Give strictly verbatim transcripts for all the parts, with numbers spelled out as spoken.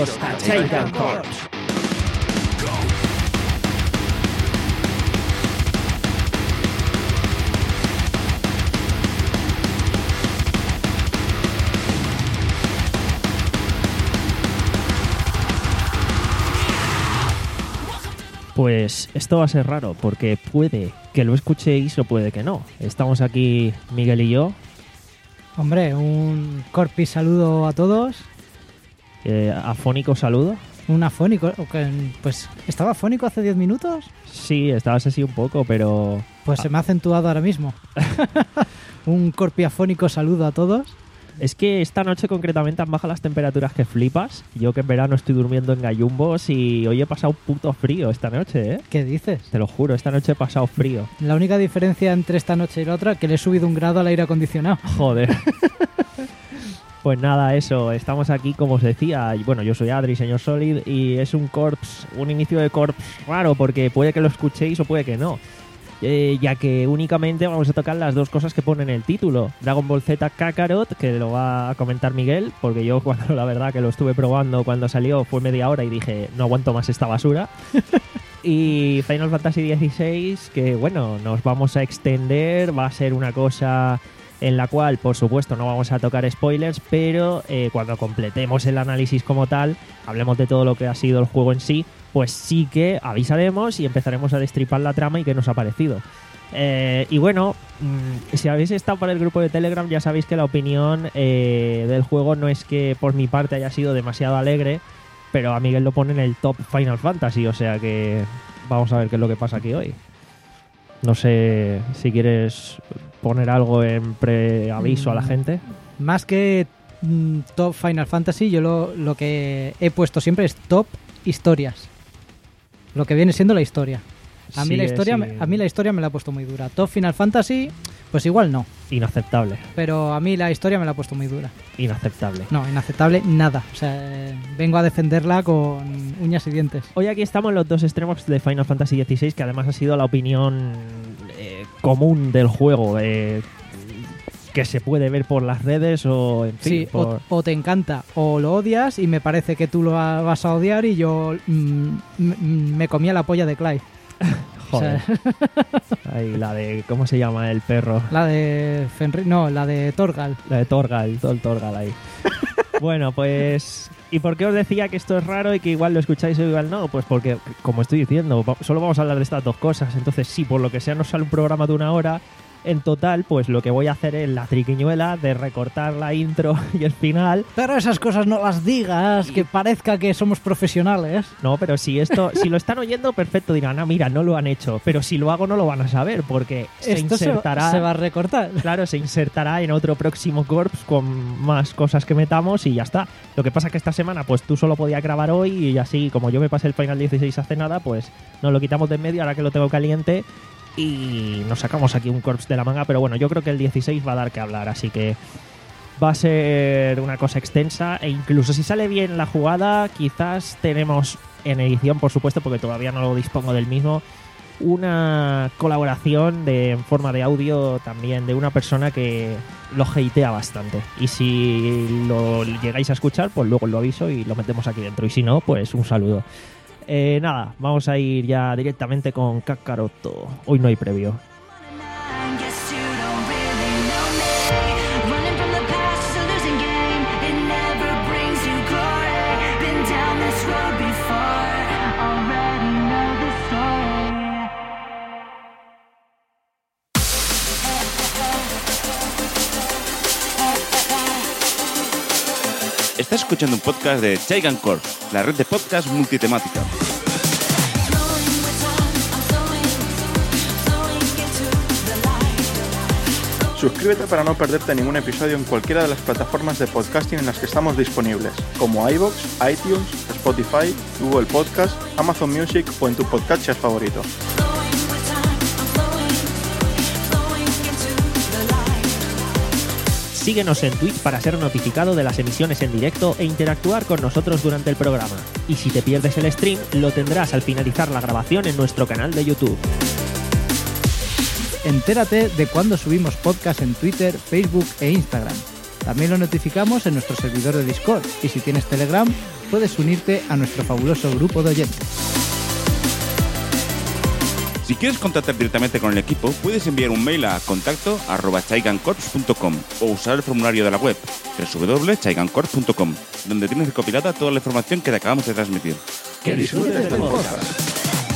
Bienvenidos a Taken Corps. Pues esto va a ser raro, porque puede que lo escuchéis o puede que no. Estamos aquí Miguel y yo. Hombre, un corpis saludo a todos. Eh, afónico saludo. Un afónico, pues ¿estaba afónico hace diez minutos? Sí, estabas así un poco, pero... Pues ah. se me ha acentuado ahora mismo. Un corpi afónico saludo a todos. Es que esta noche concretamente han bajado las temperaturas que flipas. Yo que en verano estoy durmiendo en gallumbos y hoy he pasado puto frío esta noche, ¿eh? ¿Qué dices? Te lo juro, esta noche he pasado frío. La única diferencia entre esta noche y la otra es que le he subido un grado al aire acondicionado. Joder. Pues nada, eso, estamos aquí, como os decía, y bueno, yo soy Adri, señor Solid, y es un corps, un inicio de corps raro, porque puede que lo escuchéis o puede que no. Eh, ya que únicamente vamos a tocar las dos cosas que pone en el título. Dragon Ball Z Kakarot, que lo va a comentar Miguel, porque yo cuando la verdad que lo estuve probando cuando salió fue media hora y dije, no aguanto más esta basura. Y Final Fantasy dieciséis, que bueno, nos vamos a extender, va a ser una cosa en la cual, por supuesto, no vamos a tocar spoilers, pero eh, cuando completemos el análisis como tal, hablemos de todo lo que ha sido el juego en sí, pues sí que avisaremos y empezaremos a destripar la trama y qué nos ha parecido. Eh, y bueno, mmm, si habéis estado por el grupo de Telegram ya sabéis que la opinión eh, del juego no es que por mi parte haya sido demasiado alegre, pero a Miguel lo pone en el top Final Fantasy, o sea que vamos a ver qué es lo que pasa aquí hoy. No sé si quieres poner algo en preaviso a la gente. Más que mm, top Final Fantasy, yo lo, lo que he puesto siempre es top historias. Lo que viene siendo la historia. A mí, Sí, la historia, sí. me- a mí la historia me la ha puesto muy dura. Top Final Fantasy, pues igual no. Inaceptable, Pero a mí la historia me la ha puesto muy dura. inaceptable. No, inaceptable, nada. O sea, eh, vengo a defenderla con uñas y dientes. Hoy aquí estamos en los dos extremos de Final Fantasy dieciséis, que además ha sido la opinión eh, común del juego, eh, que se puede ver por las redes o en fin. Sí, por... o, o te encanta o lo odias y me parece que tú lo va- vas a odiar y yo mm, m- m- me comía la polla de Clive. Joder. O sea, Ahí, la de... ¿Cómo se llama el perro? la de Fenrir, no, la de Torgal. La de Torgal, todo el Torgal ahí. Bueno, pues... ¿Y por qué os decía que esto es raro y que igual lo escucháis o igual no? Pues porque, como estoy diciendo, va- solo vamos a hablar de estas dos cosas. Entonces, sí, por lo que sea nos sale un programa de una hora. En total, pues lo que voy a hacer es la triquiñuela de recortar la intro y el final. Pero esas cosas no las digas, que parezca que somos profesionales. No, pero si esto, si lo están oyendo, perfecto, dirán, ah, mira, no lo han hecho. Pero si lo hago no lo van a saber, porque se Esto se, insertará. se va a recortar. Claro, se insertará en otro próximo Corps con más cosas que metamos y ya está. Lo que pasa es que esta semana, pues tú solo podías grabar hoy y así, como yo me pasé el Final dieciséis hace nada, pues nos lo quitamos de en medio ahora que lo tengo caliente y nos sacamos aquí un Corps de la manga. Pero bueno, yo creo que el dieciséis va a dar que hablar, así que va a ser una cosa extensa e incluso si sale bien la jugada, quizás tenemos en edición, por supuesto, porque todavía no lo dispongo del mismo, una colaboración de, en forma de audio también de una persona que lo hatea bastante. Y si lo llegáis a escuchar, pues luego lo aviso y lo metemos aquí dentro. Y si no, pues un saludo. Eh, nada, vamos a ir ya directamente con Kakaroto. Hoy no hay previo. Guess you don't really know me. Running from the past is a losing game. It never brings you glory. Been down this road before. Already know the story. Estás escuchando un podcast de Taken Corps, la red de podcast multitemática. Flowing with time, I'm flowing, flowing into the light. Suscríbete para no perderte ningún episodio en cualquiera de las plataformas de podcasting en las que estamos disponibles, como iVoox, iTunes, Spotify, Google Podcast, Amazon Music o en tu podcatcher favorito. Flowing with time, I'm flowing, flowing into the light. Síguenos en Twitch para ser notificado de las emisiones en directo e interactuar con nosotros durante el programa. Y si te pierdes el stream, lo tendrás al finalizar la grabación en nuestro canal de YouTube. Entérate de cuándo subimos podcast en Twitter, Facebook e Instagram. También lo notificamos en nuestro servidor de Discord y si tienes Telegram puedes unirte a nuestro fabuloso grupo de oyentes. Si quieres contactar directamente con el equipo, puedes enviar un mail a contacto arroba chaigancorps punto com o usar el formulario de la web doble u doble u doble u punto chaigancorps punto com, donde tienes recopilada toda la información que te acabamos de transmitir. ¡Que disfrutes del podcast!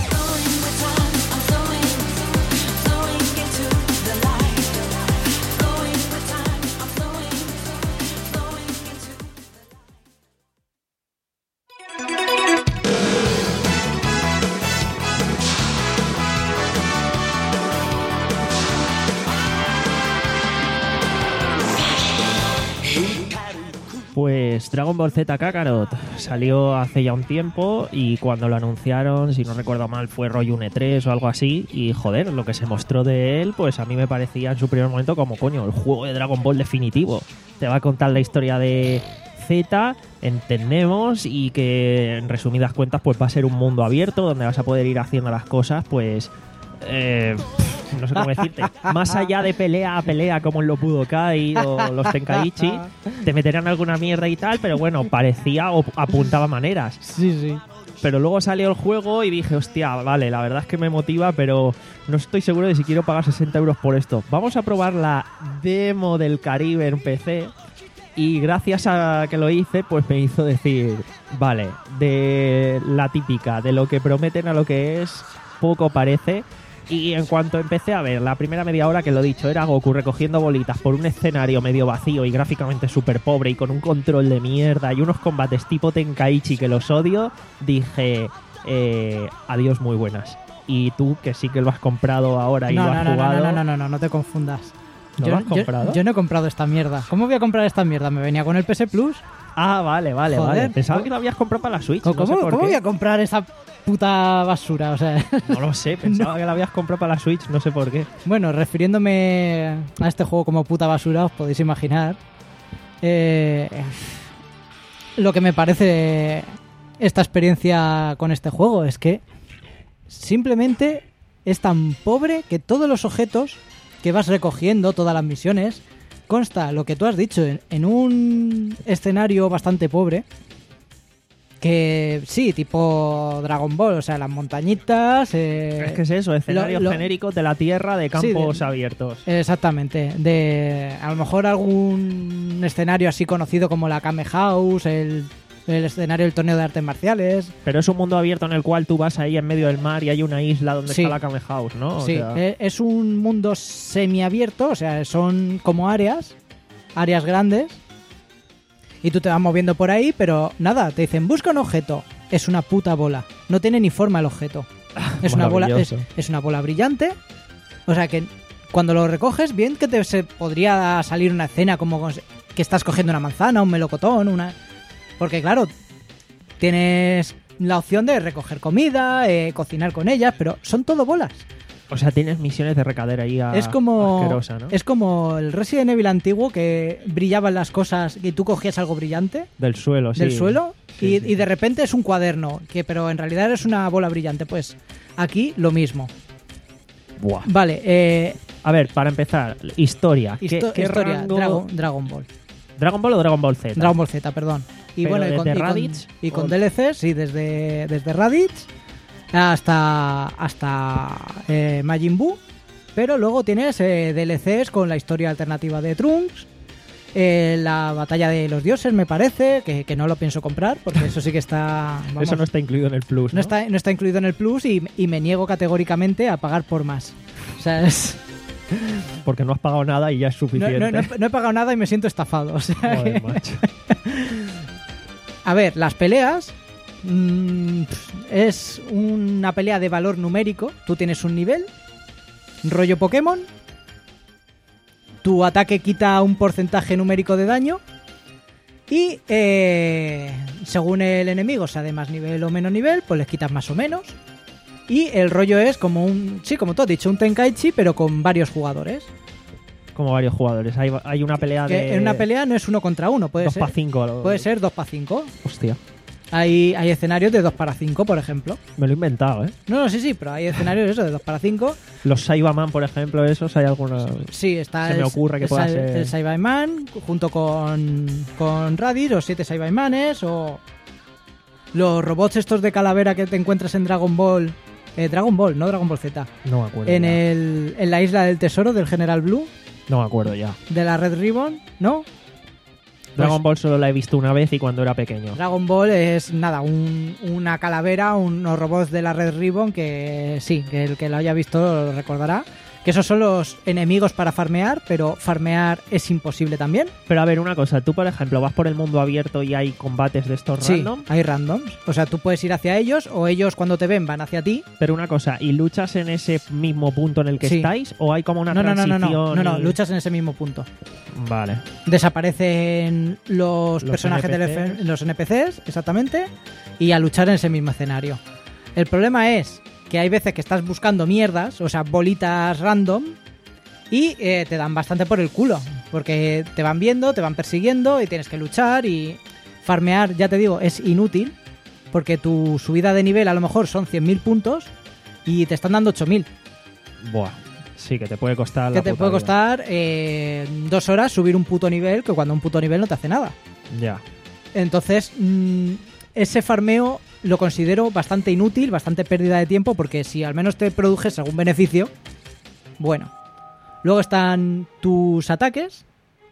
Pues Dragon Ball Z Kakarot salió hace ya un tiempo y cuando lo anunciaron, si no recuerdo mal, fue rollo un E tres o algo así y joder, lo que se mostró de él, pues a mí me parecía en su primer momento como coño, el juego de Dragon Ball definitivo. Te va a contar la historia de Z, entendemos, y que en resumidas cuentas pues va a ser un mundo abierto donde vas a poder ir haciendo las cosas pues... Eh, no sé cómo decirte, más allá de pelea a pelea como en los Budokai o los Tenkaichi, te meterán alguna mierda y tal, pero bueno, parecía o apuntaba maneras. Sí, sí. Pero luego salió el juego y dije, hostia, vale, la verdad es que me motiva, pero no estoy seguro de si quiero pagar sesenta euros por esto. Vamos a probar la demo del Caribe en P C y gracias a que lo hice, pues me hizo decir, vale, de la típica, de lo que prometen a lo que es, poco parece. Y en cuanto empecé a ver la primera media hora, que lo he dicho, era Goku recogiendo bolitas por un escenario medio vacío y gráficamente súper pobre y con un control de mierda y unos combates tipo Tenkaichi que los odio, dije, eh, adiós muy buenas. Y tú, que sí que lo has comprado ahora y no, lo no, has no, jugado... No, no, no, no, no, no te confundas. ¿No yo, lo has comprado? Yo, yo no he comprado esta mierda. ¿Cómo voy a comprar esta mierda? ¿Me venía con el P S Plus? Ah, vale, vale, Joder, vale. Pensaba ¿cómo? que lo habías comprado para la Switch. ¿Cómo, no sé por ¿cómo qué. voy a comprar esa puta basura? O sea... No lo sé, pensaba No. que lo habías comprado para la Switch, no sé por qué. Bueno, refiriéndome a este juego como puta basura, os podéis imaginar eh, lo que me parece esta experiencia con este juego. Es que simplemente es tan pobre que todos los objetos que vas recogiendo, todas las misiones, consta lo que tú has dicho en, en un escenario bastante pobre. Que sí, tipo Dragon Ball, o sea, las montañitas... Eh, Es que es eso, escenarios lo- lo- genéricos de la Tierra de Sí, campos de- abiertos. Exactamente. De a lo mejor algún escenario así conocido como la Kame House, el, el escenario del torneo de artes marciales. Pero es un mundo abierto en el cual tú vas ahí en medio del mar y hay una isla donde Sí. está la Kame House, ¿no? O sí, sea, eh, es un mundo semiabierto, o sea, son como áreas, áreas grandes. Y tú te vas moviendo por ahí, pero nada, te dicen, busca un objeto. Es una puta bola. No tiene ni forma el objeto. Es una bola, es, Maravilloso. es una bola brillante. O sea que cuando lo recoges, bien que te se podría salir una escena como con- que estás cogiendo una manzana, un melocotón, una. Porque claro, tienes la opción de recoger comida, eh, cocinar con ellas, pero son todo bolas. o sea, tienes misiones de recadera ahí a, Es como asquerosa, ¿no? es como el Resident Evil antiguo que brillaban las cosas y tú cogías algo brillante Del suelo, sí. del suelo Sí, y, sí, y sí. de repente es un cuaderno, que pero en realidad es una bola brillante. Pues aquí lo mismo. Buah. Vale, eh, A ver, para empezar, historia. ¿Qué, histo- qué historia, rango- Dragon, Dragon Ball. ¿Dragon Ball o Dragon Ball Z? Dragon Ball Z, perdón. Y Pero bueno, y con, desde y con- Raditz, y con o- D L Cs, sí, desde, desde Raditz hasta, hasta eh, Majin Buu. Pero luego tienes eh, D L Cs con la historia alternativa de Trunks, eh, la batalla de los dioses, me parece, que, que no lo pienso comprar, porque eso sí que está... vamos, Eso no está incluido en el Plus, ¿no? no está, no está incluido en el Plus y, y me niego categóricamente a pagar por más. O sea, es... Porque no has pagado nada y ya es No, suficiente. no- no he- no he pagado nada y me siento estafado. O sea, Joder, que- macho. A ver, las peleas mm, es una pelea de valor numérico. Tú tienes un nivel, rollo Pokémon. Tu ataque quita un porcentaje numérico de daño. Y eh, según el enemigo, sea de más nivel o menos nivel, pues les quitas más o menos. Y el rollo es como un... Sí, como tú has dicho, un Tenkaichi, pero con varios jugadores. Como varios jugadores. Hay, hay una pelea Que de... en una pelea no es uno contra uno, puede dos ser... para cinco. Puede ser dos para cinco. Hostia. Hay, hay escenarios de dos para cinco, por ejemplo. Me lo he inventado, ¿eh? No, no, sí, sí, pero hay escenarios eso de dos para cinco. Los Saibaman, por ejemplo, esos, hay alguna... Sí, está Se el, me ocurre que el, pueda Sai- ser- el Saibaiman junto con, con Raditz o siete Saibaimanes o los robots estos de calavera que te encuentras en Dragon Ball. Eh, Dragon Ball, no Dragon Ball Z. No me acuerdo En, ya. el, en la isla del tesoro del General Blue, No me acuerdo ya. de la Red Ribbon, ¿no? Dragon Ball solo la he visto una vez y cuando era pequeño. Dragon Ball es nada, un- una calavera, unos robots de la Red Ribbon que sí, que el que lo haya visto lo recordará. Que esos son los enemigos para farmear, pero farmear es imposible también. Pero a ver, una cosa. Tú, por ejemplo, vas por el mundo abierto y hay combates de estos Sí, random. hay randoms. O sea, tú puedes ir hacia ellos o ellos cuando te ven van hacia ti. Pero una cosa, ¿y luchas en ese mismo punto en el que Sí. estáis? ¿O hay como una No, no, no, no, transición? no, no, no, y- luchas en ese mismo punto. Vale. Desaparecen los, Los personajes N P del Cs. F- los N P Cs, exactamente, y a luchar en ese mismo escenario. El problema es que hay veces que estás buscando mierdas, o sea, bolitas random, y eh, te dan bastante por el culo, porque te van viendo, te van persiguiendo y tienes que luchar y farmear, ya te digo, es inútil, porque tu subida de nivel a lo mejor son cien mil puntos y te están dando ocho mil. Buah. Sí, que te puede costar Que la te puta puede vida. costar eh, dos horas subir un puto nivel, que cuando un puto nivel no te hace nada. Ya. Entonces, mm, ese farmeo lo considero bastante inútil, bastante pérdida de tiempo, porque si al menos te produjes algún beneficio, bueno. Luego están tus ataques.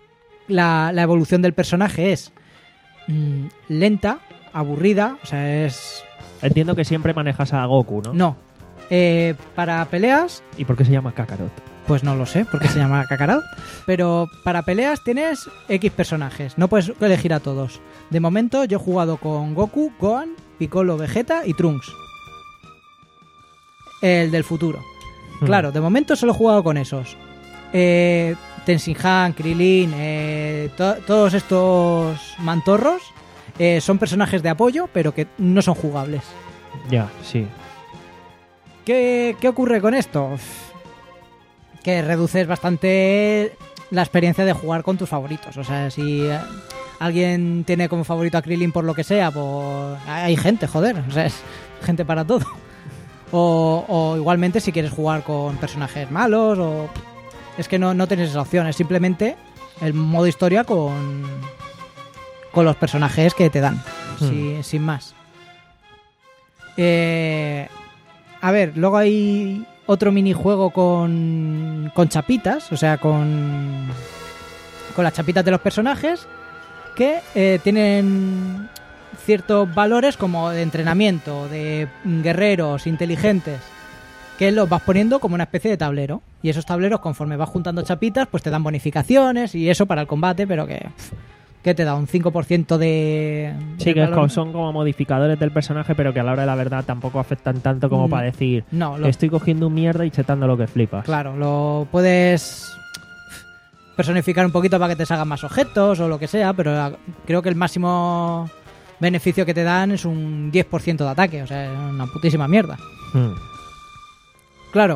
La, la evolución del personaje es mm, lenta, aburrida, o sea, es... Entiendo que siempre manejas a Goku, ¿no? No. Eh, para peleas, ¿Y por qué se llama Kakarot? pues no lo sé, porque se llama Kakarot. Pero para peleas tienes X personajes, no puedes elegir a todos. De momento yo he jugado con Goku, Gohan, Piccolo, Vegeta y Trunks. El del futuro. Hmm. Claro, de momento solo he jugado con esos. Eh, Tenshinhan, Krilin, eh, to- todos estos mantorros eh, son personajes de apoyo, pero que no son jugables. Ya, sí. ¿Qué, qué ocurre con esto? Que reduces bastante la experiencia de jugar con tus favoritos. O sea, si eh, alguien tiene como favorito a Krillin por lo que sea, pues hay gente, joder. O sea, es gente para todo. O, o igualmente si quieres jugar con personajes malos, o es que no, no tienes esa opción. Es simplemente el modo historia con, con los personajes que te dan. Hmm. Sí, sin más. Eh... A ver, luego hay otro minijuego con, con chapitas, o sea, con, con las chapitas de los personajes que eh, tienen ciertos valores como de entrenamiento, de guerreros inteligentes, que los vas poniendo como una especie de tablero. Y esos tableros, conforme vas juntando chapitas, pues te dan bonificaciones y eso para el combate, pero que... pff, ¿qué te da? ¿Un cinco por ciento de...? Sí, de que es valor? como- son como modificadores del personaje, pero que a la hora de la verdad tampoco afectan tanto como Mm, para decir No, lo, estoy cogiendo un mierda y chetando lo que flipas. Claro, lo puedes personificar un poquito para que te salgan más objetos o lo que sea, pero la- creo que el máximo beneficio que te dan es un diez por ciento de ataque, o sea, es una putísima mierda. Hmm. Claro,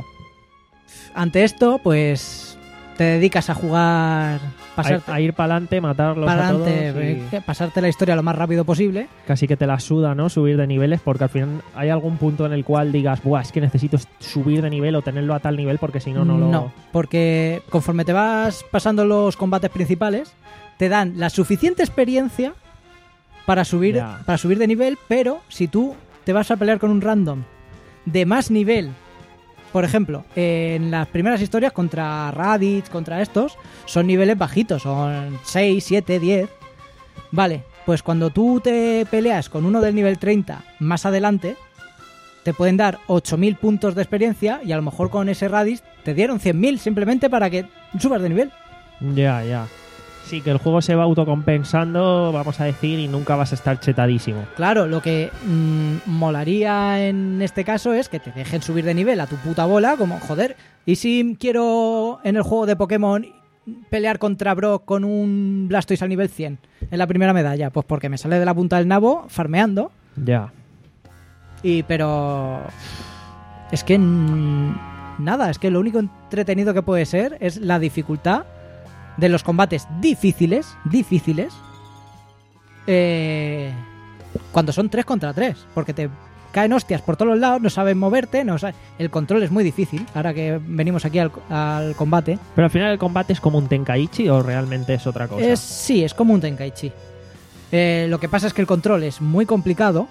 ante esto, pues te dedicas a jugar, pasarte, A, a ir para adelante, matarlos para a todos adelante, y eh, pasarte la historia lo más rápido posible. casi que te la suda, ¿no? Subir de niveles, porque al final hay algún punto en el cual digas, buah, es que necesito subir de nivel o tenerlo a tal nivel porque si no, no lo... No, porque conforme te vas pasando los combates principales, te dan la suficiente experiencia para subir, Ya. para subir de nivel, pero si tú te vas a pelear con un random de más nivel, por ejemplo, en las primeras historias contra Raditz, contra estos, son niveles bajitos, son seis, siete, diez. Vale, pues cuando tú te peleas con uno del nivel treinta más adelante, te pueden dar ocho mil puntos de experiencia y a lo mejor con ese Raditz te dieron cien mil simplemente para que subas de nivel. Ya, ya. Sí, que el juego se va autocompensando, vamos a decir, y nunca vas a estar chetadísimo. Claro, lo que mmm, molaría en este caso es que te dejen subir de nivel a tu puta bola, como, joder, ¿y si quiero en el juego de Pokémon pelear contra Brock con un Blastoise al nivel cien en la primera medalla? Pues porque me sale de la punta del nabo farmeando, Ya. y pero... Es que... mm, nada, es que lo único entretenido que puede ser es la dificultad de los combates difíciles, difíciles, eh, cuando son tres contra tres, porque te caen hostias por todos los lados, no sabes moverte, no sabes- el control es muy difícil, ahora que venimos aquí al, al combate. Pero al final el combate es como un Tenkaichi o realmente es otra cosa. Es, sí, es como un Tenkaichi. Eh, lo que pasa es que el control es muy complicado.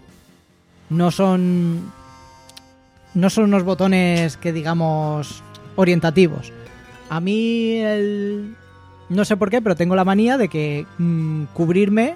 No son. No son unos botones que digamos orientativos. A mí el. No sé por qué, pero tengo la manía de que mm, cubrirme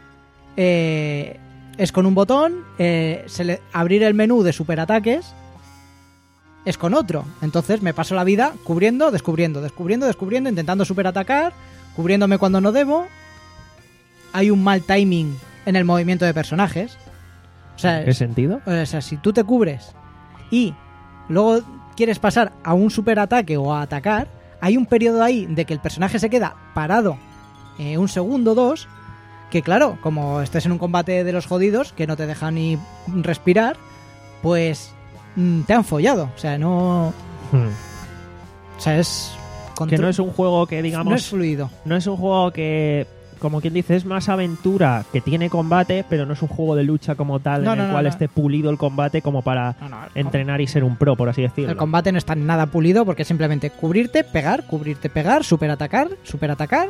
eh, es con un botón, eh, se le- abrir el menú de superataques es con otro. Entonces me paso la vida cubriendo, descubriendo, descubriendo, descubriendo, intentando superatacar, cubriéndome cuando no debo. Hay un mal timing en el movimiento de personajes. O sea, ¿En qué sentido? o sea, si tú te cubres y luego quieres pasar a un superataque o a atacar, hay un periodo ahí de que el personaje se queda parado eh, un segundo o dos, que claro, como estés en un combate de los jodidos, que no te deja ni respirar, pues mm, te han follado. O sea, no... Hmm. O sea, es... Que contro- no es un juego que, digamos, no es fluido. no es un juego que, como quien dice, es más aventura, que tiene combate, pero no es un juego de lucha como tal No, en no, el no, cual no. esté pulido el combate como para No, no, el com- entrenar y ser un pro, por así decirlo. El combate no está nada pulido porque es simplemente cubrirte, pegar, cubrirte, pegar, superatacar, superatacar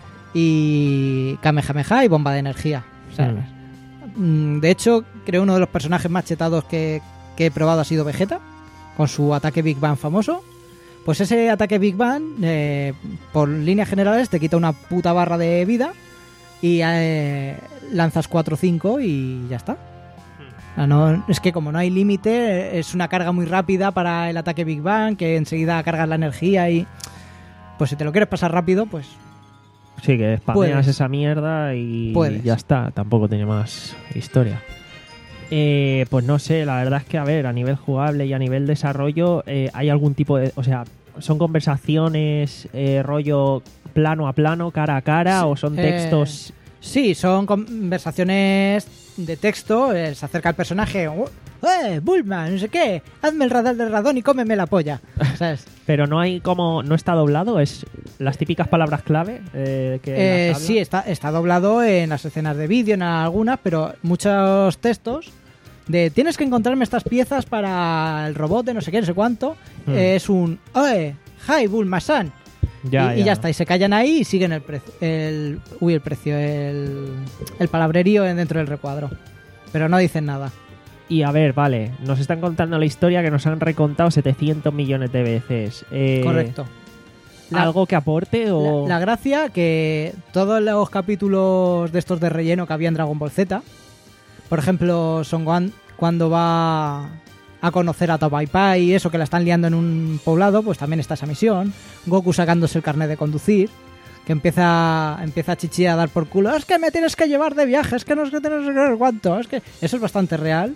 y Kamehameha y bomba de energía. O sea, mm, de hecho, creo uno de los personajes más chetados que, que he probado ha sido Vegeta, con su ataque Big Bang famoso. Pues ese ataque Big Bang, eh, por líneas generales, te quita una puta barra de vida y eh, lanzas cuatro o cinco y ya está. O sea, no- es que como no hay límite, es una carga muy rápida para el ataque Big Bang, que enseguida cargas la energía y... Pues si te lo quieres pasar rápido, pues... Sí, que spameas Puedes. esa mierda y Puedes. ya está. Tampoco tiene más historia. Eh, pues no sé, la verdad es que, a ver, a nivel jugable y a nivel desarrollo, eh, hay algún tipo de... O sea, ¿son conversaciones eh, rollo plano a plano, cara a cara, Sí, o son eh, textos...? Sí, son conversaciones de texto, eh, se acerca el personaje... "Oh, ¡Eh, Bulma! No sé qué. Hazme el radar del radón y cómeme la polla. ¿Sabes? Pero no hay como... ¿No está doblado? ¿Es las típicas palabras clave eh, que Eh, las habla? sí, está, está doblado en las escenas de vídeo, en algunas, pero muchos textos de tienes que encontrarme estas piezas para el robot de no sé qué, no sé cuánto. Hmm. Eh, es un ¡Oe! ¡Hi, Bulma-san! Ya, y, y ya está, y se callan ahí y siguen el precio. El, uy, el precio, el, el palabrerío en- dentro del recuadro. Pero no dicen nada. Y a ver, vale, nos están contando la historia que nos han recontado setecientos millones de veces. Eh, Correcto. La- ¿Algo que aporte o...? La, la gracia que todos los capítulos de estos de relleno que había en Dragon Ball Z, por ejemplo, Son Gohan cuando va a conocer a Pai Pai y eso, que la están liando en un poblado, pues también está esa misión. Goku sacándose el carnet de conducir, que empieza, empieza a chichi a dar por culo. Es que me tienes que llevar de viaje, es que no es que tienes que ver cuánto. Es que eso es bastante real.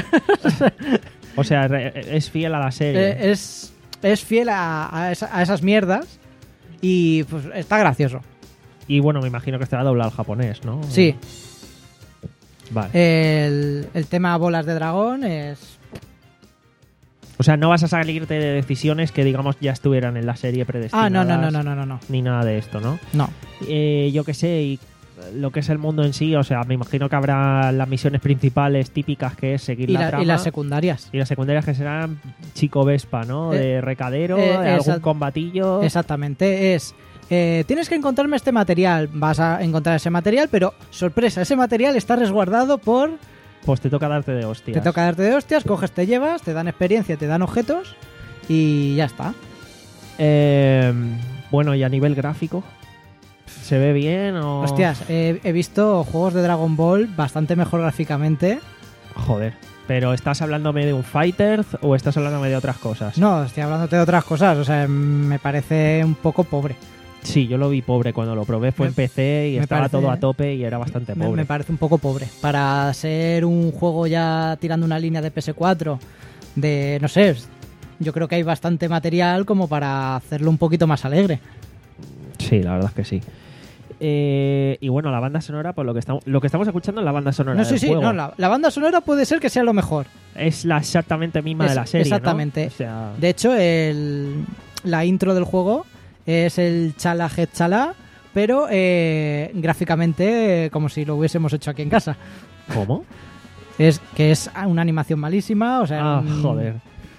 O sea, re- es fiel a la serie. Eh, es, es fiel a, a esa- a esas mierdas y pues está gracioso. Y bueno, me imagino que estará doblado al japonés, ¿no? Sí. Vale. El, el tema bolas de dragón es... O sea, no vas a salirte de decisiones que, digamos, ya estuvieran en la serie Ah, predestinadas. no, no, no, no, no, no, no. Ni nada de esto, ¿no? No. Eh, yo qué sé, y lo que es el mundo en sí, o sea, me imagino que habrá las misiones principales típicas que es seguir Y, la, la- trama. y las secundarias. Y las secundarias que serán Chico Vespa, ¿no? Eh, de recadero, eh, de algún exact- combatillo. Exactamente, es... eh, tienes que encontrarme este material. Vas a encontrar ese material, pero sorpresa, ese material está resguardado por... Pues te toca darte de hostias. Te toca darte de hostias, coges, te llevas, te dan experiencia, te dan objetos y ya está. Eh, bueno, y a nivel gráfico, ¿se ve bien o...? Hostias, he, he visto juegos de Dragon Ball bastante mejor gráficamente. Joder. ¿Pero estás hablándome de un fighter o estás hablándome de otras cosas? No, estoy hablándote de otras cosas, o sea, me parece un poco pobre. Sí, yo lo vi pobre cuando lo probé, fue Me- en P C y me estaba parece- todo a tope y era bastante Me, pobre. me parece un poco pobre. Para ser un juego ya tirando una línea de P S cuatro, de, no sé, yo creo que hay bastante material como para hacerlo un poquito más alegre. Sí, la verdad es que sí. Eh, y bueno, la banda sonora, pues lo que estamos, lo que estamos escuchando es la banda sonora No, del sí, sí, juego. no, la, la banda sonora puede ser que sea lo mejor. Es la exactamente misma Es- de la serie, exactamente. ¿no? O sea, De hecho, el, la intro del juego es el Chala Head Chala, pero eh, gráficamente eh, como si lo hubiésemos hecho aquí en casa. ¿Cómo? Es que es una animación malísima, o sea... Ah, mm, joder.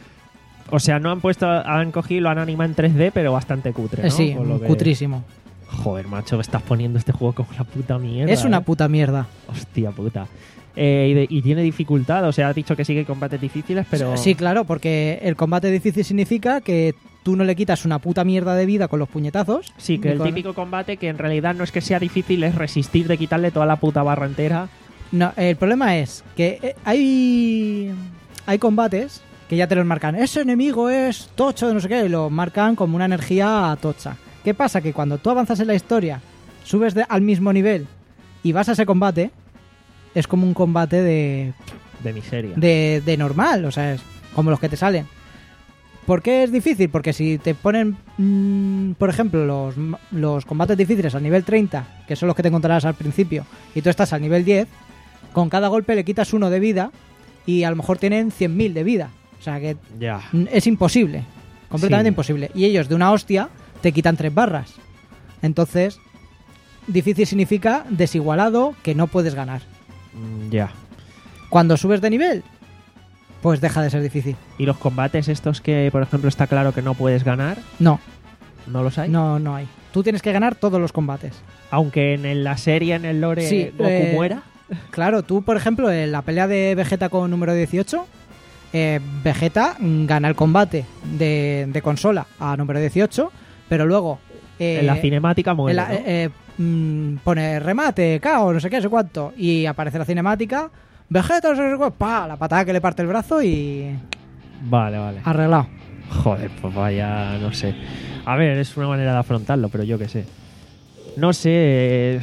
O sea, no han puesto, han cogido y lo han animado en tres D, pero bastante cutre, ¿no? eh, sí, Por lo que- cutrísimo. Joder, macho, me estás poniendo este juego como la puta mierda. Es una ¿eh? puta mierda. Hostia puta. Eh, y, de- y tiene dificultad, o sea, has dicho que sigue combates difíciles, pero... Sí, claro, porque el combate difícil significa que tú no le quitas una puta mierda de vida con los puñetazos. Sí, que ni el con- típico combate que en realidad no es que sea difícil, es resistir de quitarle toda la puta barra entera. No, el problema es que eh, hay hay combates que ya te los marcan. Ese enemigo es tocho, no sé qué, y lo marcan como una energía tocha. ¿Qué pasa? Que cuando tú avanzas en la historia, subes de- al mismo nivel y vas a ese combate, es como un combate de, De miseria. de, de normal, o sea, es como los que te salen. ¿Por qué es difícil? Porque si te ponen, mm, por ejemplo, los, los combates difíciles al nivel treinta, que son los que te encontrarás al principio, y tú estás al nivel diez, con cada golpe le quitas uno de vida y a lo mejor tienen cien mil de vida. O sea que Ya. mm, es imposible, completamente Sí. imposible. Y ellos de una hostia te quitan tres barras. Entonces, difícil significa desigualado, que no puedes ganar. Mm, Ya. Cuando subes de nivel, pues deja de ser difícil. ¿Y los combates estos que, por ejemplo, está claro que no puedes ganar? No, ¿No los hay? no, no hay. Tú tienes que ganar todos los combates. Aunque en el- la serie, en el lore, Sí, Goku eh, muera. Claro, tú, por ejemplo, en la pelea de Vegeta con número dieciocho, eh, Vegeta mm, gana el combate de, de consola a número dieciocho, pero luego... eh, en la cinemática muere, en la- ¿no? eh, eh, mm, pone remate, cao, no sé qué, no sé cuánto, y aparece la cinemática, Vegeta, no sé qué, pa, la patada que le parte el brazo y Vale, vale. arreglado. Joder, pues vaya, no sé. A ver, es una manera de afrontarlo, pero yo qué sé. No sé, eh,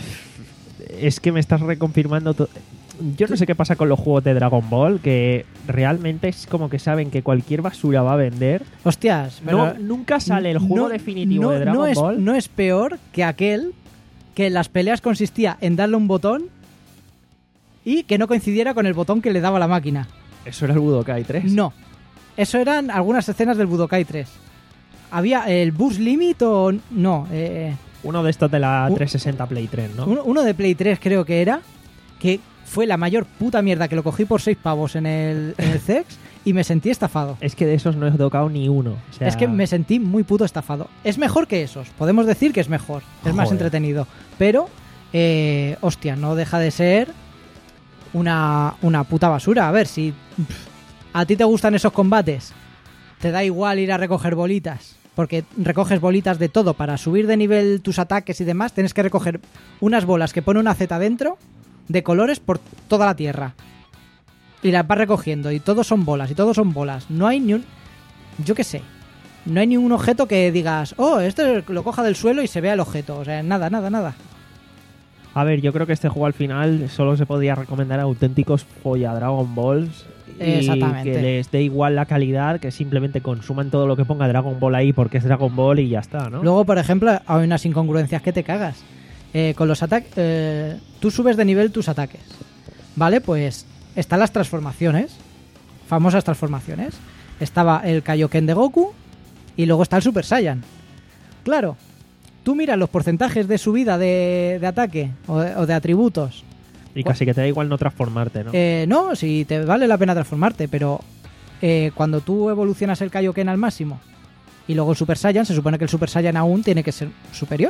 es que me estás reconfirmando todo. Yo no sé qué pasa con los juegos de Dragon Ball, que realmente es como que saben que cualquier basura va a vender. Hostias, No, pero nunca sale el juego no- definitivo no- de Dragon no es, Ball. no es peor que aquel que en las peleas consistía en darle un botón y que no coincidiera con el botón que le daba la máquina. Eso era el Budokai tres. No. Eso eran algunas escenas del Budokai tres. Había el Boost Limit o... No, eh, Uno de estos de la U- trescientos sesenta Play tres, ¿no? uno, uno de Play tres creo que era, que fue la mayor puta mierda, que lo cogí por seis pavos en el, en el C E X y me sentí estafado. Es que de esos no he tocado ni uno. O sea, Es que me sentí muy puto estafado. Es mejor que esos, podemos decir que es mejor, es más Joder. entretenido. Pero, eh, hostia, no deja de ser una, una puta basura. A ver, si pff, a ti te gustan esos combates, te da igual ir a recoger bolitas, porque recoges bolitas de todo. Para subir de nivel tus ataques y demás, tienes que recoger unas bolas que pone una Z dentro, de colores por toda la tierra. Y las vas recogiendo, y todos son bolas, y todos son bolas. No hay ni un... Yo qué sé. No hay ningún objeto que digas, oh, este lo coja del suelo y se vea el objeto. O sea, nada, nada, nada. A ver, yo creo que este juego al final solo se podía recomendar a auténticos folla Dragon Balls. Y Exactamente. que les dé igual la calidad, que simplemente consuman todo lo que ponga Dragon Ball ahí porque es Dragon Ball y ya está, ¿no? Luego, por ejemplo, hay unas incongruencias que te cagas. Eh, con los ataques... Eh, tú subes de nivel tus ataques. ¿Vale? Pues están las transformaciones. Famosas transformaciones. Estaba el Kaioken de Goku y luego está el Super Saiyan. Claro, tú miras los porcentajes de subida de, de ataque o de, o de atributos. Y casi que te da igual no transformarte, ¿no? Eh, no, si te vale la pena transformarte, pero eh, cuando tú evolucionas el Kaioken al máximo y luego el Super Saiyan, se supone que el Super Saiyan aún tiene que ser superior.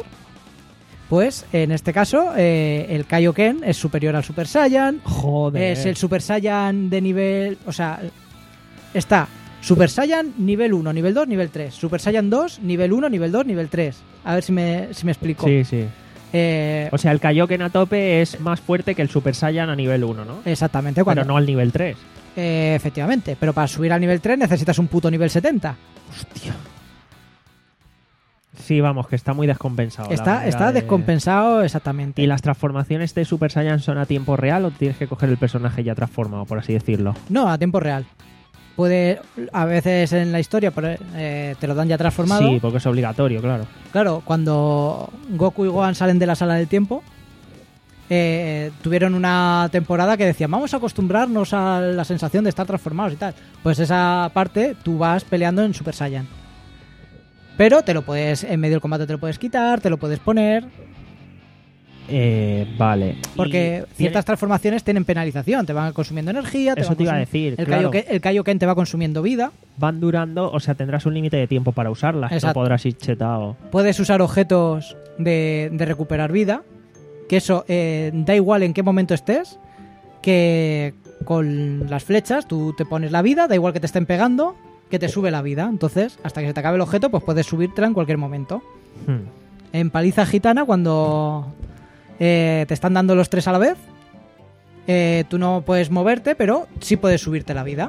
Pues en este caso, eh, el Kaioken es superior al Super Saiyan. Joder. Es el Super Saiyan de nivel... O sea, está Super Saiyan nivel uno, nivel dos, nivel tres. Super Saiyan dos, nivel uno, nivel dos, nivel tres. A ver si me, si me explico. Sí, sí. Eh, O sea, el Kaioken a tope es más fuerte que el Super Saiyan a nivel uno, ¿no? exactamente. Cuando, Pero no al nivel tres. Eh, efectivamente, pero para subir al nivel tres necesitas un puto nivel setenta. Sí, vamos, que está muy descompensado. la Está, manera está de- descompensado exactamente. ¿Y las transformaciones de Super Saiyan son a tiempo real o tienes que coger el personaje ya transformado, por así decirlo? No, a tiempo real. Puede, a veces en la historia por- eh, te lo dan ya transformado. Sí, porque es obligatorio, claro. Claro, cuando Goku y Gohan salen de la sala del tiempo, eh, tuvieron una temporada que decían, vamos a acostumbrarnos a la sensación de estar transformados y tal. Pues esa parte tú vas peleando en Super Saiyan. Pero te lo puedes, en medio del combate te lo puedes quitar, te lo puedes poner. Eh, vale. Porque Y ciertas tiene- transformaciones tienen penalización, te van consumiendo energía, te Eso van te iba a consumi- decir, el, claro. Kaioken, el Kaioken te va consumiendo vida. van durando, o sea, tendrás un límite de tiempo para usarlas. Exacto. No podrás ir chetado. Puedes usar objetos de, de recuperar vida, que eso eh, da igual en qué momento estés, que con las flechas tú te pones la vida, da igual que te estén pegando, que te sube la vida. Entonces, hasta que se te acabe el objeto, pues puedes subírtela en cualquier momento. Hmm. En Paliza Gitana, cuando eh, te están dando los tres a la vez, eh, tú no puedes moverte, pero sí puedes subirte la vida.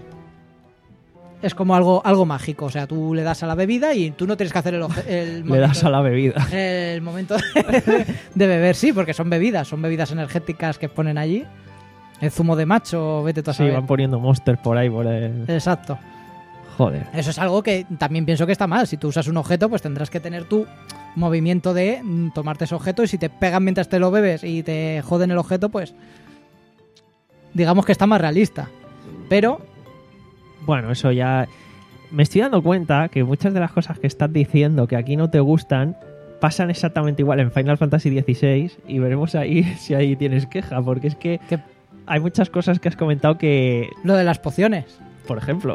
Es como algo, algo mágico, o sea, tú le das a la bebida y tú no tienes que hacer el, oje- el Le das momento- a la bebida. el momento de, de beber, sí, porque son bebidas, son bebidas energéticas que ponen allí. El zumo de macho, vete tú a Sí, saber. van poniendo monsters por ahí. Por el... Exacto. Joder. Eso es algo que también pienso que está mal. Si tú usas un objeto, pues tendrás que tener tu movimiento de mm, tomarte ese objeto, y si te pegan mientras te lo bebes y te joden el objeto, pues digamos que está más realista. Pero Bueno, eso ya... Me estoy dando cuenta que muchas de las cosas que estás diciendo que aquí no te gustan pasan exactamente igual en Final Fantasy dieciséis, y veremos ahí si ahí tienes queja, porque es que que hay muchas cosas que has comentado que, lo de las pociones, por ejemplo,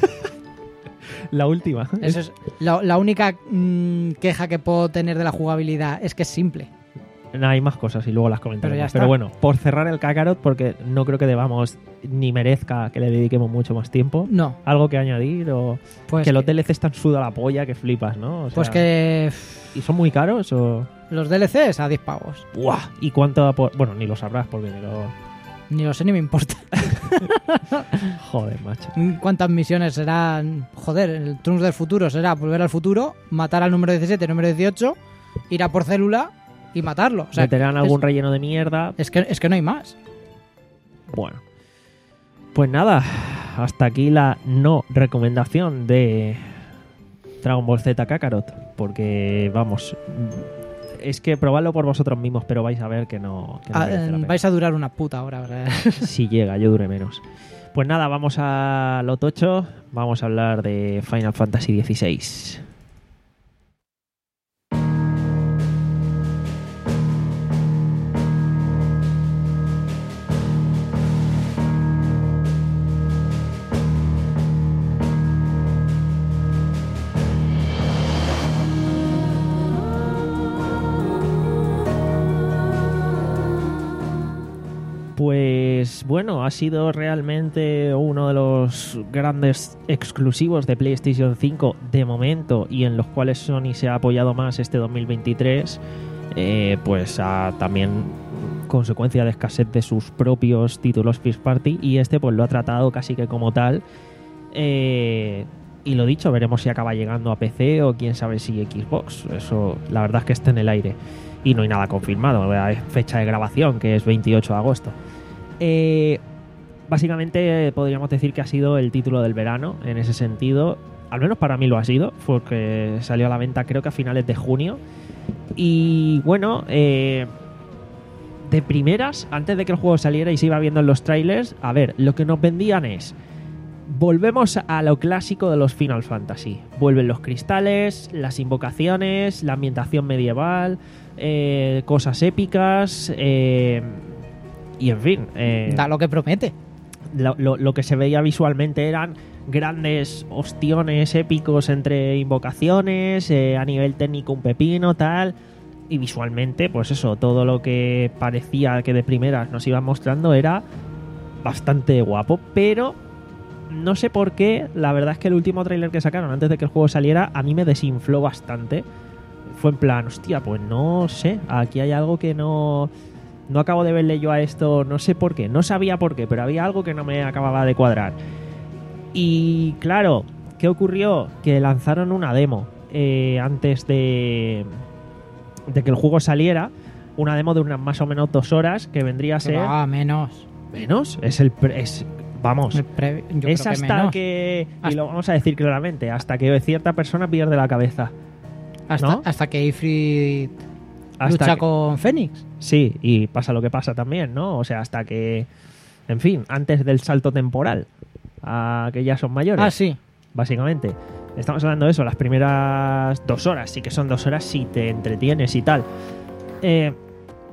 la última. eso es la, la única mm, queja que puedo tener de la jugabilidad, es que es simple. No, hay más cosas y luego las comentaremos. Pero ya Pero, está. bueno, por cerrar el Kakarot, porque no creo que debamos ni merezca que le dediquemos mucho más tiempo. No, ¿Algo que añadir? O pues que los que, D L C están suda la polla que flipas, ¿no? O sea, pues que ¿y son muy caros o...? los D L Cs a diez pavos. ¡Buah! ¿Y cuánto? va por- Bueno, ni lo sabrás porque ni lo... Ni lo sé ni me importa. Joder, macho. ¿Cuántas misiones serán? Joder, el Trunks del futuro será volver al futuro, matar al número diecisiete, número dieciocho, ir a por célula y matarlo. O sea, Meterán es, algún relleno de mierda. es que, es que no hay más. Bueno. Pues nada, hasta aquí la no recomendación de Dragon Ball Z Kakarot. Porque, vamos, es que probadlo por vosotros mismos, pero vais a ver que no, que no Ah, merece la eh, pena. vais a durar una puta hora. ¿Verdad? Si llega, yo dure menos. Pues nada, vamos a lo tocho. Vamos a hablar de Final Fantasy dieciséis. Pues bueno, ha sido realmente uno de los grandes exclusivos de PlayStation cinco de momento, y en los cuales Sony se ha apoyado más este dos mil veintitrés, eh, pues a también consecuencia de escasez de sus propios títulos first party, y este pues lo ha tratado casi que como tal. Eh, y lo dicho, veremos si acaba llegando a P C o quién sabe si Xbox. Eso la verdad es que está en el aire y no hay nada confirmado. Hay fecha de grabación que es veintiocho de agosto. Eh, básicamente podríamos decir que ha sido el título del verano en ese sentido. Al menos para mí lo ha sido, porque salió a la venta creo que a finales de junio. Y bueno, eh, de primeras, antes de que el juego saliera y se iba viendo en los trailers, a ver, lo que nos vendían es: volvemos a lo clásico de los Final Fantasy. Vuelven los cristales, las invocaciones, la ambientación medieval, eh, cosas épicas, eh, y en fin, eh, Da lo que promete. lo, lo- lo que se veía visualmente eran grandes ostiones épicos entre invocaciones, eh, a nivel técnico un pepino, tal. Y visualmente, pues eso, todo lo que parecía que de primeras nos iban mostrando era bastante guapo, pero no sé por qué, la verdad es que el último tráiler que sacaron antes de que el juego saliera a mí me desinfló bastante. Fue en plan, hostia, pues no sé, aquí hay algo que no... No acabo de verle yo a esto, no sé por qué, no sabía por qué, pero había algo que no me acababa de cuadrar. Y claro, ¿qué ocurrió? Que lanzaron una demo eh, antes de, de que el juego saliera, una demo de unas más o menos dos horas, que vendría a ser... Ah, menos. ¿Menos? Es el... pre- es, vamos, El pre- yo es creo que hasta menos. que... Y Hasta- lo vamos a decir claramente, hasta que cierta persona pierde la cabeza. Hasta, ¿no? hasta que Ifrit Hasta lucha que- con Fénix. Sí, y pasa lo que pasa también, ¿no? O sea, hasta que... En fin, antes del salto temporal, a que ya son mayores, Ah, sí. básicamente. Estamos hablando de eso, las primeras dos horas, sí que son dos horas si te entretienes y tal. Eh,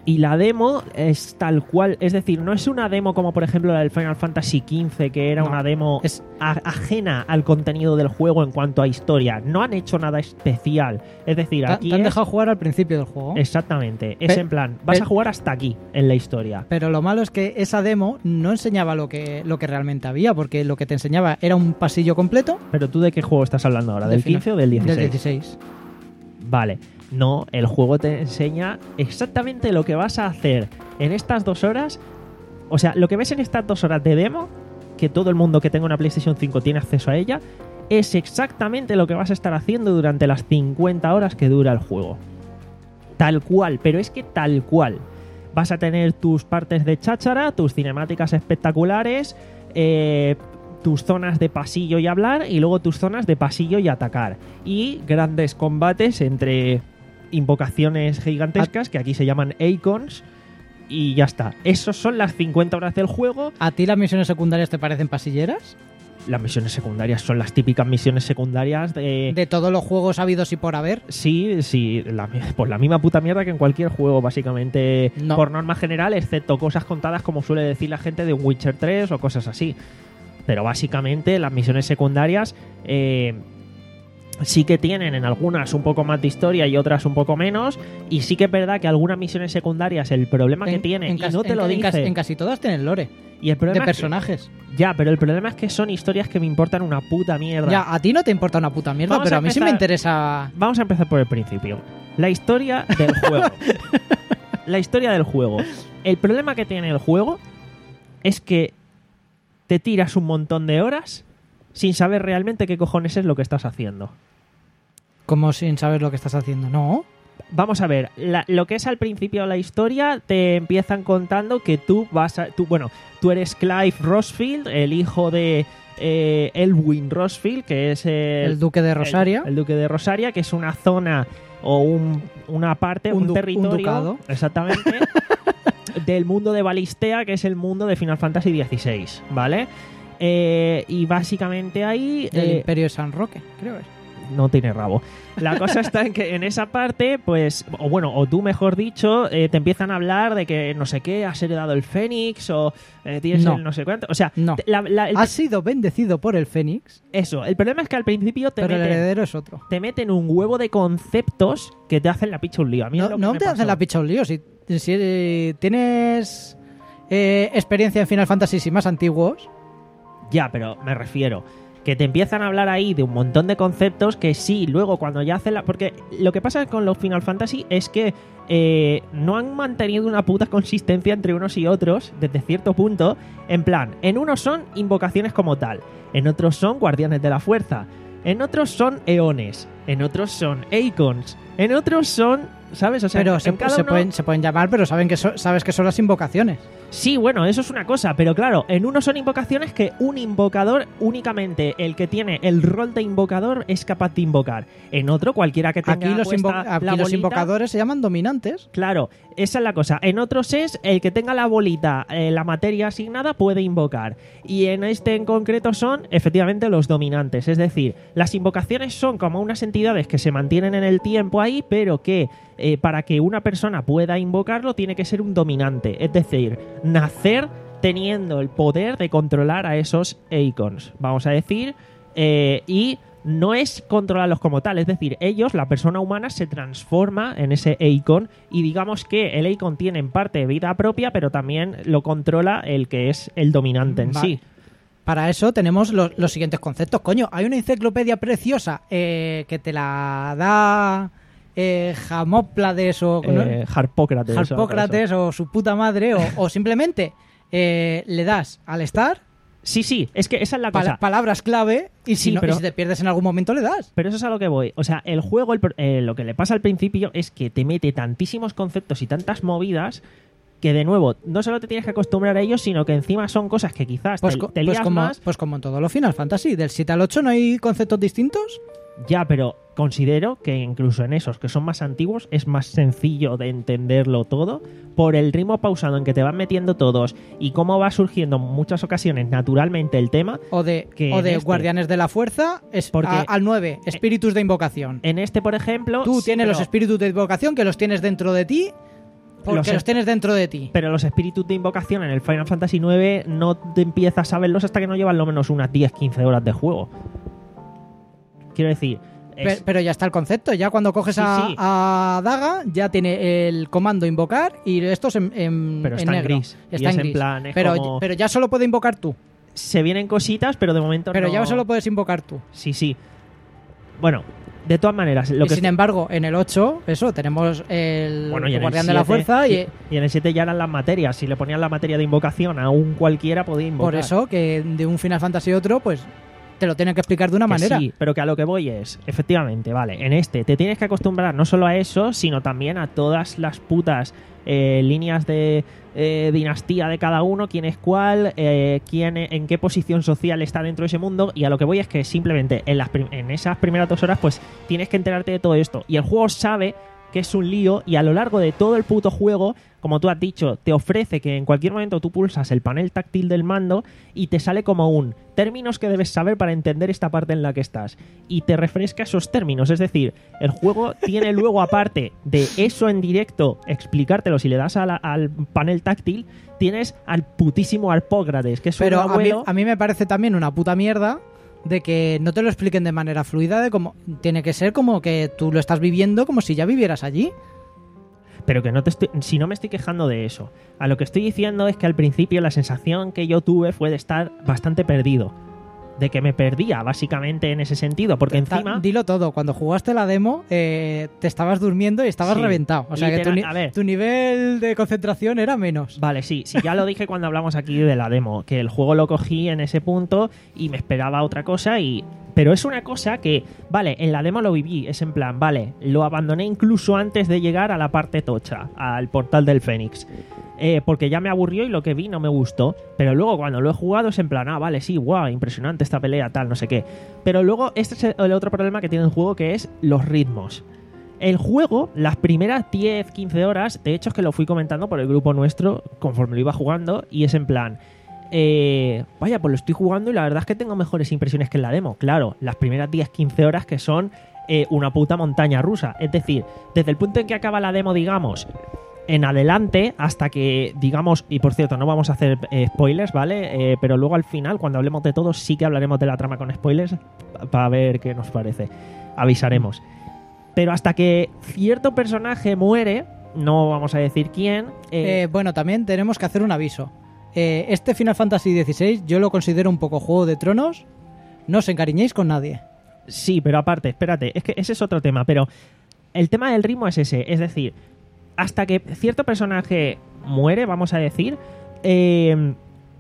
Y la demo es tal cual, es decir, no es una demo como por ejemplo la del Final Fantasy quince, que era No, una demo es- a- ajena al contenido del juego en cuanto a historia. No han hecho nada especial. Es decir, Te, aquí te han es- dejado jugar al principio del juego. Exactamente. Es Pe- en plan, vas pe- a jugar hasta aquí en la historia. Pero lo malo es que esa demo no enseñaba lo que, lo que realmente había, porque lo que te enseñaba era un pasillo completo. Pero tú, ¿de qué juego estás hablando ahora? ¿Del de final- quince o del dieciséis? Del dieciséis. Vale. No, el juego te enseña exactamente lo que vas a hacer en estas dos horas. O sea, lo que ves en estas dos horas de demo, que todo el mundo que tenga una PlayStation cinco tiene acceso a ella, es exactamente lo que vas a estar haciendo durante las cincuenta horas que dura el juego. Tal cual, pero es que tal cual. Vas a tener tus partes de cháchara, tus cinemáticas espectaculares, eh, tus zonas de pasillo y hablar, y luego tus zonas de pasillo y atacar. Y grandes combates entre invocaciones gigantescas, que aquí se llaman Icons, y ya está. Esas son las cincuenta horas del juego. ¿A ti las misiones secundarias te parecen pasilleras? Las misiones secundarias son las típicas misiones secundarias de... De todos los juegos habidos y por haber. Sí, sí, la, pues la misma puta mierda que en cualquier juego, básicamente, No. por norma general, excepto cosas contadas como suele decir la gente de Witcher tres o cosas así. Pero básicamente las misiones secundarias eh, sí que tienen en algunas un poco más de historia y otras un poco menos, y sí que es verdad que algunas misiones secundarias el problema que En- tiene, en y cas- no te en- lo en dice, cas- en casi todas tienen lore. y el problema De es que- personajes. ya, pero el problema es que son historias que me importan una puta mierda. Ya, a ti no te importa una puta mierda, Vamos pero a a mí sí me empezar- interesa. Vamos a empezar por el principio. La historia del juego. La historia del juego. El problema que tiene el juego es que te tiras un montón de horas sin saber realmente qué cojones es lo que estás haciendo. Como sin saber lo que estás haciendo. No. Vamos a ver, la- lo que es al principio de la historia, te empiezan contando que tú vas a... Tú, bueno, tú eres Clive Rosfield, el hijo de eh, Elwyn Rosfield, que es el, El duque de Rosaria. El, el duque de Rosaria, que es una zona o un- una parte, Un un, du- un territorio, ducado. exactamente, del mundo de Balistea, que es el mundo de Final Fantasy dieciséis, ¿vale? Eh, y básicamente ahí... Del eh, Imperio de San Roque, creo es. no tiene rabo. La cosa está en que en esa parte, pues, o bueno, o tú mejor dicho, eh, te empiezan a hablar de que no sé qué, has heredado el Fénix o eh, tienes No. el no sé cuánto. O sea, No. te- la- la- el- Has sido bendecido por el Fénix, eso. El problema es que al principio te pero el meten, heredero es otro. te meten un huevo de conceptos que te hacen la picha un lío. A mí es No, lo que no me te pasó. hacen la picha un lío. Si, si eh, tienes eh, experiencia en Final Fantasy y más antiguos, Ya, pero me refiero que te empiezan a hablar ahí de un montón de conceptos que sí, luego cuando ya hacen la... Porque lo que pasa con los Final Fantasy es que eh, no han mantenido una puta consistencia entre unos y otros desde cierto punto. En plan, en unos son invocaciones como tal, en otros son guardianes de la fuerza, en otros son eones, en otros son icons, en otros son... ¿Sabes? O sea, pero en, se, en cada se uno- pueden, se pueden llamar, pero saben que so- sabes que son las invocaciones. Sí, bueno, eso es una cosa, pero claro, en uno son invocaciones que un invocador, únicamente el que tiene el rol de invocador, es capaz de invocar. En otro, cualquiera que tenga Aquí, los, invo- puesta aquí la los bolita- invocadores se llaman dominantes. Claro, esa es la cosa. En otros es el que tenga la bolita, eh, la materia asignada, puede invocar. Y en este en concreto son, efectivamente, los dominantes. Es decir, las invocaciones son como unas entidades que se mantienen en el tiempo ahí, pero que eh, para que una persona pueda invocarlo tiene que ser un dominante. Es decir, nacer teniendo el poder de controlar a esos icons, vamos a decir, eh, y no es controlarlos como tal, es decir, ellos, la persona humana, se transforma en ese icon y digamos que el icon tiene en parte vida propia, pero también lo controla el que es el dominante en Vale. sí. Para eso tenemos lo- los siguientes conceptos. Coño, hay una enciclopedia preciosa eh, que te la da eh, Jamóplades o ¿no? Eh, Harpócrates. o algo de Harpócrates o su puta madre, o, o simplemente eh, le das al estar eso. Sí, sí, es que esa es la pal- cosa. palabras clave y si, Sí, no- y pero- si te pierdes en algún momento le das. Pero eso es a lo que voy. O sea, el juego, el pro- eh, lo que le pasa al principio es que te mete tantísimos conceptos y tantas movidas que, de nuevo, no solo te tienes que acostumbrar a ellos, sino que encima son cosas que quizás Pues, te, co- te pues lías como, más. pues como en todo lo Final Fantasy, del siete al ocho no hay conceptos distintos. Ya, pero considero que incluso en esos que son más antiguos es más sencillo de entenderlo todo por el ritmo pausado en que te van metiendo todos y cómo va surgiendo en muchas ocasiones naturalmente el tema. O de, Que o en de este- Guardianes de la Fuerza, es, Porque- a- al nueve, espíritus de invocación. En este, por ejemplo... Tú sí, tienes pero- los espíritus de invocación que los tienes dentro de ti. Porque los, los tienes dentro de ti. pero los espíritus de invocación en el Final Fantasy nueve no te empiezas a verlos hasta que no llevan lo menos unas diez quince horas de juego. Quiero decir... Pe- es- Pero ya está el concepto. Ya cuando coges Sí, a, sí. a Daga, ya tiene el comando invocar y estos en, en, Pero en está en negro. gris. Y Está es en en gris. plan, es pero, como- pero ya solo puede invocar tú. se vienen cositas, pero de momento Pero no... ya solo puedes invocar tú. Sí, sí. Bueno, de todas maneras... Lo y que sin embargo, en el ocho, eso, tenemos el Bueno, y en el guardián de la siete fuerza y, y, y en el siete ya eran las materias. Si le ponían la materia de invocación a un cualquiera, podía invocar. por eso que de un Final Fantasy a otro, pues te lo tienen que explicar de una Que manera. Sí, pero que a lo que voy es, efectivamente, vale, en este te tienes que acostumbrar no solo a eso, sino también a todas las putas eh, líneas de eh, dinastía de cada uno, quién es cuál, eh, quién, en qué posición social está dentro de ese mundo, y a lo que voy es que simplemente en, las prim- en esas primeras dos horas pues tienes que enterarte de todo esto, y el juego sabe que es un lío, y a lo largo de todo el puto juego, como tú has dicho, te ofrece que en cualquier momento tú pulsas el panel táctil del mando y te sale como un términos que debes saber para entender esta parte en la que estás, y te refresca esos términos. Es decir, el juego tiene luego, aparte de eso en directo, explicártelo. Si le das a la- al panel táctil, tienes al putísimo Arpócrates, que es Pero un a mí, abuelo... a mí me parece también una puta mierda de que no te lo expliquen de manera fluida, de como tiene que ser como que tú lo estás viviendo como si ya vivieras allí. Pero que no te estoy, si no me estoy quejando de eso. A lo que estoy diciendo es que al principio la sensación que yo tuve fue de estar bastante perdido. De que me perdía, básicamente, en ese sentido. Porque Ta- encima... Dilo todo, cuando jugaste la demo eh, te estabas durmiendo y estabas Sí, reventado. O sea que tu, literal- ni- a ver. tu nivel de concentración era menos. Vale, sí, sí, ya lo dije cuando hablamos aquí de la demo, que el juego lo cogí en ese punto y me esperaba otra cosa y... Pero es una cosa que, vale, en la demo lo viví, es en plan, vale, lo abandoné incluso antes de llegar a la parte tocha, al portal del Fénix. Eh, porque ya me aburrió y lo que vi no me gustó. Pero luego cuando lo he jugado es en plan, ah, vale, sí, guau, impresionante esta pelea, tal, no sé qué. Pero luego este es el otro problema que tiene el juego, que es los ritmos. El juego, las primeras diez quince horas, de hecho es que lo fui comentando por el grupo nuestro conforme lo iba jugando, y es en plan, eh, vaya, pues lo estoy jugando y la verdad es que tengo mejores impresiones que en la demo. Claro, las primeras diez quince horas que son eh, una puta montaña rusa. Es decir, desde el punto en que acaba la demo, digamos, en adelante, hasta que, digamos, y por cierto, no vamos a hacer eh, spoilers, ¿vale? Eh, pero luego al final, cuando hablemos de todo, sí que hablaremos de la trama con spoilers para ver qué nos parece. Avisaremos. Pero hasta que cierto personaje muere, no vamos a decir quién. eh, Eh, bueno, también tenemos que hacer un aviso. Eh, este Final Fantasy dieciséis yo lo considero un poco Juego de Tronos. No os encariñéis con nadie. Sí, pero aparte, espérate, es que ese es otro tema, pero el tema del ritmo es ese, es decir, hasta que cierto personaje muere, vamos a decir, eh,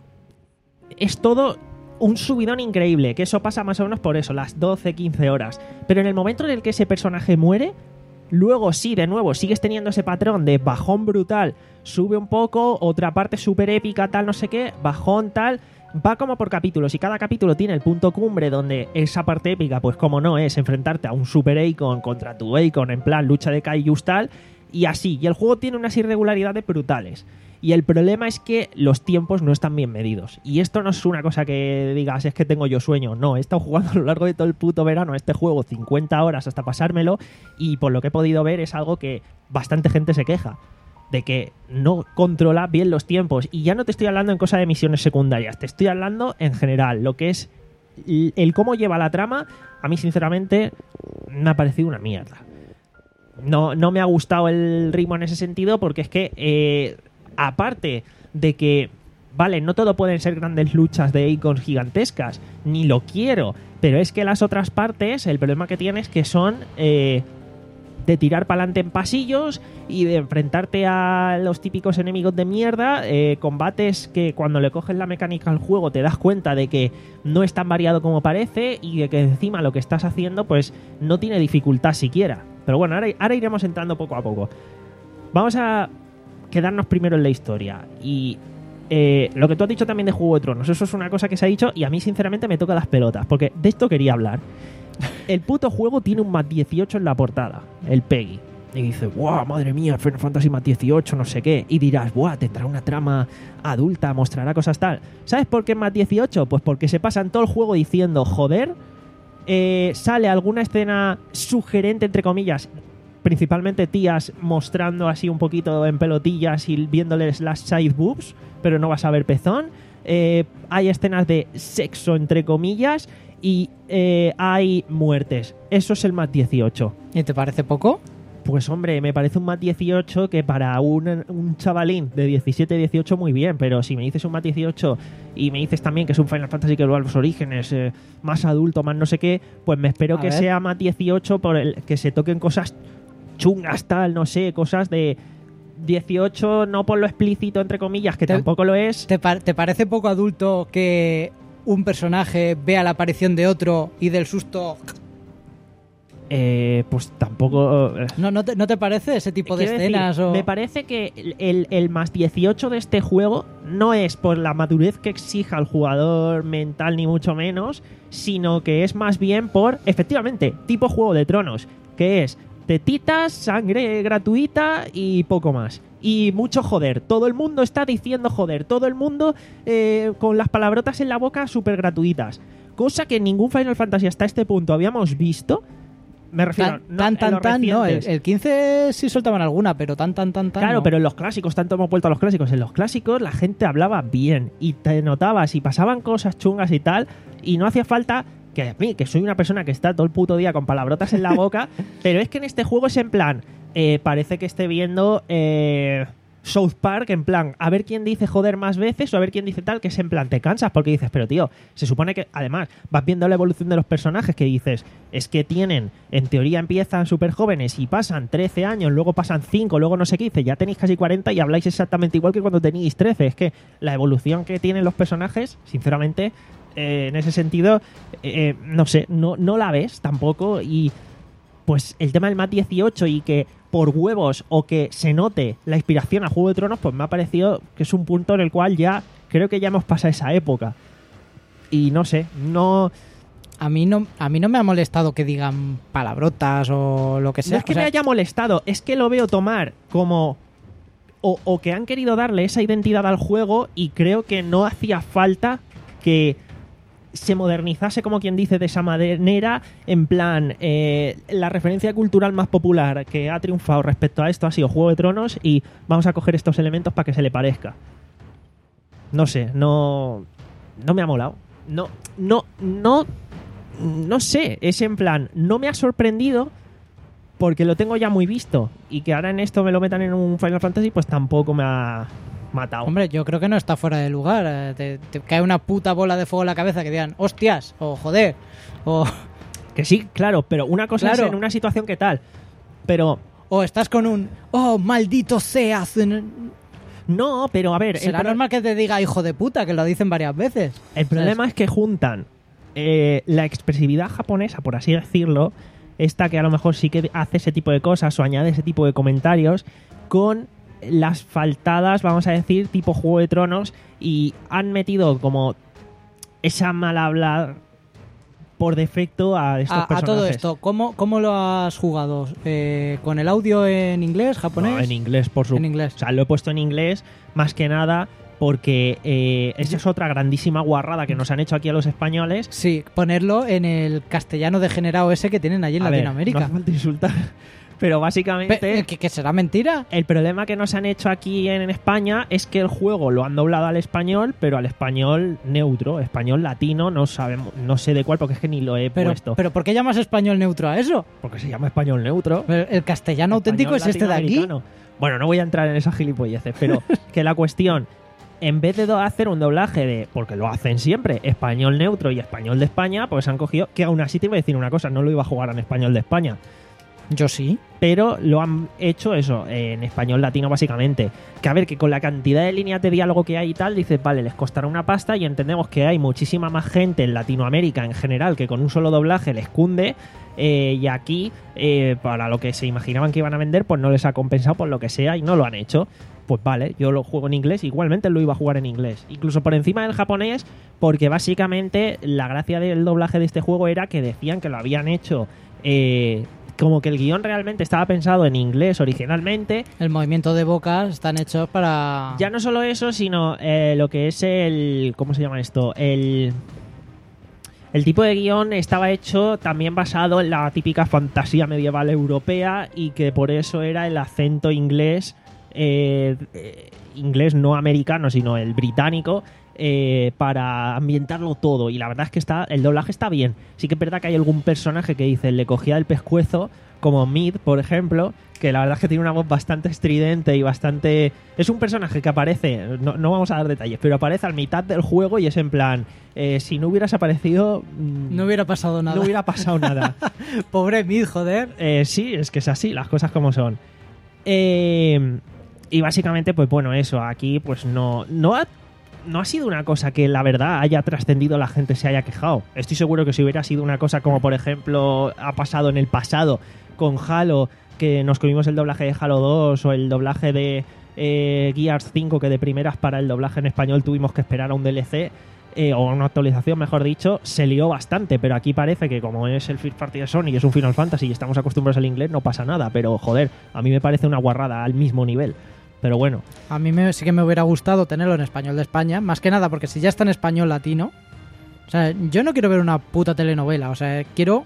es todo un subidón increíble, que eso pasa más o menos por eso, las doce quince horas. Pero en el momento en el que ese personaje muere, luego sí, de nuevo, sigues teniendo ese patrón de bajón brutal, sube un poco, otra parte súper épica, tal, no sé qué, bajón, tal, va como por capítulos, y cada capítulo tiene el punto cumbre donde esa parte épica, pues como no, es enfrentarte a un super Akon contra tu Akon, en plan lucha de kaijus tal, y así, y el juego tiene unas irregularidades brutales. Y el problema es que los tiempos no están bien medidos. Y esto no es una cosa que digas, es que tengo yo sueño. No, he estado jugando a lo largo de todo el puto verano a este juego cincuenta horas hasta pasármelo, y por lo que he podido ver es algo que bastante gente se queja. De que no controla bien los tiempos. Y ya no te estoy hablando en cosa de misiones secundarias, te estoy hablando en general. Lo que es el, el cómo lleva la trama, a mí sinceramente me ha parecido una mierda. No, no me ha gustado el ritmo en ese sentido, porque es que, eh, aparte de que, vale, no todo pueden ser grandes luchas de icons gigantescas, ni lo quiero, pero es que las otras partes, el problema que tiene es que son eh, de tirar para adelante en pasillos y de enfrentarte a los típicos enemigos de mierda, eh, combates que cuando le coges la mecánica al juego te das cuenta de que no es tan variado como parece, y de que encima lo que estás haciendo pues no tiene dificultad siquiera. Pero bueno, ahora, ahora iremos entrando poco a poco. Vamos a quedarnos primero en la historia. Y eh, lo que tú has dicho también de Juego de Tronos, eso es una cosa que se ha dicho y a mí sinceramente me toca las pelotas, porque de esto quería hablar. El puto juego tiene un más dieciocho en la portada, el Peggy. Y dices, wow, madre mía, Final Fantasy más dieciocho, no sé qué. Y dirás, wow, tendrá una trama adulta, mostrará cosas tal. ¿Sabes por qué es más dieciocho? Pues porque se pasan todo el juego diciendo, joder, eh, sale alguna escena sugerente, entre comillas, principalmente tías mostrando así un poquito en pelotillas y viéndoles las side boobs, pero no vas a ver pezón. Eh, hay escenas de sexo, entre comillas, y eh, hay muertes. Eso es el más dieciocho. ¿Y te parece poco? Pues hombre, me parece un más dieciocho que para un, un chavalín de diecisiete, dieciocho muy bien, pero si me dices un más dieciocho y me dices también que es un Final Fantasy que va a los orígenes, eh, más adulto, más no sé qué, pues me espero A que ver. sea más dieciocho por el que se toquen cosas chungas, tal, no sé, cosas de dieciocho, no por lo explícito, entre comillas, que Te- tampoco lo es. ¿Te, par- te parece poco adulto que un personaje vea la aparición de otro y del susto... Eh, pues tampoco... eh, ¿No, no, te, ¿No te parece ese tipo de Quiero decir, escenas? o... Me parece que el, el- el más dieciocho de este juego no es por la madurez que exija al jugador mental, ni mucho menos, sino que es más bien por, efectivamente, tipo Juego de Tronos, que es tetitas, sangre gratuita y poco más. Y mucho joder. Todo el mundo está diciendo joder. Todo el mundo eh, con las palabrotas en la boca súper gratuitas. Cosa que en ningún Final Fantasy hasta este punto habíamos visto. Me refiero Tan, no, tan, en tan, los tan, no. El, recientes. el quince sí soltaban alguna, pero tan, tan, tan, tan. Claro, no. pero en los clásicos, tanto hemos vuelto a los clásicos. En los clásicos la gente hablaba bien y te notabas y pasaban cosas chungas y tal, y no hacía falta que a mí, que soy una persona que está todo el puto día con palabrotas en la boca, pero es que en este juego es en plan, eh, parece que esté viendo eh, South Park, en plan, a ver quién dice joder más veces o a ver quién dice tal, que es en plan, te cansas porque dices, pero tío, se supone que, además, vas viendo la evolución de los personajes que dices, es que tienen, en teoría empiezan súper jóvenes y pasan trece años, luego pasan cinco, luego no sé qué, dice, ya tenéis casi cuarenta y habláis exactamente igual que cuando teníais trece. Es que la evolución que tienen los personajes, sinceramente, eh, en ese sentido, eh, no sé, no, no la ves tampoco. Y pues el tema del más dieciocho y que por huevos o que se note la inspiración a Juego de Tronos, pues me ha parecido que es un punto en el cual ya creo que ya hemos pasado esa época. Y no sé, no... A mí no, a mí no me ha molestado que digan palabrotas o lo que sea. No es que O sea, me haya molestado, es que lo veo tomar como... O, o que han querido darle esa identidad al juego y creo que no hacía falta que se modernizase, como quien dice, de esa manera, en plan, eh, la referencia cultural más popular que ha triunfado respecto a esto ha sido Juego de Tronos y vamos a coger estos elementos para que se le parezca. No sé, no... No me ha molado. No, no, no... No sé, es en plan, no me ha sorprendido porque lo tengo ya muy visto y que ahora en esto me lo metan en un Final Fantasy, pues tampoco me ha matado. Hombre, yo creo que no está fuera de lugar. Eh, Te, te cae una puta bola de fuego en la cabeza que digan, hostias, o joder, o, Que sí, claro, pero una cosa Claro. es en una situación que tal, pero... o estás con un, oh, maldito seas. No, pero a ver, el, Será pro- normal que te diga hijo de puta, que lo dicen varias veces. el problema es que juntan eh, la expresividad japonesa, por así decirlo, esta que a lo mejor sí que hace ese tipo de cosas o añade ese tipo de comentarios, con las faltadas, vamos a decir, tipo Juego de Tronos, y han metido como esa mal hablar por defecto a estos A, a personajes. todo esto, ¿cómo, cómo lo has jugado? Eh, ¿Con el audio en inglés, japonés? No, en inglés, por supuesto. En inglés. O sea, lo he puesto en inglés más que nada porque eh, esa es otra grandísima guarrada que nos han hecho aquí a los españoles. Sí, ponerlo en el castellano degenerado ese que tienen allí en A ver, Latinoamérica. no hace falta insultar, pero básicamente... Pe- ¿que, que será mentira? El problema que nos han hecho aquí en España es que el juego lo han doblado al español, pero al español neutro, español latino, no sabemos, no sé de cuál, porque es que ni lo he Pero, puesto. pero ¿por qué llamas español neutro a eso? Porque se llama español neutro. El, el castellano auténtico es Español este de aquí. latinoamericano. Bueno, no voy a entrar en esas gilipolleces, pero que la cuestión, en vez de do- hacer un doblaje de, porque lo hacen siempre, español neutro y español de España, pues han cogido, que aún así te iba a decir una cosa, no lo iba a jugar en español de España. Yo sí. Pero lo han hecho eso, en español latino básicamente. Que a ver, que con la cantidad de líneas de diálogo que hay y tal, dices, vale, les costará una pasta y entendemos que hay muchísima más gente en Latinoamérica en general que con un solo doblaje les cunde. Eh, y aquí, eh, para lo que se imaginaban que iban a vender, pues no les ha compensado por lo que sea y no lo han hecho. Pues vale, yo lo juego en inglés, igualmente lo iba a jugar en inglés. Incluso por encima del japonés, porque básicamente la gracia del doblaje de este juego era que decían que lo habían hecho... Eh, como que el guión realmente estaba pensado en inglés originalmente. El movimiento de bocas están hechos para... Ya no solo eso, sino eh, lo que es el... ¿Cómo se llama esto? El... El tipo de guión estaba hecho también basado en la típica fantasía medieval europea y que por eso era el acento inglés, eh, eh, inglés no americano, sino el británico, eh, para ambientarlo todo. Y la verdad es que está el doblaje está bien. Sí que es verdad que hay algún personaje que dice le cogía el pescuezo, como Mid, por ejemplo, que la verdad es que tiene una voz bastante estridente y bastante... Es un personaje que aparece, no, no vamos a dar detalles, pero aparece a mitad del juego y es en plan, eh, si no hubieras aparecido... mmm, No hubiera pasado nada. no hubiera pasado nada. Pobre Mid, joder. Eh, sí, es que es así, las cosas como son. Eh, y básicamente, pues bueno, eso, aquí pues no, no, ha, no ha sido una cosa que la verdad haya trascendido, la gente se haya quejado. Estoy seguro que si hubiera sido una cosa como, por ejemplo, ha pasado en el pasado con Halo, que nos comimos el doblaje de Halo dos o el doblaje de eh, Gears cinco, que de primeras para el doblaje en español tuvimos que esperar a un D L C, eh, o una actualización, mejor dicho, se lió bastante, pero aquí parece que como es el First Party de Sony y es un Final Fantasy y estamos acostumbrados al inglés, no pasa nada, pero joder, a mí me parece una guarrada al mismo nivel. Pero bueno, A mí me, sí que me hubiera gustado tenerlo en español de España, más que nada porque si ya está en español latino, o sea, yo no quiero ver una puta telenovela, o sea, quiero...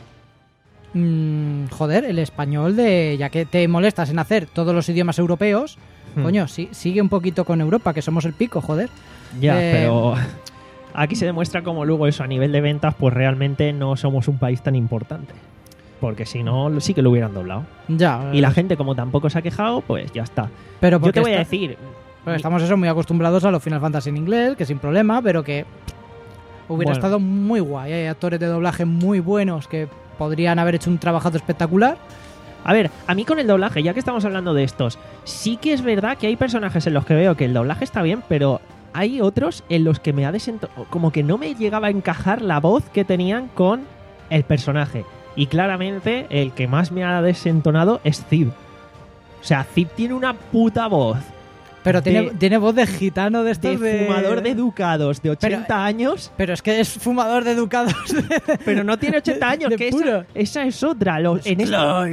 mm, joder, el español de... Ya que te molestas en hacer todos los idiomas europeos, Hmm. coño, sí, sigue un poquito con Europa, que somos el pico, joder. ya, Eh, pero aquí se demuestra como luego eso a nivel de ventas, pues realmente no somos un país tan importante. Porque si no, sí que lo hubieran doblado. Ya. Y la eh, gente, como tampoco se ha quejado, pues ya está. Pero Yo porque te voy a está- decir, porque estamos eso muy acostumbrados a los Final Fantasy en inglés, que sin problema, pero que hubiera Bueno. estado muy guay. Hay actores de doblaje muy buenos que podrían haber hecho un trabajazo espectacular. a ver, a mí con el doblaje, ya que estamos hablando de estos, sí que es verdad que hay personajes en los que veo que el doblaje está bien, pero hay otros en los que me ha desentonado, como que no me llegaba a encajar la voz que tenían con el personaje. Y claramente el que más me ha desentonado es Cid. O sea, Cid tiene una puta voz Pero De- tiene, tiene voz de gitano de de estos de... fumador de ducados de ochenta Pero- años, Pero es que es fumador de educados. De... pero no tiene ochenta años, de que esa, puro. esa es otra. Los- en esta-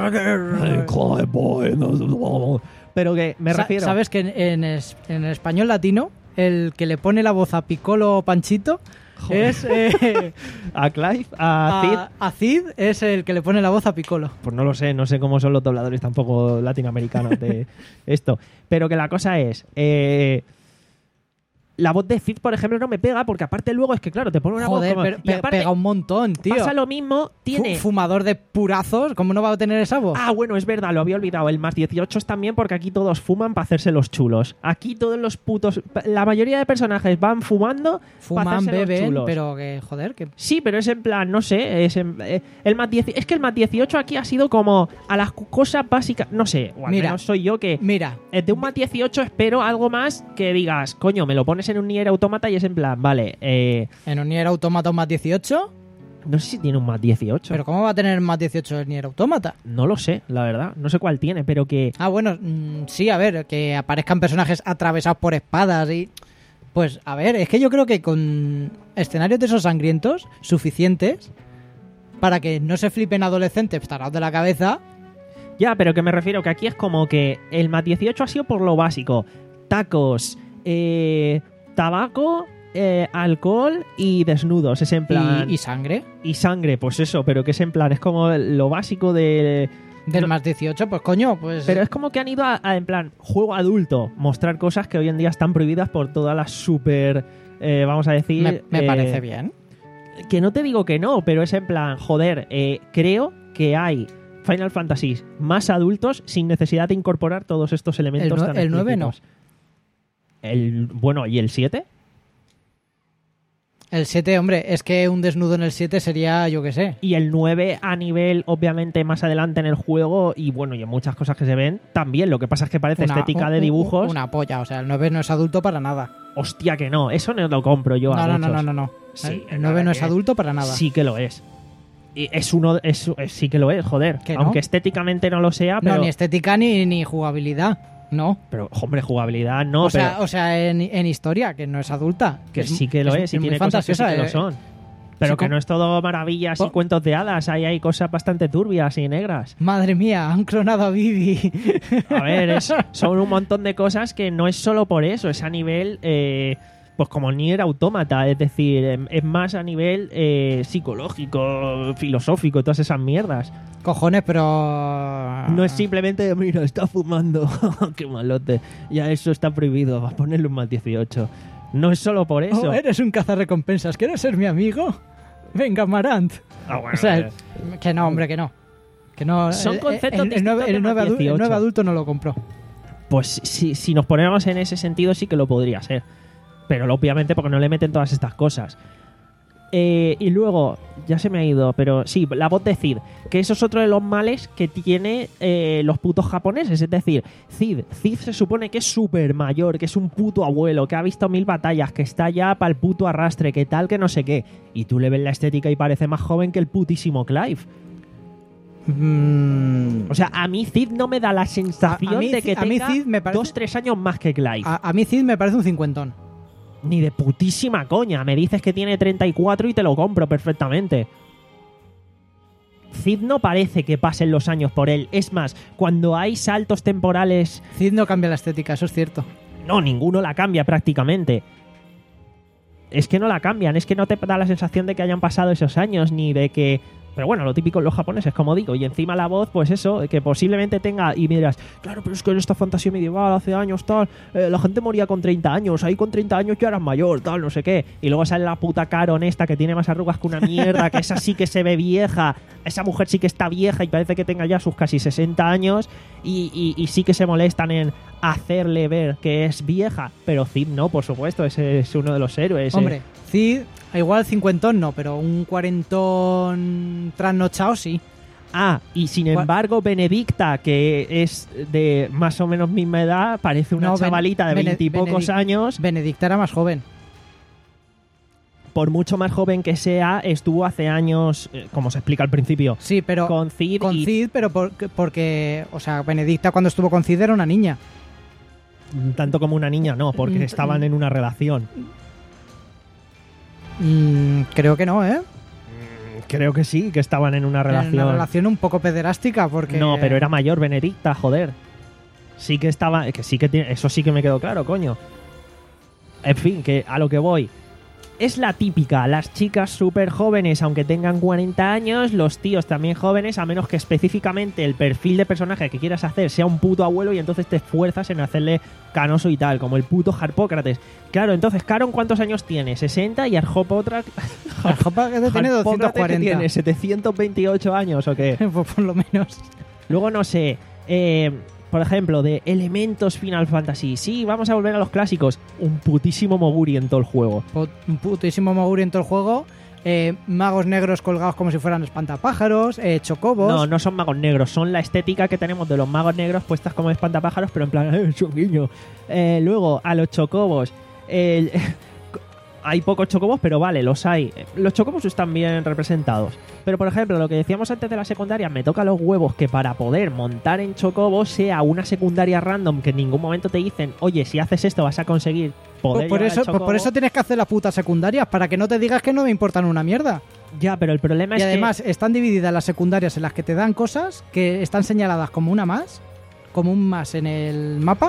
pero que me Sa- refiero... ¿Sabes que en, en es- en el español latino el que le pone la voz a Piccolo o Panchito Joder. es... eh, A Clive, a Cid, a, a Cid es el que le pone la voz a Piccolo. pues no lo sé, no sé cómo son los dobladores tampoco latinoamericanos de esto. Pero que la cosa es, eh, la voz de Cid, por ejemplo, no me pega porque aparte luego es que, claro, te pone una Joder, voz como... pero y pe- aparte pega un montón, tío. pasa lo mismo, tiene... Fu- fumador de purazos, ¿cómo no va a tener esa voz? Ah, bueno, es verdad, lo había olvidado. El más dieciocho es también porque aquí todos fuman para hacerse los chulos. Aquí todos los putos... La mayoría de personajes van fumando para Fuman, hacerse los beben, chulos. pero que, joder, que... Sí, pero es en plan, no sé, es en- eh, el más diez, es que el más dieciocho aquí ha sido como a las cu- cosas básicas, no sé, o al Mira. menos soy yo que Mira, eh, de un más dieciocho espero algo más que digas, coño, me lo pones en un Nier Automata y es en plan, vale, eh, en un Nier Automata un más dieciocho, no sé si tiene un más dieciocho. pero ¿cómo va a tener más dieciocho el Nier Automata? No lo sé, la verdad, no sé cuál tiene, pero que... Ah, bueno, mm, sí, a ver, que aparezcan personajes atravesados por espadas y... Pues, a ver, es que yo creo que con escenarios de esos sangrientos suficientes para que no se flipen adolescentes tarados de la cabeza. Ya, pero que me refiero que aquí es como que el más dieciocho ha sido por lo básico. Tacos, eh, tabaco, eh, alcohol y desnudos. Es en plan... Y, y sangre. y sangre, pues eso, pero que es en plan, es como lo básico de... Del No- más dieciocho, pues coño, pues... Pero es como que han ido a, a, en plan, juego adulto, mostrar cosas que hoy en día están prohibidas por todas las super... eh, vamos a decir... me, me eh, parece bien. Que no te digo que no, pero es en plan, joder, eh, creo que hay Final Fantasy más adultos sin necesidad de incorporar todos estos elementos El nue- tan el nueve no. explícitos. El, bueno, ¿y el siete? El siete, hombre, es que un desnudo en el siete sería, yo qué sé. Y el nueve a nivel, obviamente, más adelante en el juego, y bueno, y en muchas cosas que se ven, también. Lo que pasa es que parece Una- estética un- de un- dibujos. Una polla, o sea, el nueve no es adulto para nada. Hostia, que no, eso no lo compro yo a No, no, no, muchos. no, no, no. Sí, el la el nueve verdad no es que adulto para nada. Sí que lo es. Y es uno, es, es- sí que lo es, joder. ¿Que no? Aunque estéticamente no lo sea, pero... No, ni estética ni, ni jugabilidad. No. Pero, hombre, jugabilidad no, o, sea, pero o sea, en, en historia, que no es adulta. que es- sí que lo es, y muy tiene cosas que sí fantasiosa, que lo eh. son. Pero Sí, que com- no es todo maravillas y Po- cuentos de hadas, ahí hay cosas bastante turbias y negras. Madre mía, han clonado a Vivi. A ver, es- son un montón de cosas que no es solo por eso, es a nivel... eh, Pues como Nier Automata, es decir, em, es más a nivel eh, psicológico, filosófico y todas esas mierdas. Cojones, pero... No es simplemente, mira, está fumando, qué malote, ya eso está prohibido, va a ponerle un más dieciocho. No es solo por eso. Oh, eres un cazarrecompensas, ¿quieres ser mi amigo? Venga, Marant. Ah, bueno, O sea, eh, que no, hombre, que no. Que no. Son el- conceptos el, el, distintos nueve, de el, nueve más adu- el dieciocho. nueve adulto no lo compró. Pues si, si nos ponemos en ese sentido sí que lo podría ser. Pero obviamente porque no le meten todas estas cosas. Eh, y luego, ya se me ha ido, pero sí, la voz de Cid, que eso es otro de los males que tiene eh, los putos japoneses. Es decir, Cid, Cid se supone que es súper mayor, que es un puto abuelo, que ha visto mil batallas, que está ya para el puto arrastre, que tal, que no sé qué. Y tú le ves la estética y parece más joven que el putísimo Clive. Mm, O sea, a mí Cid no me da la sensación A- a mí de que Cid- a mí tenga Cid me parece- dos, tres años más que Clive. a, a mí Cid me parece un cincuentón. Ni de putísima coña. Me dices que tiene treinta y cuatro y te lo compro perfectamente. Cid no parece que pasen los años por él. Es más, cuando hay saltos temporales, Cid no cambia la estética, eso es cierto. no, ninguno la cambia prácticamente. Es que no la cambian, es que no te da la sensación de que hayan pasado esos años, ni de que... Pero bueno, lo típico en los japoneses, como digo. Y encima la voz, pues eso, que posiblemente tenga... Y me dirás, claro, pero es que en esta fantasía medieval hace años, tal, eh, la gente moría con treinta años, ahí con treinta años ya eras mayor, tal, no sé qué. Y luego sale la puta Caron esta que tiene más arrugas que una mierda, que esa sí que se ve vieja. Esa mujer sí que está vieja y parece que tenga ya sus casi sesenta años. Y, y, y sí que se molestan en hacerle ver que es vieja. Pero Cid no, por supuesto, ese es uno de los héroes. eh. Hombre, Cid, igual cincuentón no, pero un cuarentón trasnochado sí. Ah, y sin ¿Cuál? embargo, Benedicta, que es de más o menos misma edad, parece una No, Ben- chavalita de Bene- veintipocos Benedic- años. Benedicta era más joven. Por mucho más joven que sea, estuvo hace años, eh, como se explica al principio, Sí, pero con Cid. con y Cid, pero por- porque, o sea, Benedicta cuando estuvo con Cid era una niña. tanto como una niña, no, porque Mm, estaban en una relación. Mm, creo que no, ¿eh? Creo que sí, que estaban en una Era relación. una relación un poco pederástica porque... No, pero era mayor Benedicta, joder. Sí que estaba, que sí que tiene, eso sí que me quedó claro, coño. En fin, que a lo que voy. Es la típica, las chicas súper jóvenes, aunque tengan cuarenta años, los tíos también jóvenes, a menos que específicamente el perfil de personaje que quieras hacer sea un puto abuelo y entonces te esfuerzas en hacerle canoso y tal, como el puto Harpócrates. Claro, entonces, Caron, ¿cuántos años tiene? ¿sesenta? Y Arjópotra... Jopa, que tiene doscientos Harpócrates, ¿qué cuarenta. tiene? ¿setecientos veintiocho años o qué? Pues por lo menos. Luego, no sé, eh, por ejemplo, de elementos Final Fantasy. Sí, vamos a volver a los clásicos. Un putísimo Moguri en todo el juego. Po- Un putísimo Moguri en todo el juego. Eh, magos negros colgados como si fueran espantapájaros. Eh, chocobos. No, no son magos negros, son la estética que tenemos de los magos negros puestas como espantapájaros, pero en plan, ¡eh, es un guiño! Eh, luego, a los chocobos. el- hay pocos chocobos, pero vale, los hay. Los chocobos están bien representados. Pero, por ejemplo, lo que decíamos antes de la secundaria, me toca los huevos que para poder montar en chocobos sea una secundaria random que en ningún momento te dicen, oye, si haces esto vas a conseguir poder Pues por, llegar eso, al pues por chocobo. eso tienes que hacer las putas secundarias, para que no te digas que no me importan una mierda. Ya, pero el problema Y es además están divididas las secundarias en las que te dan cosas que están señaladas como una más, como un más en el mapa,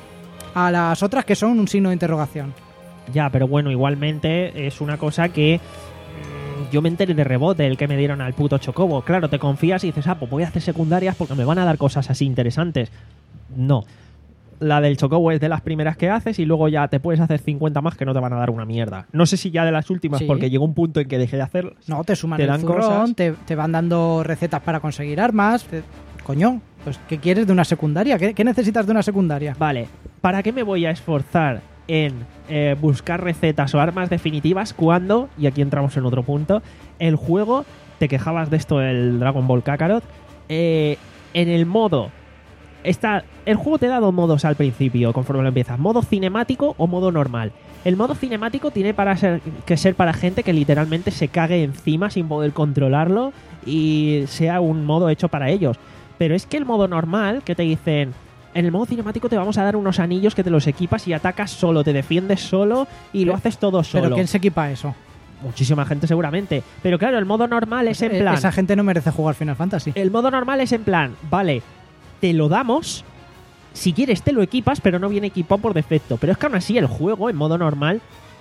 a las otras que son un signo de interrogación. que... Ya, pero bueno, igualmente es una cosa que... mm, Yo me enteré de rebote el que me dieron al puto chocobo. Claro, te confías y dices, ah, pues voy a hacer secundarias porque me van a dar cosas así interesantes. No. La del chocobo es de las primeras que haces y luego ya te puedes hacer cincuenta más que no te van a dar una mierda. No sé si ya de las últimas, Sí. porque llegó un punto en que dejé de hacerlas. No, te suman Te el dan zurrón, cosas. te, te van dando recetas para conseguir armas. te- Coño, pues ¿qué quieres de una secundaria? ¿Qué, qué necesitas de una secundaria? Vale, ¿para qué me voy a esforzar en eh, buscar recetas o armas definitivas cuando, y aquí entramos en otro punto, el juego, te quejabas de esto el Dragon Ball Kakarot, eh, en el modo... Está, el juego te da dos modos al principio, conforme lo empiezas. Modo cinemático o modo normal. El modo cinemático tiene para ser, que ser para gente que literalmente se cague encima sin poder controlarlo y sea un modo hecho para ellos. Pero es que el modo normal, que te dicen... En el modo cinemático te vamos a dar unos anillos que te los equipas y atacas solo, te defiendes solo y lo Pero- haces todo solo. ¿Pero quién se equipa eso? Muchísima gente seguramente. Pero claro, el modo normal es en Eh, plan... Esa gente no merece jugar Final Fantasy. El modo normal es en plan, vale, te lo damos, si quieres te lo equipas, pero no viene equipado por defecto. Pero es que aún así el juego, en modo normal,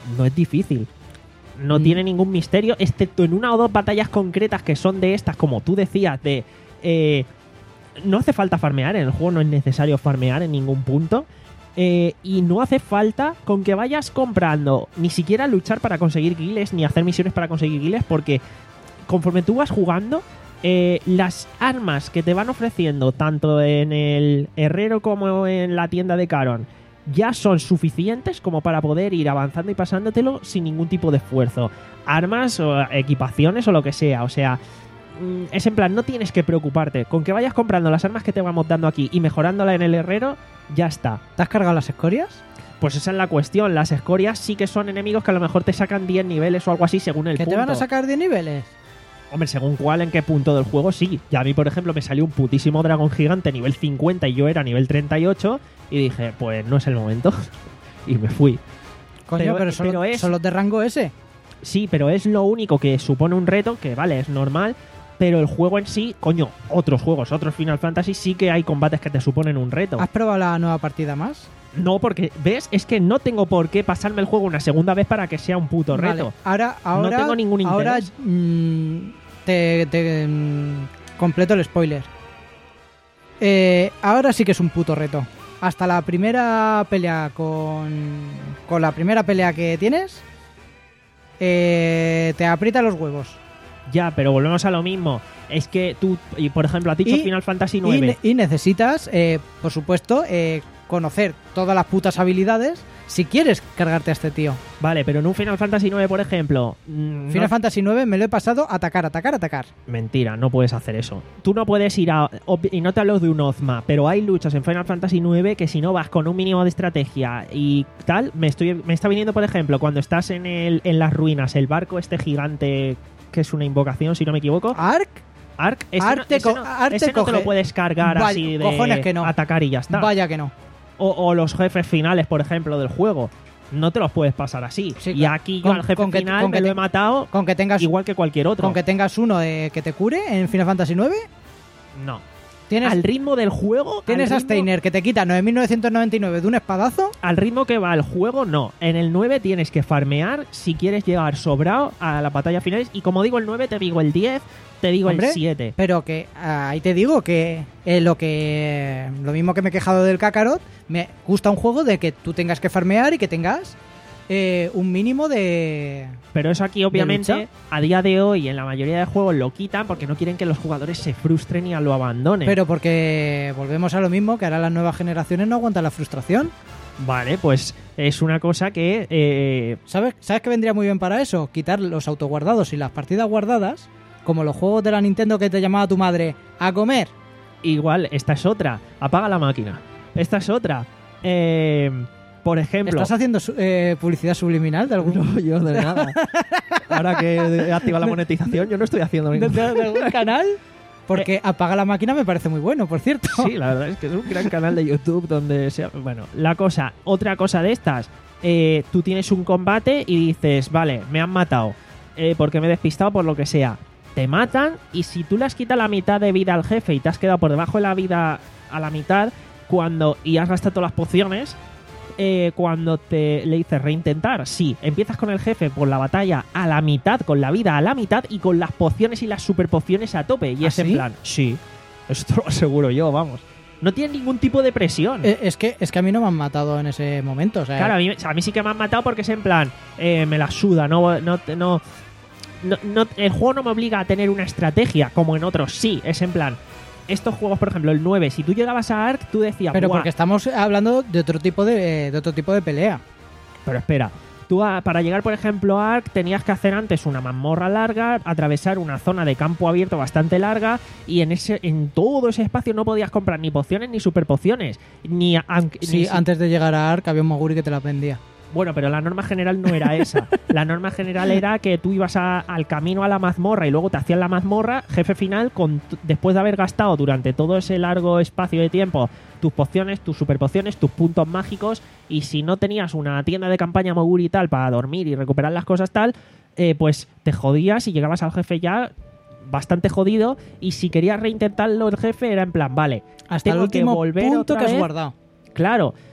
no es difícil. No Mm. tiene ningún misterio, excepto en una o dos batallas concretas que son de estas, como tú decías, de... Eh, no hace falta farmear, en el juego no es necesario farmear en ningún punto. Eh, y no hace falta con que vayas comprando ni siquiera luchar para conseguir guiles ni hacer misiones para conseguir guiles, porque conforme tú vas jugando, eh, las armas que te van ofreciendo tanto en el herrero como en la tienda de Caron ya son suficientes como para poder ir avanzando y pasándotelo sin ningún tipo de esfuerzo. Armas o equipaciones o lo que sea, o sea, mm, es en plan, no tienes que preocuparte. Con que vayas comprando las armas que te vamos dando aquí y mejorándola en el herrero, ya está. ¿Te has cargado las escorias? Pues esa es la cuestión. Las escorias sí que son enemigos que a lo mejor te sacan diez niveles o algo así según el ¿Que punto. te van a sacar diez niveles? Hombre, según cuál, en qué punto del juego, sí. Ya a mí, por ejemplo, me salió un putísimo dragón gigante nivel cincuenta y yo era nivel treinta y ocho y dije, pues no es el momento. Y me fui. Coño, Pero- pero, son, pero los- es- son los de rango ese. Sí, pero es lo único que supone un reto, que vale, es normal, pero el juego en sí, coño, otros juegos, otros Final Fantasy sí que hay combates que te suponen un reto. ¿Has probado la nueva partida más? No, porque, ¿ves? Es que no tengo por qué pasarme el juego una segunda vez para que sea un puto reto. Vale, ahora, ahora, tengo ningún ahora interés. mm, te, te, mm, completo el spoiler. Eh, ahora sí que es un puto reto. Hasta la primera pelea con, con la primera pelea que tienes, eh, te aprieta los huevos. Ya, pero volvemos a lo mismo. Es que tú, y por ejemplo, has dicho Y- Final Fantasy Y, nueve. ne- y necesitas, eh, por supuesto, eh, conocer todas las putas habilidades si quieres cargarte a este tío. Vale, pero en un Final Fantasy nueve, por ejemplo... mm, Final no- Fantasy nueve me lo he pasado a atacar, atacar, atacar. Mentira, no puedes hacer eso. Tú no puedes ir a... ob- Y no te hablo de un Ozma, pero hay luchas en Final Fantasy nueve que si no vas con un mínimo de estrategia y tal... Me estoy me está viniendo, por ejemplo, cuando estás en, el, en las ruinas, el barco este gigante que es una invocación, si no me equivoco. Ark, Ark, ese, Ark no, te ese co- no- Ark te ese no te lo coge. puedes cargar Vaya, así de cojones que no. atacar y ya está. vaya que no. O, o los jefes finales, por ejemplo, del juego. No te los puedes pasar así. Sí, y claro. aquí yo Con- al jefe con que- final con me que lo te- he matado Con que tengas, igual que cualquier otro. con que tengas uno eh, que te cure en Final Fantasy nueve, No. tienes, Al ritmo del juego... tienes al a ritmo- Steiner que te quita nueve mil novecientos noventa y nueve de un espadazo. Al ritmo que va el juego, no. En el nueve tienes que farmear si quieres llegar sobrado a la batalla final. Y como digo el nueve, te digo el diez, te digo Hombre, el siete. Pero que ah, ahí te digo que eh, lo que lo mismo que me he quejado del Kakarot, me gusta un juego de que tú tengas que farmear y que tengas eh, un mínimo de... Pero eso aquí, obviamente, lucha? a día de hoy, en la mayoría de juegos lo quitan porque no quieren que los jugadores se frustren y lo abandonen. Pero porque volvemos a lo mismo, que ahora las nuevas generaciones no aguantan la frustración. Vale, pues es una cosa que... eh, ¿Sabes, ¿Sabes qué vendría muy bien para eso? Quitar los autoguardados y las partidas guardadas, como los juegos de la Nintendo que te llamaba tu madre a comer. igual, esta es otra. Apaga la máquina. Esta es otra. Eh, por ejemplo... ¿Estás haciendo su- eh, publicidad subliminal de algún, No, yo de nada. Ahora que he activado la monetización, yo no estoy haciendo de, ningún... de- de algún canal? Porque apaga la máquina me parece muy bueno, por cierto. Sí, la verdad es que es un gran canal de YouTube donde se... Bueno, la cosa, otra cosa de estas, eh, tú tienes un combate y dices, vale, me han matado eh, porque me he despistado por lo que sea. Te matan y si tú le has quitado la mitad de vida al jefe y te has quedado por debajo de la vida a la mitad cuando y has gastado todas las pociones, eh, cuando te le dices reintentar, sí, empiezas con el jefe por la batalla a la mitad, con la vida a la mitad y con las pociones y las super pociones a tope. Y ¿Ah, es en sí? plan, sí, esto lo aseguro yo, vamos. No tiene ningún tipo de presión. Eh, Es que, es que a mí no me han matado en ese momento. O sea, Claro, a mí, a mí sí que me han matado porque es en plan, eh, me la suda, no, no, no, no, no- el juego no me obliga a tener una estrategia como en otros sí, es en plan, estos juegos, por ejemplo, el nueve, si tú llegabas a Ark, tú decías, pero "Buah". porque estamos hablando de otro tipo de, de otro tipo de pelea. Pero espera, tú a- para llegar, por ejemplo, a Ark tenías que hacer antes una mazmorra larga, atravesar una zona de campo abierto bastante larga y en ese en todo ese espacio no podías comprar ni pociones ni superpociones. Ni, an- ni Sí, si- antes de llegar a Ark había un Moguri que te la vendía. Bueno, pero la norma general no era esa. La norma general era que tú ibas a- al camino a la mazmorra y luego te hacían la mazmorra, jefe final, con t- después de haber gastado durante todo ese largo espacio de tiempo tus pociones, tus superpociones, tus puntos mágicos, y si no tenías una tienda de campaña Moguri y tal para dormir y recuperar las cosas tal, eh, pues te jodías y llegabas al jefe ya bastante jodido, y si querías reintentarlo el jefe era en plan, vale, Hasta el tengo que último volver punto otra que has vez. guardado. Claro,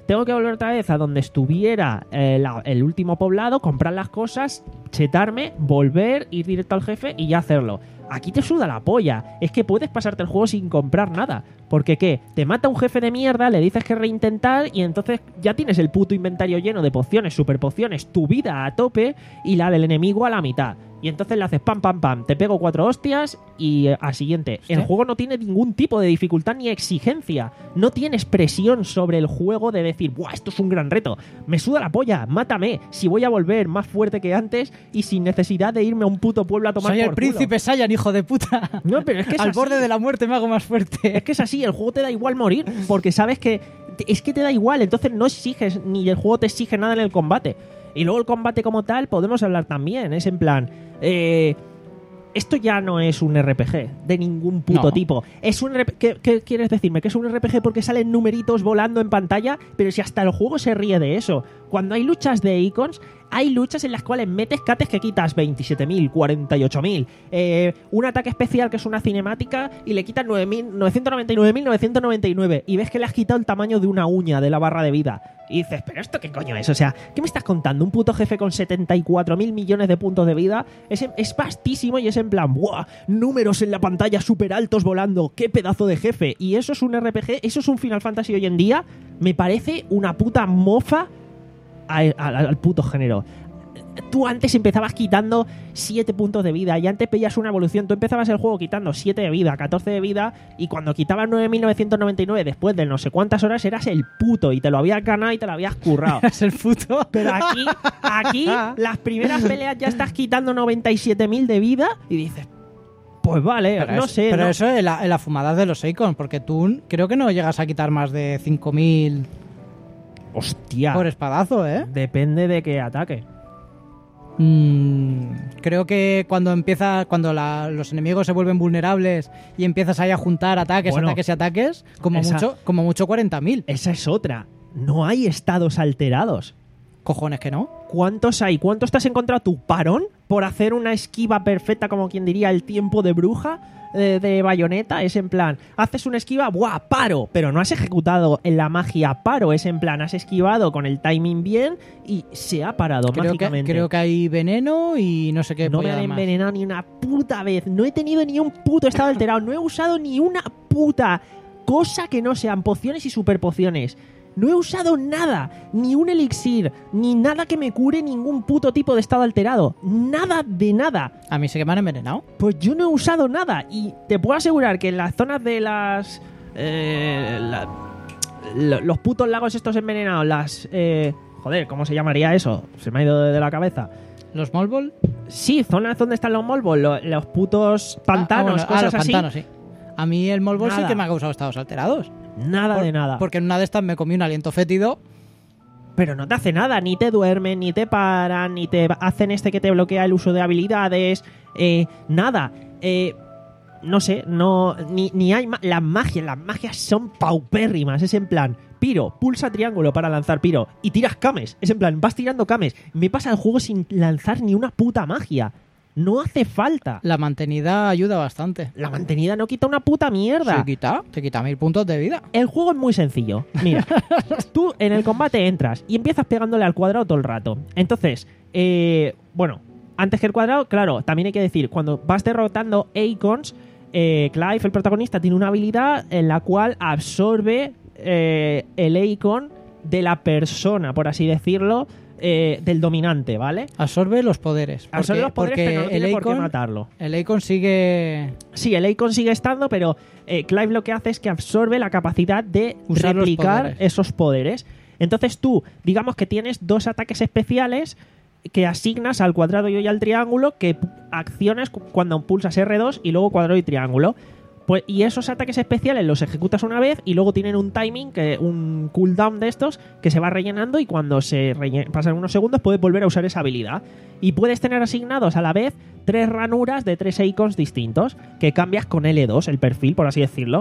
tengo que volver otra vez a donde estuviera eh, la- el último poblado, comprar las cosas, chetarme, volver, ir directo al jefe y ya hacerlo. Aquí te suda la polla. Es que puedes pasarte el juego sin comprar nada. Porque ¿qué? Te mata un jefe de mierda, le dices que reintentar y entonces ya tienes el puto inventario lleno de pociones, super pociones, tu vida a tope y la del enemigo a la mitad. Y entonces le haces pam, pam, pam, te pego cuatro hostias y eh, al siguiente. Hostia. El juego no tiene ningún tipo de dificultad ni exigencia. No tienes presión sobre el juego de decir, ¡buah, esto es un gran reto! Me suda la polla, mátame. Si voy a volver más fuerte que antes y sin necesidad de irme a un puto pueblo a tomar Soy el por culo. príncipe Saiyan, hijo de puta. No, pero es que es Al así. borde de la muerte me hago más fuerte. Es que es así, el juego te da igual morir, porque sabes que es que te da igual, entonces no exiges, ni el juego te exige nada en el combate. Y luego el combate como tal, podemos hablar también, es en plan, eh, esto ya no es un R P G de ningún puto No. tipo. Es un R P G, ¿qué, qué quieres decirme? ¿Que es un R P G porque salen numeritos volando en pantalla? Pero si hasta el juego se ríe de eso. Cuando hay luchas de icons, hay luchas en las cuales metes cates que quitas veintisiete mil, cuarenta y ocho mil, eh, un ataque especial que es una cinemática y le quitas nueve mil novecientos noventa y nueve mil novecientos noventa y nueve y ves que le has quitado el tamaño de una uña de la barra de vida. Y dices, ¿pero esto qué coño es? O sea, ¿qué me estás contando? Un puto jefe con setenta y cuatro mil millones de puntos de vida es, es vastísimo y es en plan, ¡buah! Números en la pantalla súper altos volando, ¡qué pedazo de jefe! Y eso es un R P G, eso es un Final Fantasy hoy en día, me parece una puta mofa al, al- al puto género. Tú antes empezabas quitando siete puntos de vida y antes veías una evolución. Tú empezabas el juego quitando siete de vida, catorce de vida y cuando quitabas nueve mil novecientos noventa y nueve después de no sé cuántas horas eras el puto y te lo habías ganado y te lo habías currado. Es el puto. Pero aquí, aquí, las primeras peleas ya estás quitando noventa y siete mil de vida y dices, pues vale, Pero no es- sé. Pero no- eso es la, en la fumada de los icons, porque tú creo que no llegas a quitar más de cinco mil Hostia. por espadazo, ¿eh? Depende de qué ataque. Mm, creo que cuando empieza, cuando la- los enemigos se vuelven vulnerables y empiezas ahí a juntar ataques, Bueno, ataques y ataques, como esa- mucho, como mucho cuarenta mil. Esa es otra. No hay estados alterados. Cojones que no. ¿Cuántos hay? ¿Cuántos te has encontrado tu parón por hacer una esquiva perfecta, como quien diría el tiempo de bruja eh, de Bayonetta? Es en plan, haces una esquiva, ¡buah! ¡Paro! Pero no has ejecutado en la magia paro. Es en plan, has esquivado con el timing bien y se ha parado Creo que, mágicamente. creo que hay veneno y no sé qué. No me polla han más. envenenado ni una puta vez. No he tenido ni un puto estado alterado. No he usado ni una puta cosa que no sean pociones y superpociones. No he usado nada, ni un elixir, ni nada que me cure ningún puto tipo de estado alterado. Nada de nada. A mí sí que me han envenenado. Pues yo no he usado nada. Y te puedo asegurar que en las zonas de las... eh, la- lo- los putos lagos estos envenenados, las... eh, joder, ¿cómo se llamaría eso? Se me ha ido de, de la cabeza. ¿Los Molbol? Sí, zonas donde están los molbos, lo- los putos pantanos, Ah, bueno, ah, cosas los así. pantanos, sí. A mí el Molbol sí Nada. que me ha causado estados alterados. Nada Por- de nada. Porque en una de estas me comí un aliento fétido. Pero no te hace nada, ni te duermen, ni te paran, ni te hacen este que te bloquea el uso de habilidades, eh, nada. Eh, no sé, no ni, ni hay ma- las magias, las magias son paupérrimas, es en plan, piro, pulsa triángulo para lanzar piro y tiras cames, es en plan, vas tirando cames. Me pasa el juego sin lanzar ni una puta magia. No hace falta. La mantenida ayuda bastante. La mantenida no quita una puta mierda. Se quita, te quita mil puntos de vida. El juego es muy sencillo. Mira, tú en el combate entras y empiezas pegándole al cuadrado todo el rato. Entonces, eh, bueno, antes que el cuadrado, claro, también hay que decir, cuando vas derrotando icons, eh, Clive, el protagonista, tiene una habilidad en la cual absorbe eh, el icon de la persona, por así decirlo, eh, del dominante, ¿vale? Absorbe los poderes. Absorbe porque- los poderes, porque pero no tiene el por qué icon, matarlo. el icon sigue Sí, el icon sigue estando, pero eh, Clive lo que hace es que absorbe la capacidad de Usar los replicar poderes. esos poderes. Entonces tú, digamos que tienes dos ataques especiales que asignas al cuadrado y al triángulo, que pu- acciones cu- cuando pulsas erre dos y luego cuadrado y triángulo. Pues, y esos ataques especiales los ejecutas una vez y luego tienen un timing, que un cooldown de estos, que se va rellenando y cuando se relle- pasan unos segundos puedes volver a usar esa habilidad. Y puedes tener asignados a la vez tres ranuras de tres icons distintos que cambias con ele dos, el perfil, por así decirlo.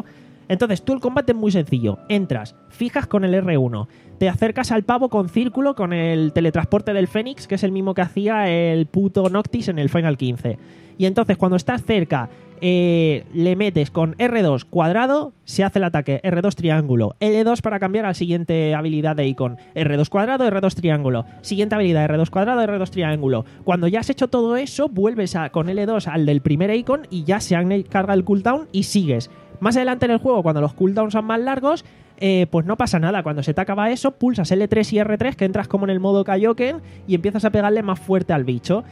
Entonces, tú el combate es muy sencillo. Entras, fijas con el erre uno, te acercas al pavo con círculo con el teletransporte del Fénix, que es el mismo que hacía el puto Noctis en el Final quince. Y entonces, cuando estás cerca, eh, le metes con erre dos cuadrado, se hace el ataque, erre dos triángulo, ele dos para cambiar a la siguiente habilidad de icon, erre dos cuadrado, erre dos triángulo, siguiente habilidad, erre dos cuadrado, erre dos triángulo. Cuando ya has hecho todo eso, vuelves a, con ele dos al del primer icon y ya se carga el cooldown y sigues. Más adelante en el juego, cuando los cooldowns son más largos, eh, pues no pasa nada. Cuando se te acaba eso, pulsas ele tres y erre tres, que entras como en el modo Kaioken y empiezas a pegarle más fuerte al bicho.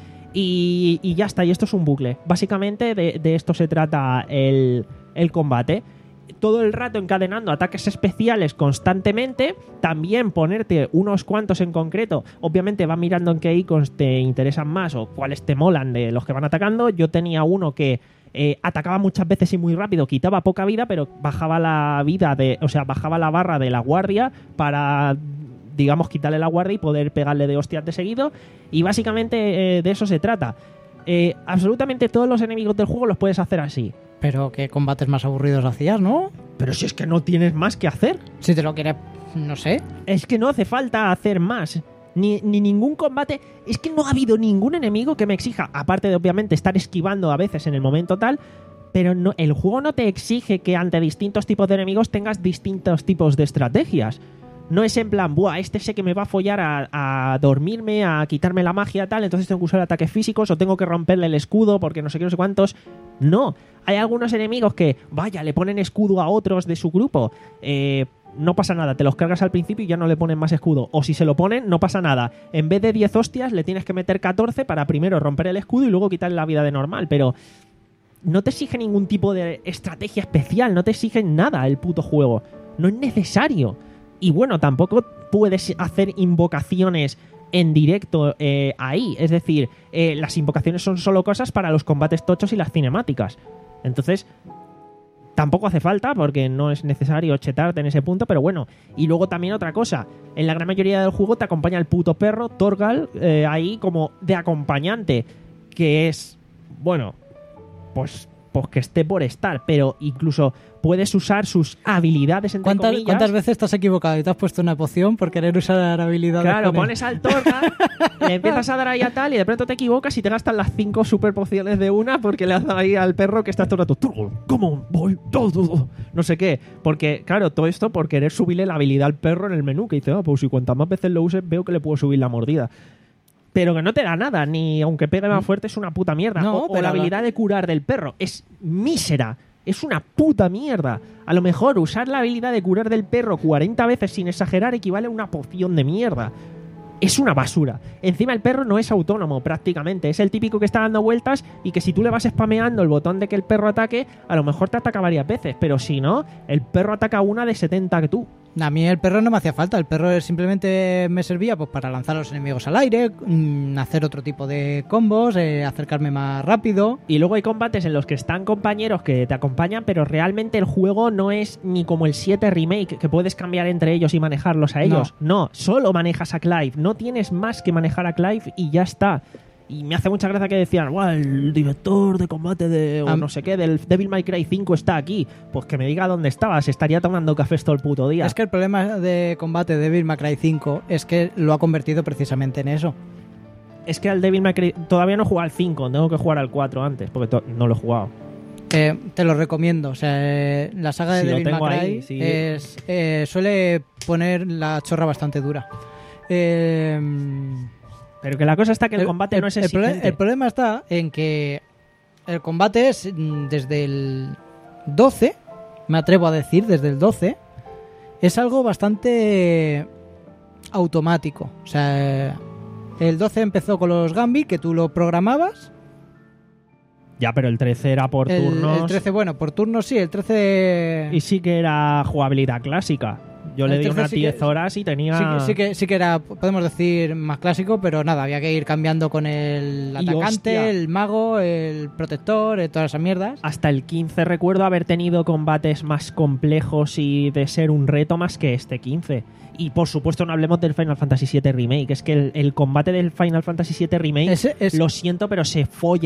Y, y ya está, y esto es un bucle. Básicamente de, de esto se trata el, el combate. Todo el rato encadenando ataques especiales constantemente. También ponerte unos cuantos en concreto. Obviamente va mirando en qué icons te interesan más o cuáles te molan de los que van atacando. Yo tenía uno que eh, atacaba muchas veces y muy rápido, quitaba poca vida, pero bajaba la vida de, o sea, bajaba la barra de la guardia para, digamos, quitarle la guardia y poder pegarle de hostias de seguido. Y básicamente eh, de eso se trata. Eh, absolutamente todos los enemigos del juego los puedes hacer así. Pero qué combates más aburridos hacías, ¿no? Pero si es que no tienes más que hacer. Si te lo quieres, no sé. Es que no hace falta hacer más. Ni, ni ningún combate. Es que no ha habido ningún enemigo que me exija, aparte de obviamente estar esquivando a veces en el momento tal, pero no, el juego no te exige que ante distintos tipos de enemigos tengas distintos tipos de estrategias. No es en plan, buah, este sé que me va a follar a, a dormirme, a quitarme la magia tal, entonces tengo que usar ataques físicos o tengo que romperle el escudo porque no sé qué, no sé cuántos. No, hay algunos enemigos que, vaya, le ponen escudo a otros de su grupo. Eh, no pasa nada, te los cargas al principio y ya no le ponen más escudo. O si se lo ponen, no pasa nada. En vez de diez hostias, le tienes que meter catorce para primero romper el escudo y luego quitarle la vida de normal, pero no te exige ningún tipo de estrategia especial, no te exige nada el puto juego. No es necesario. Y bueno, tampoco puedes hacer invocaciones en directo eh, ahí. Es decir, eh, las invocaciones son solo cosas para los combates tochos y las cinemáticas. Entonces, tampoco hace falta porque no es necesario chetarte en ese punto, pero bueno. Y luego también otra cosa. En la gran mayoría del juego te acompaña el puto perro, Torgal, eh, ahí como de acompañante. Que es, bueno, pues... pues que esté por estar, pero incluso puedes usar sus habilidades entre ¿Cuántas, comillas. ¿Cuántas veces te has equivocado y te has puesto una poción por querer usar habilidades? Claro, con él? pones al Torgal, le empiezas a dar ahí a tal y de pronto te equivocas y te gastas las cinco super pociones de una porque le has dado ahí al perro que está todo el rato Torgal, ¿cómo voy? Todo, no sé qué. Porque, claro, todo esto por querer subirle la habilidad al perro en el menú, que dice, oh, pues si cuantas más veces lo uses veo que le puedo subir la mordida. Pero que no te da nada, ni aunque pegue más fuerte es una puta mierda. No, o, o pero la habilidad la... de curar del perro es mísera, es una puta mierda. A lo mejor usar la habilidad de curar del perro cuarenta veces sin exagerar equivale a una poción de mierda. Es una basura. Encima el perro no es autónomo prácticamente, es el típico que está dando vueltas y que si tú le vas spameando el botón de que el perro ataque, a lo mejor te ataca varias veces, pero si no, el perro ataca una de setenta que tú. A mí el perro no me hacía falta, el perro simplemente me servía pues para lanzar a los enemigos al aire, mmm, hacer otro tipo de combos, eh, acercarme más rápido. Y luego hay combates en los que están compañeros que te acompañan, pero realmente el juego no es ni como el siete Remake, que puedes cambiar entre ellos y manejarlos a ellos. No, no solo manejas a Clive, no tienes más que manejar a Clive y ya está. Y me hace mucha gracia que decían, wow, el director de combate de o um, no sé qué, del Devil May Cry cinco está aquí. Pues que me diga dónde estaba, se estaría tomando cafés todo el puto día. Es que el problema de combate de Devil May Cry cinco es que lo ha convertido precisamente en eso. Es que al Devil May Cry todavía no he jugado al cinco, tengo que jugar al cuatro antes, porque to- no lo he jugado. Eh, te lo recomiendo, o sea, eh, la saga de Si lo Devil tengo May Cry ahí, sí. es, eh, suele poner la chorra bastante dura. Eh... Pero que la cosa está que el, El- combate el- no es el prole- exigente. El problema está en que el combate es mm, desde el doce, me atrevo a decir, desde el doce, es algo bastante automático. O sea, el doce empezó con los Gambit, que tú lo programabas. Ya, pero el trece era por El, turnos. el trece, bueno, por turnos sí, el trece... Y sí que era jugabilidad clásica. Yo El le di trece unas sí que- diez horas y tenía... Sí, que- sí, que, sí que era, podemos decir, más clásico, pero nada, había que ir cambiando con el Y atacante, hostia. el mago, el protector, eh, todas esas mierdas. Hasta el quince recuerdo haber tenido combates más complejos y de ser un reto más que este quince. Y por supuesto no hablemos del Final Fantasy siete Remake. Es que el, el combate del Final Fantasy siete Remake, Ese es- lo siento, pero se folla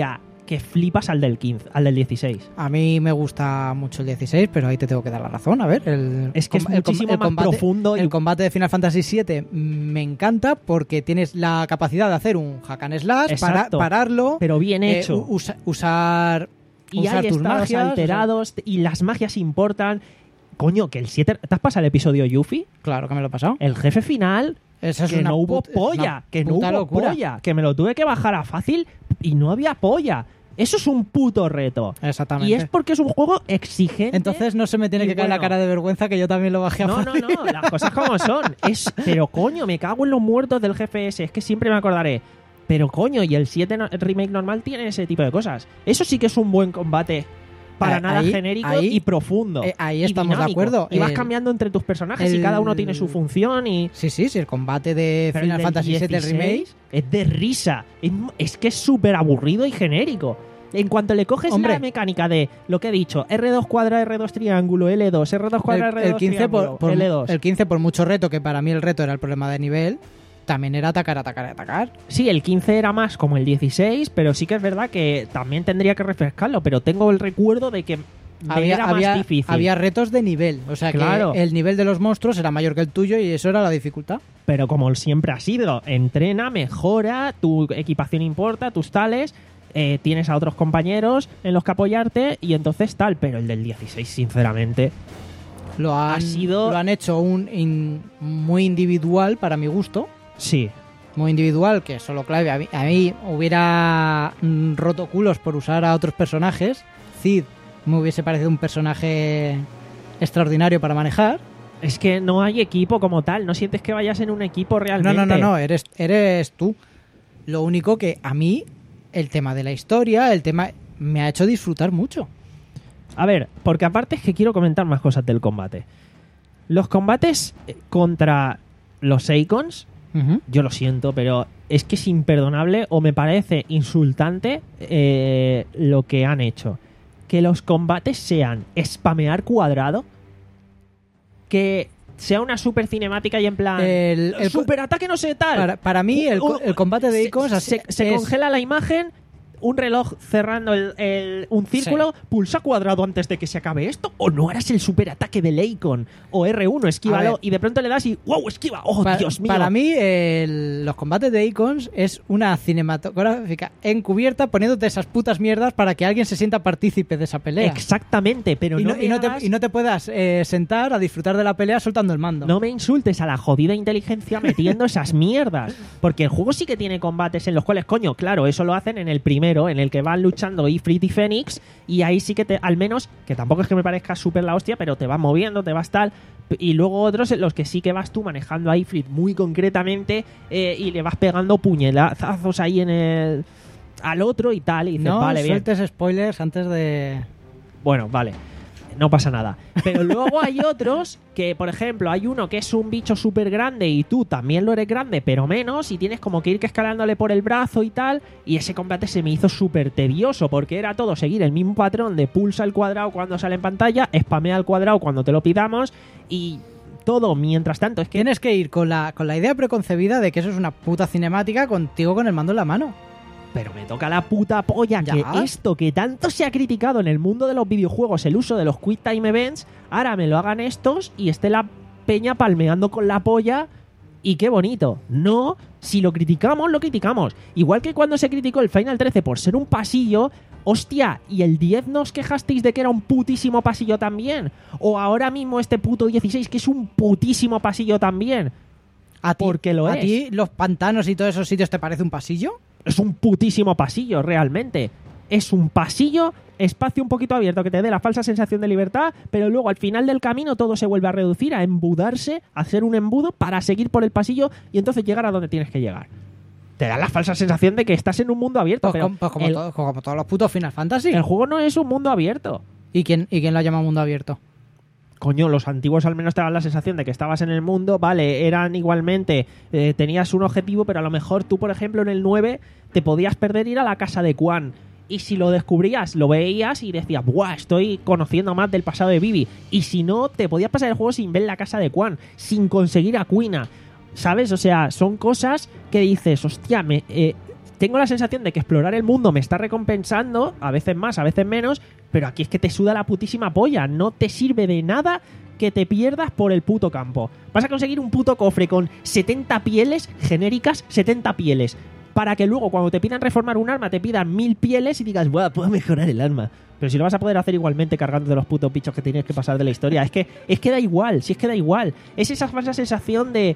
que flipas al del quince, al del dieciséis. A mí me gusta mucho el dieciséis, pero ahí te tengo que dar la razón. A ver, el, Es que es el, com- muchísimo el más combate, profundo y- El combate de Final Fantasy siete me encanta porque tienes la capacidad de hacer un hack and slash, para, Exacto. pararlo, Pero bien eh, hecho. usa- usar, y usar hay tus estados magias. alterados y las magias importan. Coño, que el siete... ¿Te has pasado el episodio Yuffie? o sea, claro que me lo he pasado. El jefe final... Eso es que una no hubo put- es una polla, que no puta hubo locura. polla, que me lo tuve que bajar a fácil y no había polla. Eso es un puto reto. Exactamente. Y es porque es un juego exigente. Entonces no se me tiene y que caer la bueno. cara de vergüenza que yo también lo bajé a No, no, fácil. no, las cosas como son. Es, pero coño, me cago en los muertos del jefe ese, es que siempre me acordaré. Pero coño, y el siete no- el remake normal tiene ese tipo de cosas. Eso sí que es un buen combate. Para Eh, nada ahí- genérico ahí- y profundo. eh, ahí y estamos de dinámico. acuerdo. Y vas El- cambiando entre tus personajes y el- cada uno tiene su función y... Sí, sí, sí, el combate de Pero el Final del Fantasy siete, el dieciséis remake. es de risa. Es, es que es súper aburrido y genérico. En cuanto le coges Hombre. la mecánica de lo que he dicho, erre dos cuadra, erre dos triángulo, ele dos, erre dos cuadra, El, erre dos el quince triángulo, por, por- ele dos. el quince por mucho reto, que para mí el reto era el problema de nivel, también era atacar, atacar, atacar. Sí, el quince era más como el dieciséis, pero sí que es verdad que también tendría que refrescarlo, pero tengo el recuerdo de que me Había, era había, más difícil. había retos de nivel, o sea Claro. que el nivel de los monstruos era mayor que el tuyo y eso era la dificultad. Pero como siempre ha sido, entrena, mejora, tu equipación importa, tus tales, eh, tienes a otros compañeros en los que apoyarte y entonces tal. Pero el del dieciséis, sinceramente, Lo han, Ha sido- lo han hecho un in- muy individual para mi gusto. sí. Muy individual, que solo clave. A mí, a mí hubiera mm, roto culos por usar a otros personajes. Cid me hubiese parecido un personaje extraordinario para manejar. Es que no hay equipo como tal, no sientes que vayas en un equipo No, realmente. no, no, no, eres, eres tú. Lo único que a mí, el tema de la historia, el tema, me ha hecho disfrutar mucho. A ver, porque aparte es que quiero comentar más cosas del combate. Los combates eh, contra los Seikons, Ujú. yo lo siento, pero es que es imperdonable o me parece insultante eh, lo que han hecho. Que los combates sean spamear cuadrado, que sea una super cinemática y en plan El- el- super ataque no sé tal. Para, para mí, el, co- Uh, el combate de se- Icons se, así- se es- congela la imagen, un reloj cerrando el, el- un círculo, pulsa cuadrado antes de que se acabe esto, o no harás el super ataque del Icon, o erre uno, A esquívalo, ver. y de pronto le das y ¡wow! Esquiva, ¡oh, Pa- Dios mío! Para mí, el- los combates de Icons es una cinematográfica encubierta poniéndote esas putas mierdas para que alguien se sienta partícipe de esa pelea. Exactamente, pero Y no, no, me y no te, hagas- y no te puedas eh, sentar a disfrutar de la pelea soltando el mando. no me insultes a la jodida inteligencia metiendo esas mierdas. Porque el juego sí que tiene combates en los cuales, coño, claro, eso lo hacen en el primero, en el que van luchando Ifrit y Fénix, y ahí sí que te, al menos, que tampoco es que me parezca súper la hostia, pero te vas moviendo, te vas tal. Y luego otros en los que sí que vas tú manejando a Ifrit muy concretamente eh, y le vas pegando puñetazos ahí en el al otro y tal. Y dices, No vale, bien. sueltes spoilers antes de... Bueno, vale. No pasa nada. Pero luego hay otros que, por ejemplo, hay uno que es un bicho súper grande y tú también lo eres grande, pero menos, y tienes como que ir escalándole por el brazo y tal. Y ese combate se me hizo súper tedioso porque era todo seguir el mismo patrón de pulsa el cuadrado cuando sale en pantalla, spamea el cuadrado cuando te lo pidamos y todo mientras tanto. Es que Tienes que ir con la, con la idea preconcebida de que eso es una puta cinemática contigo con el mando en la mano. Pero me toca la puta polla Ya. que esto que tanto se ha criticado en el mundo de los videojuegos, el uso de los Quick Time Events, ahora me lo hagan estos y esté la peña palmeando con la polla y qué bonito. No, si lo criticamos, lo criticamos. Igual que cuando se criticó el Final trece por ser un pasillo, hostia, y el diez no os quejasteis de que era un putísimo pasillo también. O ahora mismo este puto dieciséis que es un putísimo pasillo también. ¿A ti, Porque lo ¿A es. ti los pantanos y todos esos sitios te parece un pasillo? Es un putísimo pasillo, realmente. Es un pasillo, espacio un poquito abierto que te dé la falsa sensación de libertad, pero luego al final del camino todo se vuelve a reducir, a embudarse, a hacer un embudo para seguir por el pasillo y entonces llegar a donde tienes que llegar. Te da la falsa sensación de que estás en un mundo abierto, Pues, pero com- pues como, el, todo- como todos los putos Final Fantasy. el juego no es un mundo abierto. ¿Y quién, ¿Y quién lo llama mundo abierto? Coño, los antiguos al menos te daban la sensación de que estabas en el mundo, vale, eran igualmente, eh, tenías un objetivo, pero a lo mejor tú, por ejemplo, en el nueve te podías perder ir a la casa de Quan. Y si lo descubrías, lo veías y decías, ¡buah! Estoy conociendo más del pasado de Vivi. Y si no, te podías pasar el juego sin ver la casa de Quan, sin conseguir a Quina. ¿Sabes? O sea, son cosas que dices, hostia, me, eh, tengo la sensación de que explorar el mundo me está recompensando, a veces más, a veces menos, pero aquí es que te suda la putísima polla. No te sirve de nada que te pierdas por el puto campo. Vas a conseguir un puto cofre con setenta pieles genéricas, setenta pieles, para que luego cuando te pidan reformar un arma te pidan mil pieles y digas, ¡buah, puedo mejorar el arma! Pero si lo vas a poder hacer igualmente cargando de los putos bichos que tienes que pasar de la historia. Es que, es que da igual, si es que da igual. Es esa falsa sensación de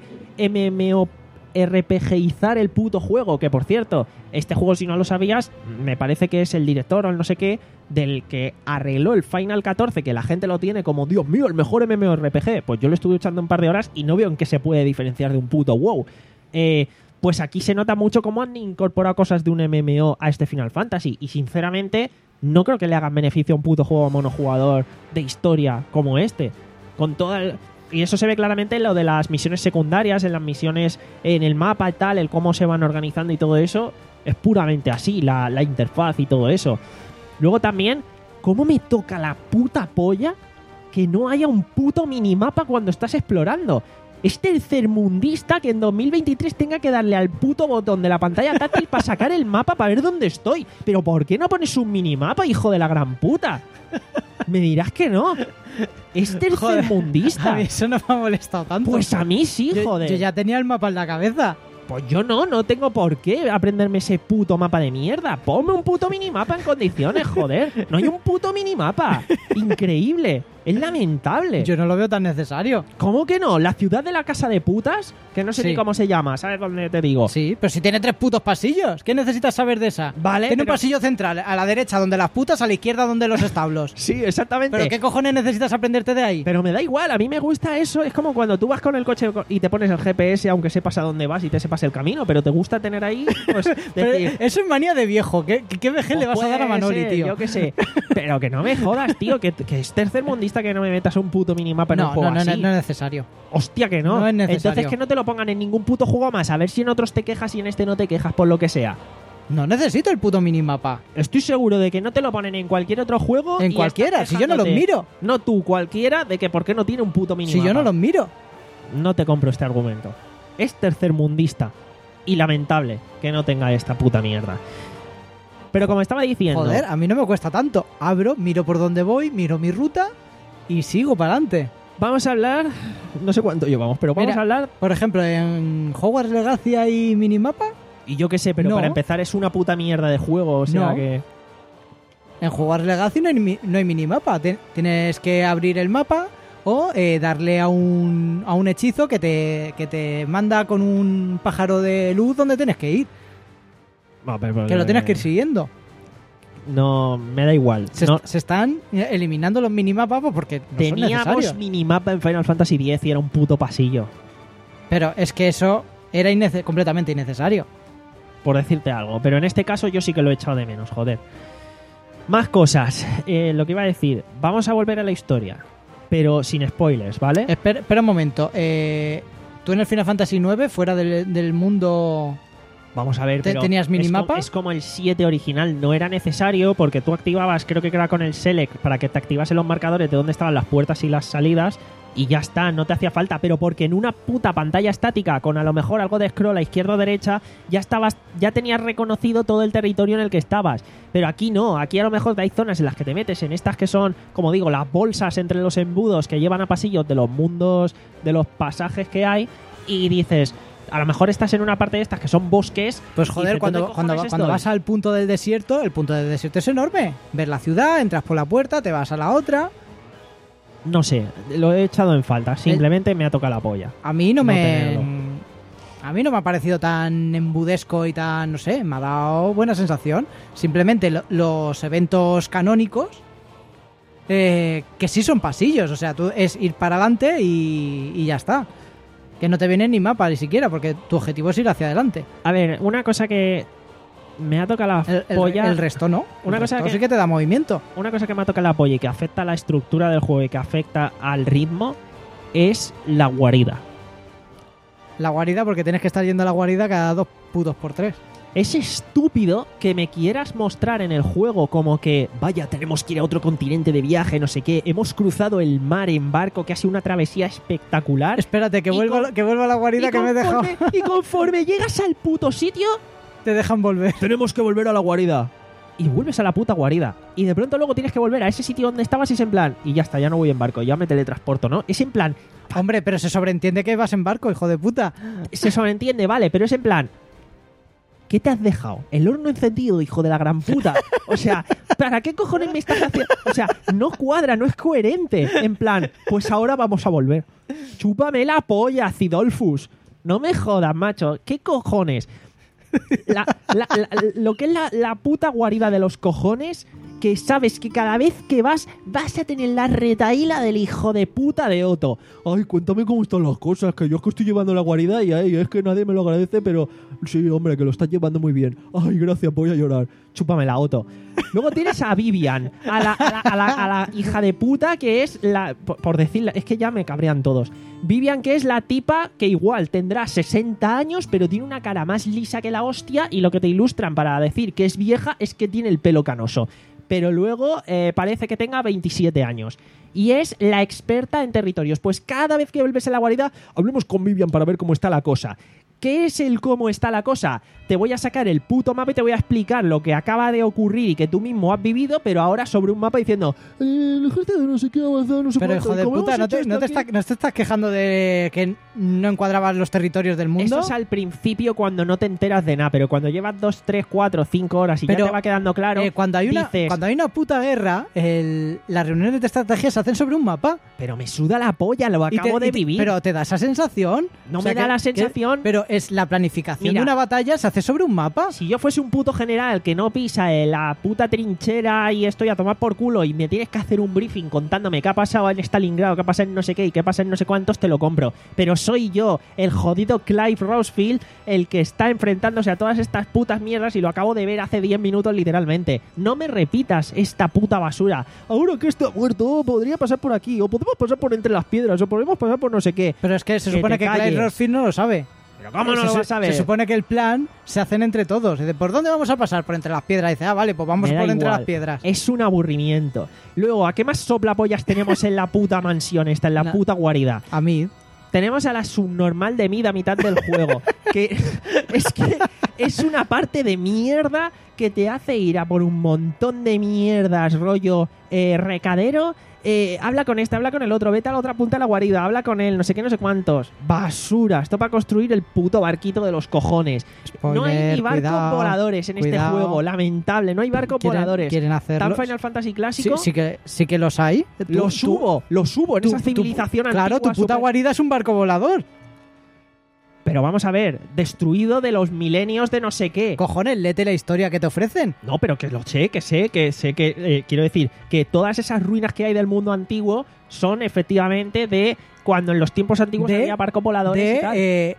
MMORPGizar el puto juego. Que por cierto, este juego, si no lo sabías, me parece que es el director o el no sé qué del que arregló el Final catorce, que la gente lo tiene como, Dios mío, el mejor MMORPG. Pues yo lo estuve echando un par de horas y no veo en qué se puede diferenciar de un puto WoW. Eh... Pues aquí se nota mucho cómo han incorporado cosas de un M M O a este Final Fantasy. Y sinceramente, no creo que le hagan beneficio a un puto juego monojugador de historia como este. Con toda el... Y eso se ve claramente en lo de las misiones secundarias, en las misiones en el mapa y tal, el cómo se van organizando y todo eso. Es puramente así, la, la interfaz y todo eso. Luego también, cómo me toca la puta polla que no haya un puto minimapa cuando estás explorando. Es tercermundista que en dos mil veintitrés tenga que darle al puto botón de la pantalla táctil para sacar el mapa para ver dónde estoy. Pero ¿por qué no pones un minimapa, hijo de la gran puta? Me dirás que no. Es tercermundista. Joder, a mí eso no me ha molestado tanto. Pues a mí sí, yo, joder. Yo ya tenía el mapa en la cabeza. Pues yo no, no tengo por qué aprenderme ese puto mapa de mierda. Ponme un puto minimapa en condiciones, joder. No hay un puto minimapa. Increíble. Es lamentable. Yo no lo veo tan necesario. ¿Cómo que no? ¿La ciudad de la casa de putas? Que no sé Sí. ni cómo se llama, ¿sabes dónde te digo? Sí, pero si tiene tres putos pasillos. ¿Qué necesitas saber de esa? Vale, Tiene un pero- pasillo central, a la derecha donde las putas, a la izquierda donde los establos. Sí, exactamente. ¿Pero qué cojones necesitas aprenderte de ahí? Pero me da igual, a mí me gusta eso. Es como cuando tú vas con el coche y te pones el G P S, aunque sepas a dónde vas y te sepas el camino, pero te gusta tener ahí, pues, Pero decir, eso es manía de viejo. ¿Qué, qué, qué vejez pues le vas a dar a puede Manoli, ser, tío? Yo qué sé. Pero que no me jodas, tío, que, que es tercermundista que no me metas un puto minimapa en un No, juego no, no, así. no, no es necesario. Hostia, que no. No es necesario. Entonces que no te lo pongan en ningún puto juego más. A ver si en otros te quejas y en este no te quejas por lo que sea. No necesito el puto minimapa. Estoy seguro de que no te lo ponen en cualquier otro juego. En y cualquiera, estás si yo no los quejándote. miro. No tú, cualquiera, de que por qué no tiene un puto minimapa. Si yo no los miro. No te compro este argumento. Es tercermundista y lamentable que no tenga esta puta mierda. Pero como estaba diciendo, Joder, a mí no me cuesta tanto. Abro, miro por dónde voy, miro mi ruta y sigo para adelante. vamos a hablar, no sé cuánto llevamos, pero vamos Mira. a hablar, Por ejemplo, en Hogwarts Legacy hay minimapa. y yo qué sé, pero No. para empezar es una puta mierda de juego, o sea No. que... En Hogwarts Legacy no hay, mi- no hay minimapa. Te- Tienes que abrir el mapa o eh, darle a un, a un hechizo que te, que te manda con un pájaro de luz donde tienes que ir. No, pero- Que lo tienes que ir siguiendo. No, me da igual. Se, No, se están eliminando los minimapas porque no son teníamos necesarios. minimapa en Final Fantasy diez y era un puto pasillo, Pero es que eso era innece- completamente innecesario. por decirte algo. Pero en este caso yo sí que lo he echado de menos, joder. Más cosas. Eh, lo que iba a decir, vamos a volver a la historia, pero sin spoilers, ¿vale? Espera, espera un momento. eh, ¿Tú en el Final Fantasy nueve, fuera del, del mundo... Vamos a ver, ¿Te- pero tenías es minimapa? co- Es como el siete original, no era necesario porque tú activabas, creo que era con el Select, para que te activasen los marcadores de dónde estaban las puertas y las salidas y ya está, no te hacía falta, pero porque en una puta pantalla estática con a lo mejor algo de scroll a izquierda o derecha ya estabas, ya tenías reconocido todo el territorio en el que estabas, pero aquí no, aquí a lo mejor hay zonas en las que te metes en estas que son, como digo, las bolsas entre los embudos que llevan a pasillos de los mundos, de los pasajes que hay y dices... A lo mejor estás en una parte de estas que son bosques. Pues y joder, dices, cuando, ¿dónde cuando, cojones cuando estoy? vas al punto del desierto, el punto del desierto es enorme. Ves la ciudad, entras por la puerta, te vas a la otra. No sé, lo he echado en falta. Simplemente me ha tocado la polla. A mí no, No me... tenerlo. A mí no me ha parecido tan embudesco y tan, no sé, me ha dado buena sensación. Simplemente lo- los eventos canónicos, eh, que sí son pasillos, o sea, tú es ir para adelante y, y ya está. Que no te viene ni mapa ni siquiera, porque tu objetivo es ir hacia adelante. A ver, una cosa que me ha tocado la El, el- polla. el resto no. Una El cosa resto que- sí que te da movimiento. Una cosa que me ha tocado la polla y que afecta a la estructura del juego y que afecta al ritmo es la guarida. La guarida, porque tienes que estar yendo a la guarida cada dos putos por tres. Es estúpido que me quieras mostrar en el juego como que, vaya, tenemos que ir a otro continente de viaje, no sé qué, hemos cruzado el mar en barco, que ha sido una travesía espectacular. Espérate, que Y vuelva, con- que vuelva a la guarida y que me he dejado. conforme- y conforme llegas al puto sitio, Te dejan volver. tenemos que volver a la guarida. Y vuelves a la puta guarida. Y de pronto luego tienes que volver a ese sitio donde estabas y es en plan, y ya está, ya no voy en barco, ya me teletransporto, ¿no? Es en plan, Hombre, pero se sobreentiende que vas en barco, hijo de puta. se sobreentiende, vale, pero es en plan, ¿qué te has dejado? El horno encendido, hijo de la gran puta. O sea, ¿para qué cojones me estás haciendo? O sea, no cuadra, no es coherente. En plan, pues ahora vamos a volver. Chúpame la polla, Cidolfus. No me jodas, macho. ¿Qué cojones? La- la- la- lo que es la, la puta guarida de los cojones, que sabes que cada vez que vas, vas a tener la retaíla del hijo de puta de Otto. Ay, cuéntame cómo están las cosas, que yo es que estoy llevando la guarida y ay, es que nadie me lo agradece, pero sí, hombre, que lo estás llevando muy bien. Ay, gracias, voy a llorar. Chúpame la Otto. Luego tienes a Vivian, a la, a la, a la, a la hija de puta que es la... Por, por decirla, es que ya me cabrean todos. Vivian, que es la tipa que igual tendrá sesenta años, pero tiene una cara más lisa que la hostia, y lo que te ilustran para decir que es vieja es que tiene el pelo canoso. Pero luego eh, parece que tenga veintisiete años. Y es la experta en territorios. Pues cada vez que vuelves a la guarida, hablemos con Vivian para ver cómo está la cosa. ¿Qué es el cómo está la cosa? Te voy a sacar el puto mapa y te voy a explicar lo que acaba de ocurrir y que tú mismo has vivido, pero ahora sobre un mapa diciendo eh, el ejército no sé qué ha avanzado, no sé Pero cuánto, hijo de ¿cómo puta, hemos ¿no hecho te, esto no, te aquí? está- ¿no te estás quejando de que no encuadrabas los territorios del mundo? Eso es al principio cuando no te enteras de nada, pero cuando llevas dos, tres, cuatro, cinco horas y Pero, ya te va quedando claro, Eh, cuando, hay una, dices, cuando hay una puta guerra, el- las reuniones de estrategia se hacen sobre un mapa. pero me suda la polla, lo Y te- acabo de y te- vivir. Pero te da esa sensación. No O sea, me da que- la que- sensación. pero es la planificación Mira. de una batalla se hace sobre un mapa. Si yo fuese un puto general que no pisa en la puta trinchera y estoy a tomar por culo y me tienes que hacer un briefing contándome qué ha pasado en Stalingrado, qué ha pasado en no sé qué y qué pasa en no sé cuántos, te lo compro. Pero soy yo, el jodido Clive Rosefield, el que está enfrentándose a todas estas putas mierdas y lo acabo de ver hace diez minutos literalmente. No me repitas esta puta basura. Ahora que está muerto, podría pasar por aquí, o podemos pasar por entre las piedras, o podemos pasar por no sé qué. Pero es que se Que supone te que Clive calles. Rosefield no lo sabe. Pero ¿cómo no se, lo se- vas a ver? se supone que el plan se hacen entre todos. Dice, ¿por dónde vamos a pasar? Por entre las piedras. Dice, ah, vale, pues vamos Me da por entre igual. las piedras. Es un aburrimiento. Luego, ¿a qué más soplapollas tenemos en la puta mansión esta, en la Na- puta guarida? A mí. Tenemos a la subnormal de Mid a mitad del juego. Que es que es una parte de mierda que te hace ir a por un montón de mierdas, rollo eh, recadero. Eh, habla con este, habla con el otro, vete a la otra punta de la guarida, habla con él, no sé qué, no sé cuántos. Basura, esto para construir el puto barquito de los cojones. no hay Spoiler, ni barcos cuidado, voladores en este cuidado. juego, lamentable, no hay barcos Quieren- voladores. quieren hacerlo. ¿Tan Final Fantasy Sí, clásico? sí que, sí que los hay. Tú- Los tú- subo, los subo en tu- esa tu- civilización Claro, antigua, tu puta super- guarida es un barco volador. Pero vamos a ver, destruido de los milenios de no sé qué. Cojones, léete la historia que te ofrecen. No, pero que lo sé, que sé, que sé que... eh, quiero decir, que todas esas ruinas que hay del mundo antiguo son efectivamente de cuando en los tiempos antiguos De- había barcos voladores De y tal. eh,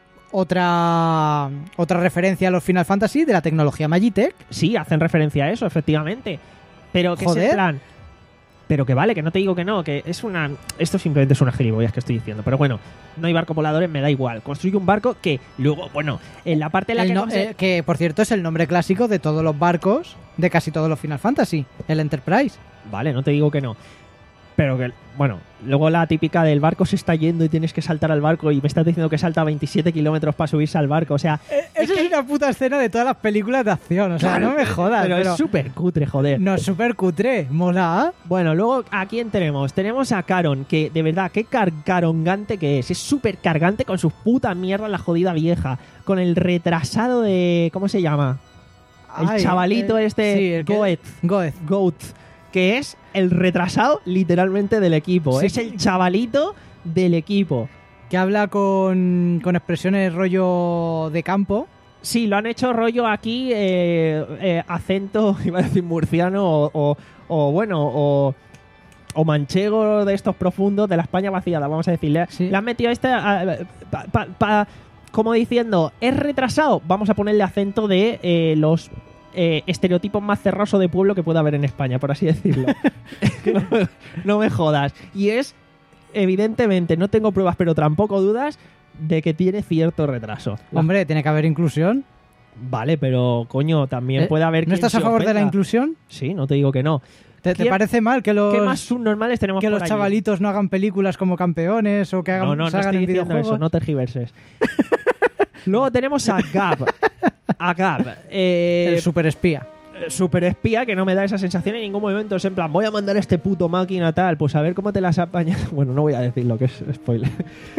otra otra referencia a los Final Fantasy de la tecnología Magitech. Sí, hacen referencia a eso, efectivamente. Pero que es Joder. en plan... Pero que vale, que no te digo que no, que es una... Esto simplemente es una gilipollas que estoy diciendo. Pero bueno, no hay barcos voladores, me da igual. Construye un barco que luego, bueno, en la parte en la El que... no- conse- eh, que por cierto es el nombre clásico de todos los barcos de casi todos los Final Fantasy, el Enterprise. Vale, no te digo que no. Pero que, bueno, luego la típica del barco se está yendo y tienes que saltar al barco y me estás diciendo que salta veintisiete kilómetros para subirse al barco. O sea, Esa es una puta escena de todas las películas de acción, o sea, claro, no me jodas. pero, pero es súper cutre, joder. no es súper cutre, mola. Bueno, luego, ¿a quién tenemos? Tenemos a Caron, que de verdad, qué car carongante que es. Es súper cargante con sus putas mierdas, la jodida vieja. Con el retrasado de... ¿Cómo se llama? El Ay, chavalito eh, este, sí, el que- Goethe. Goethe. Goat, que es el retrasado literalmente del equipo. Sí. Es el chavalito del equipo. Que habla con, con expresiones rollo de campo. Sí, lo han hecho rollo aquí, eh, eh, acento, iba a decir murciano, o, o, o bueno, o, o manchego de estos profundos de la España vaciada, vamos a decirle. Sí. Le han metido este, ah, pa- pa- pa- como diciendo, es retrasado, vamos a ponerle acento de eh, los eh, estereotipos más cerrados de pueblo que pueda haber en España, por así decirlo. no, me- no me jodas. Y es, evidentemente, no tengo pruebas, pero tampoco dudas, de que tiene cierto retraso. Hombre, tiene que haber inclusión. Vale, pero coño, también Eh, puede haber... ¿No quien estás se a favor de la ofenda. inclusión? Sí, no te digo que no. ¿Te, te ¿Quién- parece mal que los, ¿Qué más subnormales tenemos que por los allí? chavalitos no hagan películas como campeones o que hagan, No, no, no salgan estoy en diciendo videojuegos? eso, no tergiverses. Luego tenemos a Gab. a Gab, eh, El super espía. super espía que no me da esa sensación en ningún momento. Es en plan, voy a mandar a este puto máquina tal, pues a ver cómo te las apañas. Bueno, no voy a decir lo que es spoiler.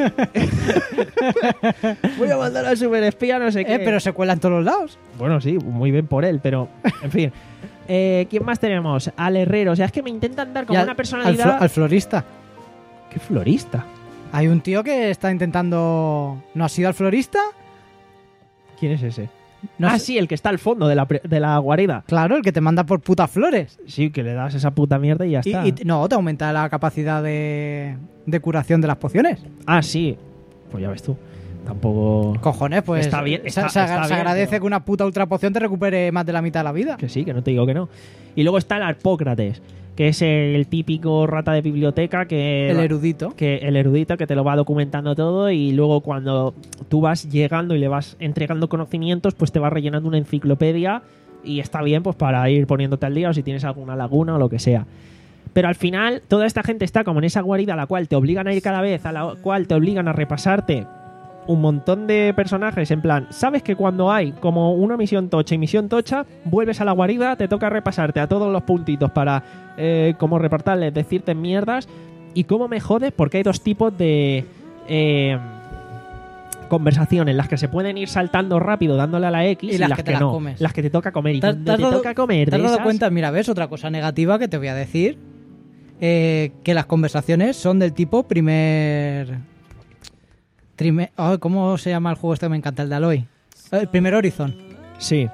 Voy a mandar al super espía, no sé qué. Eh, pero se cuela en todos los lados. Bueno, sí, muy bien por él, pero en fin. Eh, ¿Quién más tenemos? Al herrero. O sea, es que me intentan dar como Y al- una Al, personalidad. flo- al florista. ¿Qué florista? Hay un tío que está intentando... ¿No ha sido al florista? ¿Quién es ese? No ah, sé. sí, el que está al fondo de la, pre- de la guarida. Claro, el que te manda por putas flores. Sí, que le das esa puta mierda y ya Y, está. y- no, te aumenta la capacidad de, de curación de las pociones. Ah, sí. Pues ya ves tú. Tampoco... Cojones, pues Está bien, se- está- se, está se bien, agradece pero- que una puta ultra poción te recupere más de la mitad de la vida. Que sí, que no te digo que no. Y luego está el Arpócrates, que es el típico rata de biblioteca que... El erudito. que el erudito que te lo va documentando todo y luego cuando tú vas llegando y le vas entregando conocimientos, pues te va rellenando una enciclopedia y está bien pues para ir poniéndote al día o si tienes alguna laguna o lo que sea. Pero al final toda esta gente está como en esa guarida a la cual te obligan a ir cada vez, a la cual te obligan a repasarte un montón de personajes, en plan, sabes que cuando hay como una misión tocha y misión tocha, vuelves a la guarida, te toca repasarte a todos los puntitos para eh, como repartirles, decirte mierdas. Y cómo me jode, porque hay dos tipos de eh, conversaciones, las que se pueden ir saltando rápido dándole a la X Y y, las las que que, te las no, comes. las que te toca comer. Y ¿Te has- cuando te has te dado- toca comer ¿Te has de dado esas- cuenta? Mira, ves otra cosa negativa que te voy a decir. Eh, que las conversaciones son del tipo primer... trime- oh, ¿Cómo se llama el juego este? Me encanta, el de Aloy. El primer Horizon. Sí,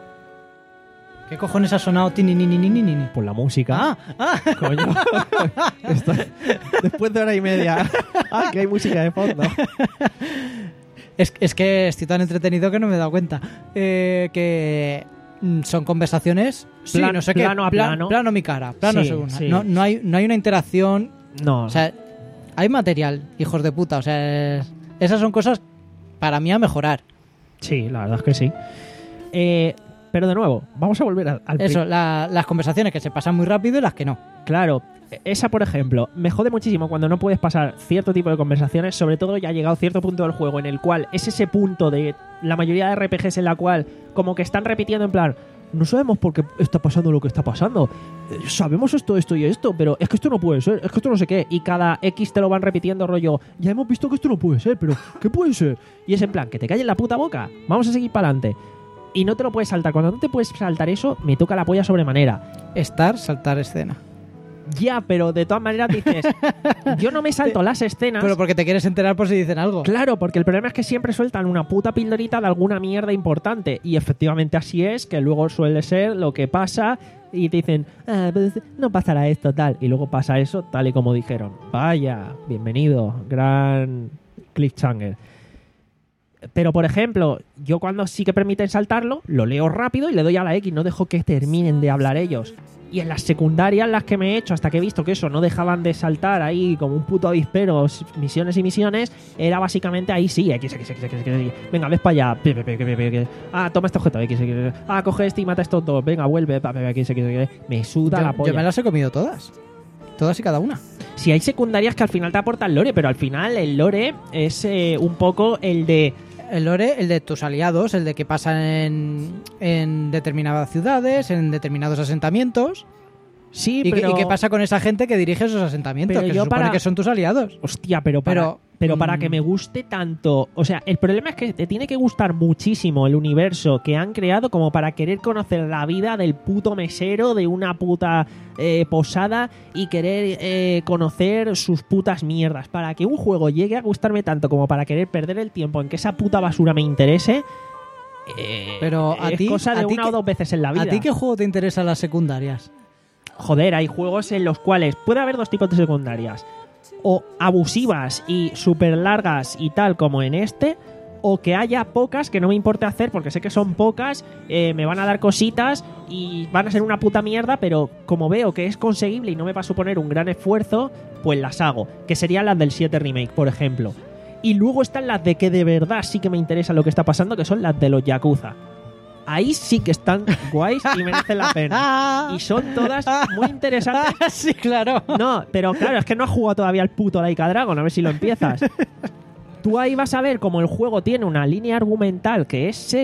¿Qué cojones ha sonado? Tini, ni, ni, ni, ni, ni? por la música. Ah, ah, Coño. Esto- Después de hora y media. Ah, que hay música de fondo. es, es que estoy tan entretenido que no me he dado cuenta. Eh, que mm, son conversaciones... Sí, Plan- no sé plano qué. a plan- plano. Plano mi cara. Plano Sí, según. sí. No, no, hay, no hay una interacción. No. O sea, hay material, hijos de puta. O sea, es- esas son cosas para mí a mejorar. Sí, la verdad es que sí. Eh, pero de nuevo, vamos a volver al, al Eso, pri- la- las conversaciones que se pasan muy rápido y las que no. Claro, esa por ejemplo, me jode muchísimo cuando no puedes pasar cierto tipo de conversaciones, sobre todo ya ha llegado cierto punto del juego en el cual es ese punto de la mayoría de R P Gs en la cual como que están repitiendo en plan, no sabemos por qué está pasando lo que está pasando, Eh, sabemos esto, esto y esto, pero es que esto no puede ser, es que esto no sé qué, y cada X te lo van repitiendo rollo, ya hemos visto que esto no puede ser, pero ¿qué puede ser? Y es en plan, que te calles la puta boca, vamos a seguir para adelante. Y no te lo puedes saltar. Cuando no te puedes saltar eso, me toca la polla sobremanera. Estar, saltar escena. Ya, pero de todas maneras dices, yo no me salto las escenas. Pero porque te quieres enterar por si dicen algo. Claro, porque el problema es que siempre sueltan una puta pildorita de alguna mierda importante. Y efectivamente así es, que luego suele ser lo que pasa y te dicen, ah, pues no pasará esto, tal. Y luego pasa eso, tal y como dijeron. Vaya, bienvenido, gran cliffhanger. Pero, por ejemplo, yo cuando sí que permiten saltarlo, lo leo rápido y le doy a la X, no dejo que terminen de hablar ellos. Y en las secundarias, las que me he hecho, hasta que he visto que eso no dejaban de saltar ahí como un puto avispero, misiones y misiones, era básicamente ahí sí, X, X, X, X, X, venga, ves para allá, P, P, P, P, P, P, ah, toma este objeto, X, X, ah, coge este y mata a estos dos, venga, vuelve, P, P, X, X, X, me suda la Yo, polla. yo me las he comido todas. Todas y cada una. Si hay secundarias que al final te aportan lore, pero al final el lore es eh, un poco el de... El lore, el de tus aliados, el de que pasan en, en determinadas ciudades, en determinados asentamientos. Sí, Y, pero... que, y qué pasa con esa gente que dirige esos asentamientos, Pero que se yo supone para- que son tus aliados. Hostia, pero para, Pero, pero, para mm, que me guste tanto... O sea, el problema es que te tiene que gustar muchísimo el universo que han creado como para querer conocer la vida del puto mesero de una puta eh, posada y querer eh, conocer sus putas mierdas. Para que un juego llegue a gustarme tanto como para querer perder el tiempo en que esa puta basura me interese... eh, Pero a es ti- cosa de a ti una que- o dos veces en la vida. ¿A ti qué juego te interesan las secundarias? Joder, hay juegos en los cuales puede haber dos tipos de secundarias. O abusivas y súper largas y tal como en este, o que haya pocas que no me importe hacer porque sé que son pocas, eh, me van a dar cositas y van a ser una puta mierda, pero como veo que es conseguible y no me va a suponer un gran esfuerzo, pues las hago. Que serían las del siete Remake, por ejemplo. Y luego están las de que de verdad sí que me interesa lo que está pasando, que son las de los Yakuza. Ahí sí que están guays y merecen la pena. Y son todas muy interesantes. sí, claro. No, pero claro, es que no has jugado todavía el puto Laika Dragon, a ver si lo empiezas. Tú ahí vas a ver cómo el juego tiene una línea argumental que es seria,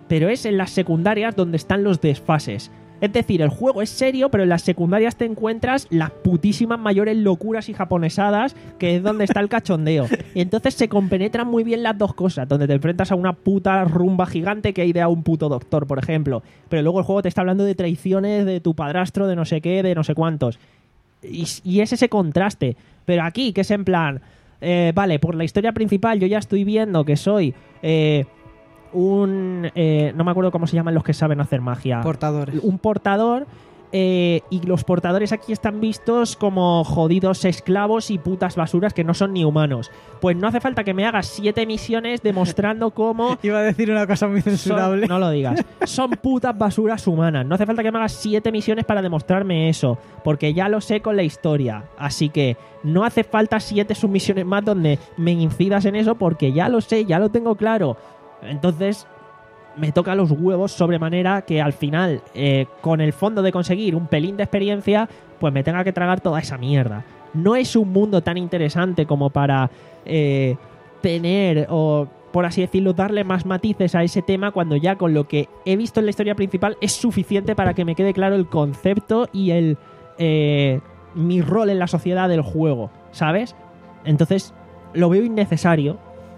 pero es en las secundarias donde están los desfases. Es decir, el juego es serio, pero en las secundarias te encuentras las putísimas mayores locuras y japonesadas, que es donde está el cachondeo. Y entonces se compenetran muy bien las dos cosas, donde te enfrentas a una puta rumba gigante que hay de a un puto doctor, por ejemplo. Pero luego el juego te está hablando de traiciones, de tu padrastro, de no sé qué, de no sé cuántos. Y, y es ese contraste. Pero aquí, que es en plan... Eh, vale, por la historia principal yo ya estoy viendo que soy... Eh, un... Eh, no me acuerdo cómo se llaman los que saben hacer magia. Portadores. Un portador, eh, y los portadores aquí están vistos como jodidos esclavos y putas basuras que no son ni humanos. Pues no hace falta que me hagas siete misiones demostrando cómo... Iba a decir una cosa muy censurable. Son, no lo digas. Son putas basuras humanas. No hace falta que me hagas siete misiones para demostrarme eso, porque ya lo sé con la historia. Así que no hace falta siete submisiones más donde me incidas en eso, porque ya lo sé, ya lo tengo claro. Entonces me toca los huevos sobremanera que al final, eh, con el fondo de conseguir un pelín de experiencia, pues me tenga que tragar toda esa mierda. No es un mundo tan interesante como para eh, tener, o por así decirlo, darle más matices a ese tema, cuando ya con lo que he visto en la historia principal es suficiente para que me quede claro el concepto y el eh, mi rol en la sociedad del juego, ¿sabes? Entonces lo veo innecesario.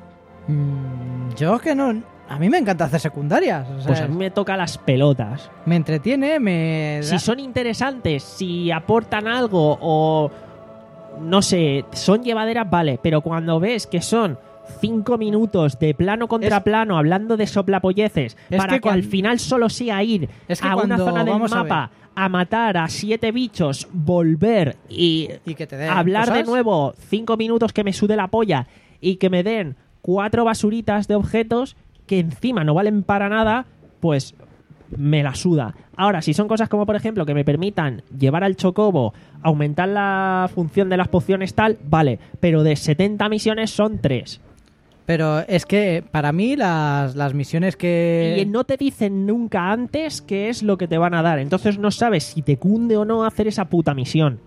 Mm, yo que no... A mí me encanta hacer secundarias. O sea, Pues a mí me toca las pelotas. me entretiene, me... Si son interesantes, si aportan algo o... no sé, son llevaderas, vale. Pero cuando ves que son cinco minutos de plano contra Es- plano hablando de soplapolleces Es para que que, cuan- al final solo sea ir Es que a una cuando- zona del vamos a mapa a, matar a siete bichos, volver y Y que te den hablar de cosas. nuevo cinco minutos que me sude la polla y que me den cuatro basuritas de objetos que encima no valen para nada, pues me la suda. Ahora, si son cosas como, por ejemplo, que me permitan llevar al chocobo, aumentar la función de las pociones tal, vale, pero de setenta misiones son tres. Pero es que para mí las, las misiones que... Y no te dicen nunca antes qué es lo que te van a dar. Entonces no sabes si te cunde o no hacer esa puta misión.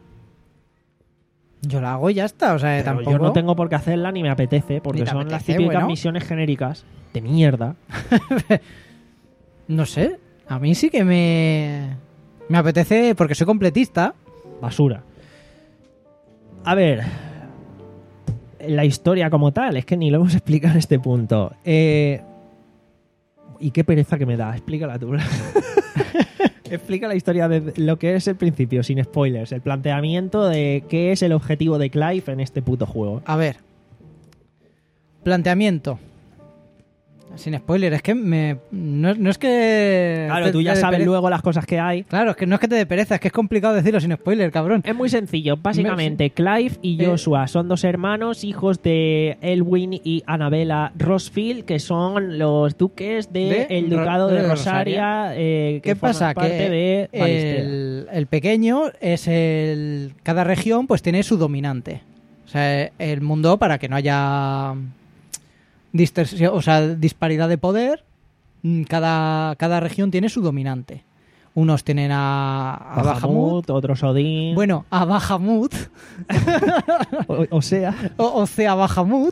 Yo la hago y ya está, o sea, Pero tampoco... yo no tengo por qué hacerla ni me apetece, porque Ni te son las apetece, típicas bueno. misiones genéricas de mierda. No sé, a mí sí que me... Me apetece porque soy completista. Basura. A ver, la historia como tal, es que ni lo hemos explicado en este punto. Eh, y qué pereza que me da, explícala tú. Explica la historia de lo que es el principio, sin spoilers, el planteamiento de qué es el objetivo de Clive en este puto juego. A ver. Planteamiento. Sin spoiler, es que me... No, no es que... Claro, te- tú ya te dé sabes pereza. luego las cosas que hay. Claro, es que no es que te dé pereza, es que es complicado decirlo sin spoiler, cabrón. Es muy sencillo, básicamente Clive y Eh, Joshua son dos hermanos, hijos de Elwyn y Annabella Rossfield, que son los duques del De el Ro- ducado de de Rosaria, eh, que ¿Qué pasa? forman parte Que de Balistera. el, el pequeño es el... Cada región pues tiene su dominante. O sea, el mundo, para que no haya distorsión, o sea, disparidad de poder, mm, cada, cada región tiene su dominante. Unos tienen a, a Bahamut. Bahamut, otros Odín, Bueno, a Bahamut, o, o sea, o, o sea, Bahamut,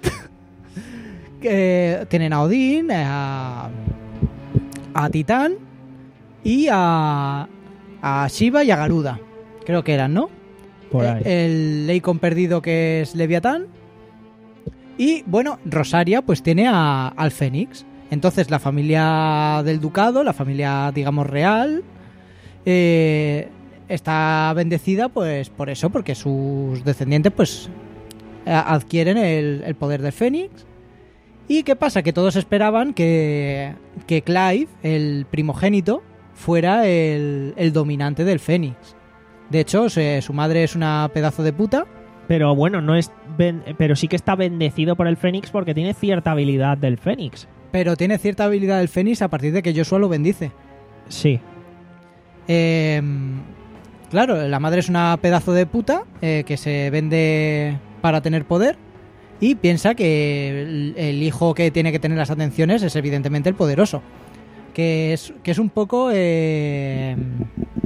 que tienen a Odín, a, a Titán y a, a Shiva y a Garuda. Creo que eran, ¿no? por ahí. Eh, El Leicon perdido, que es Leviatán. Y bueno, Rosaria pues tiene a- al Fénix. Entonces la familia del ducado, la familia digamos real, eh, está bendecida pues por eso, porque sus descendientes pues a- adquieren el, el poder del Fénix. ¿Y qué pasa? Que todos esperaban que, que Clive, el primogénito, fuera el, el dominante del Fénix. De hecho, se- su madre es una pedazo de puta. Pero bueno, no es ben- pero sí que está bendecido por el Fénix porque tiene cierta habilidad del Fénix. Pero tiene cierta habilidad del Fénix a partir de que Joshua lo bendice. Sí. Eh, claro, la madre es una pedazo de puta eh, que se vende para tener poder y piensa que el, el hijo que tiene que tener las atenciones es evidentemente el poderoso. Que es, que es un poco... eh,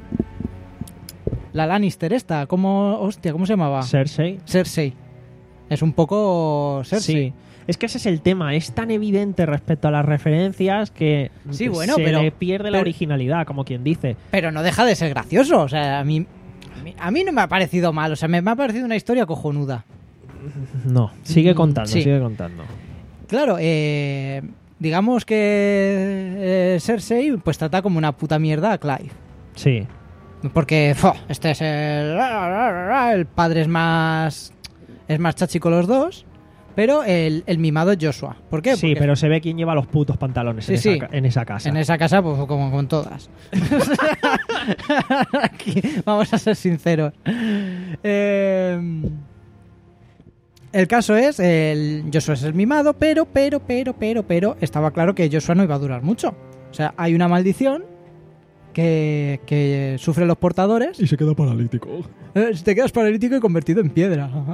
la Lannister esta, ¿cómo, hostia, ¿cómo se llamaba? Cersei. Cersei. Es un poco Cersei. Sí. Es que ese es el tema, es tan evidente respecto a las referencias que Sí, bueno, se pero- le pierde la pero- originalidad, como quien dice. Pero no deja de ser gracioso. O sea, a mí, a mí, a mí no me ha parecido mal. O sea, me, me ha parecido una historia cojonuda. No, sigue Mm, contando, sí. sigue contando. Claro, eh, digamos que eh, Cersei pues trata como una puta mierda a Clive. Sí, Porque ¡fo! este es el... El padre es más... Es más chachi con los dos. Pero el, el mimado es Joshua. ¿Por qué? sí, Porque pero se ve quién lleva los putos pantalones Sí, en, sí. Esa, ca- en esa casa. en esa casa, pues como con todas. Aquí, vamos a ser sinceros. Eh, el caso es, el Joshua es el mimado, pero, pero, pero, pero, pero, estaba claro que Joshua no iba a durar mucho. O sea, hay una maldición que, que sufren los portadores. Y se queda paralítico. Eh, si te quedas paralítico y convertido en piedra. Ajá.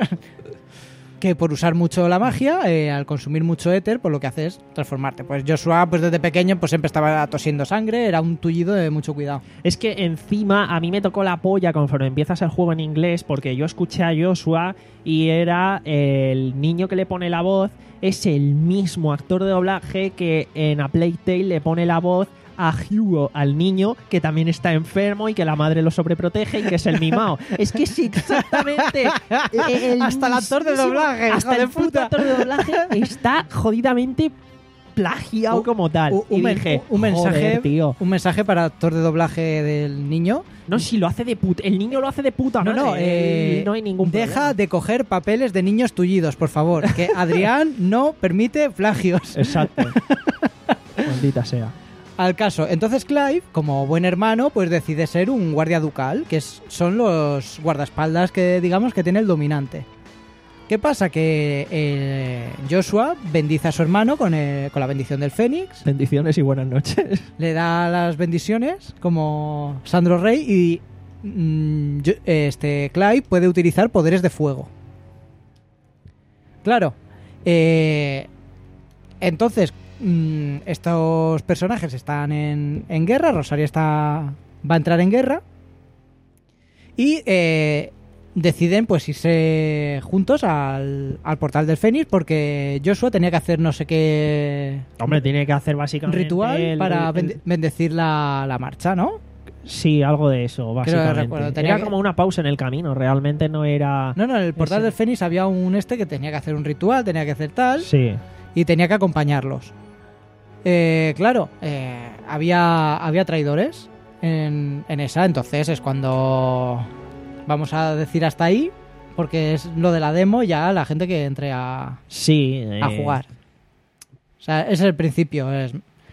Que por usar mucho la magia, eh, al consumir mucho éter, pues lo que hace es transformarte. Pues Joshua, pues desde pequeño, pues siempre estaba tosiendo sangre, era un tullido de mucho cuidado. Es que encima a mí me tocó la polla conforme empiezas el juego en inglés, porque yo escuché a Joshua y era el niño que le pone la voz, es el mismo actor de doblaje que en A Plague Tale le pone la voz a Hugo, al niño que también está enfermo y que la madre lo sobreprotege y que es el mimado. Es que es exactamente el Hasta el actor de mismísimo- doblaje, hasta hijo de el puto puta. actor de doblaje está jodidamente plagiado Un- como tal. Un, un y men- dije, un mensaje, "Joder, tío. un mensaje para actor de doblaje del niño. No, si lo hace de puta. El niño lo hace de puta No, madre. no, eh, Él no hay ningún deja problema. de coger papeles de niños tullidos, por favor. Que Adrián no permite plagios. Exacto. Maldita sea. Al caso, entonces Clive, como buen hermano, pues decide ser un guardia ducal, que es- son los guardaespaldas que digamos que tiene el dominante. ¿Qué pasa? Que eh, Joshua bendice a su hermano con, eh, con la bendición del Fénix, Bendiciones y buenas noches. le da las bendiciones como Sandro Rey y mm, yo- este Clive puede utilizar poderes de fuego. Claro. eh, entonces, mm, estos personajes están en, en guerra. Rosaria está va a entrar en guerra. Y eh, deciden pues irse juntos al, al portal del Fénix porque Joshua tenía que hacer no sé qué Hombre, tiene que hacer básicamente ritual el- para el- bende- bendecir la, la marcha, ¿no? Sí, algo de eso, básicamente. recuerdo, tenía Era que- como una pausa en el camino. Realmente no era... No, no, en el portal Ese- del Fénix había un este que tenía que hacer un ritual, tenía que hacer tal Sí. y tenía que acompañarlos. Eh, claro, eh, había, había traidores en, en esa, entonces es cuando vamos a decir hasta ahí, porque es lo de la demo ya la gente que entre a, Sí. a eh, jugar. O sea, ese es el principio. Es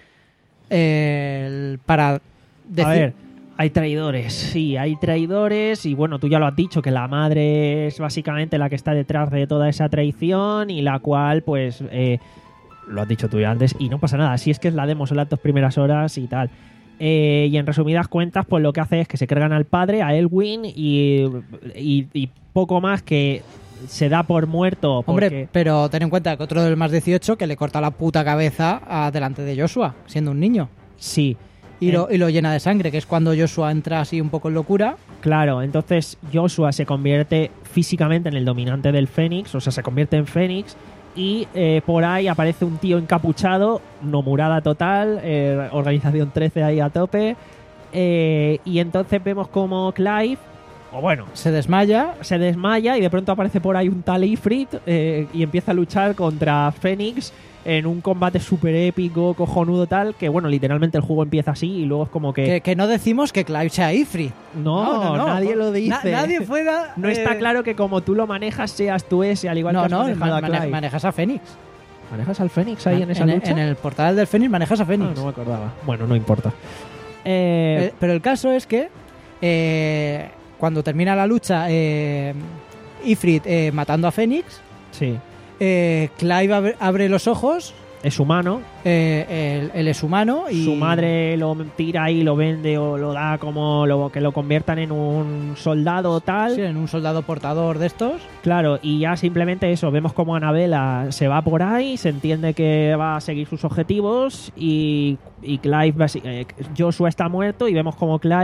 el- para decir... A ver, hay traidores, sí, hay traidores y bueno, tú ya lo has dicho, que la madre es básicamente la que está detrás de toda esa traición y la cual, pues, eh, lo has dicho tú ya antes y no pasa nada, si es que es la demo, son las dos primeras horas y tal. Eh, y en resumidas cuentas, pues lo que hace es que se cargan al padre, a Elwyn y, y, y poco más que se da por muerto porque... Hombre, pero ten en cuenta que otro del más dieciocho que le corta la puta cabeza a- delante de Joshua, siendo un niño. Sí. Y, Eh, lo, y lo llena de sangre, que es cuando Joshua entra así un poco en locura. Claro, entonces Joshua se convierte físicamente en el dominante del Fénix, o sea, se convierte en Fénix y eh, por ahí aparece un tío encapuchado, nomurada total, eh, Organización trece ahí a tope, eh, y entonces vemos como Clive, o bueno, Se desmaya. se desmaya y de pronto aparece por ahí un tal Ifrit eh, y empieza a luchar contra Fénix en un combate súper épico, cojonudo tal, que bueno, literalmente el juego empieza así y luego es como que... Que, que no decimos que Clive sea Ifrit. No, nadie lo dice. Na- nadie pueda... No eh, está claro que como tú lo manejas seas tú ese, al igual No, que has no, manejado ma- a mane- Clive. manejas a Fénix. ¿Manejas al Fénix ahí en esa en, lucha? en el portal del Fénix manejas a Ah, Fénix. no me acordaba. Bueno, no importa. Eh, Eh, pero el caso es que eh, cuando termina la lucha, eh, Ifrit eh, matando a Fénix, sí, eh, Clive abre, abre los ojos, es humano. eh, él, él es humano y Su madre lo tira y lo vende o lo da como lo, que lo conviertan en un soldado o tal. sí, en un soldado portador de estos. Claro, y ya simplemente eso, vemos como Annabella se va por ahí, se entiende que va a seguir sus objetivos y, y Clive, basi- eh, Joshua está muerto y vemos como Clive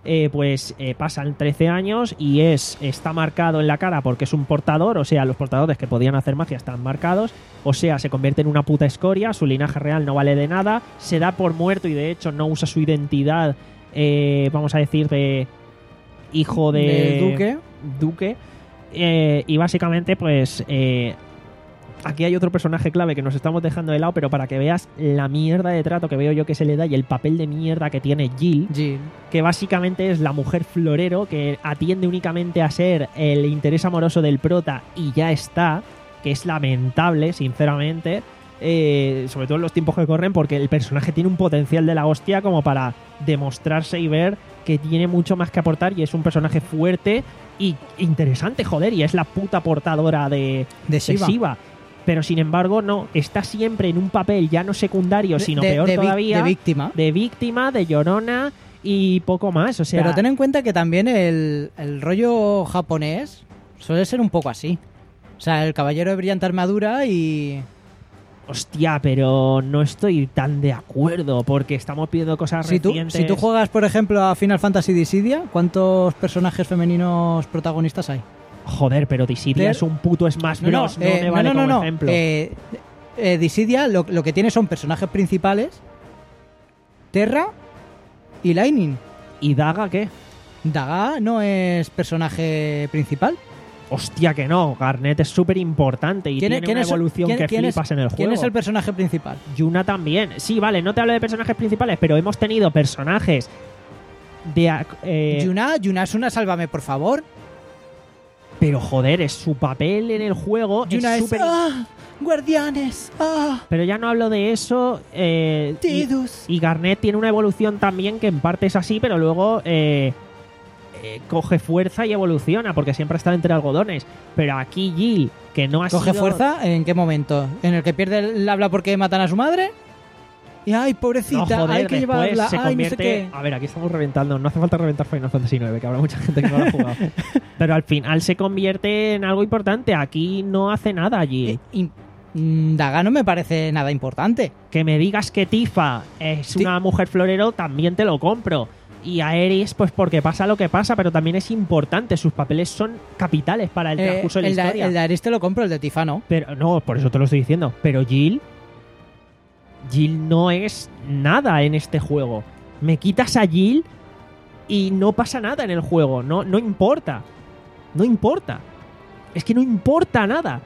eh, pues eh, pasan trece años y es está marcado en la cara porque es un portador, o sea, los portadores que podían hacer magia están marcados, o sea, se convierte en una puta escoria, su linaje real no vale de nada, se da por muerto y de hecho no usa su identidad, eh, vamos a decir, de hijo de... De duque. Duque. Eh, y básicamente, pues... Eh, aquí hay otro personaje clave que nos estamos dejando de lado, pero para que veas la mierda de trato que veo yo que se le da y el papel de mierda que tiene Jill, Jill. que básicamente es la mujer florero que atiende únicamente a ser el interés amoroso del prota y ya está, que es lamentable, sinceramente, eh, sobre todo en los tiempos que corren, porque el personaje tiene un potencial de la hostia como para demostrarse y ver que tiene mucho más que aportar y es un personaje fuerte y interesante, joder, y es la puta portadora de, De Shiva. Shiva. Pero sin embargo, no, está siempre en un papel ya no secundario, sino de, peor de vi- todavía, de víctima. de víctima, de llorona y poco más. O sea, Pero ten en cuenta que también el, el rollo japonés suele ser un poco así. O sea, el caballero de brillante armadura y... hostia, pero no estoy tan de acuerdo porque estamos pidiendo cosas Si tú, recientes. si tú juegas, por ejemplo, a Final Fantasy Dissidia, ¿cuántos personajes femeninos protagonistas hay? Joder, pero Dissidia Ter- es un puto Smash Bros. No, eh, me vale no, no, como no. ejemplo. Eh, eh, Dissidia lo, lo que tiene son personajes principales, Terra y Lightning. ¿Y Daga qué? Daga no es personaje principal. Hostia, que no. Garnet es súper importante y tiene una es- evolución quién- que quién es- flipas en el juego. ¿Quién es el personaje principal? Yuna también. Sí, vale, no te hablo de personajes principales, pero hemos tenido personajes de... ac- eh, Yuna, Yuna es una sálvame, por favor. pero joder, es su papel en el juego Yuna es es... súper... ¡Ah! ¡Guardianes! ¡Ah! Pero ya no hablo de eso. eh, y, Tidus. y Garnet tiene una evolución también que en parte es así, pero luego eh, eh, coge fuerza y evoluciona, porque siempre está entre algodones. Pero aquí Jill, que no ha ¿Coge sido... fuerza? ¿En qué momento? ¿En el que pierde el habla porque matan a su madre? Y ay, No, pobrecita, joder, hay que después llevarla. se Ay, no sé convierte... qué. A ver, aquí estamos reventando. No hace falta reventar Final Fantasy nueve, que habrá mucha gente que no lo ha jugado. Pero al final se convierte en algo importante. Aquí no hace nada Jill. Eh, y- mm, Daga no me parece nada importante. Que me digas que Tifa es Ti- una mujer florero, también te lo compro. Y Aeris, pues porque pasa lo que pasa, pero también es importante. Sus papeles son capitales para el Eh, transcurso de la el, de, historia. el de Aris te lo compro, el de Tifa no. Pero no, por eso te lo estoy diciendo. Pero Jill... Jill no es nada en este juego. Me quitas a Jill y no pasa nada en el juego. No, no importa. No importa. Es que no importa nada.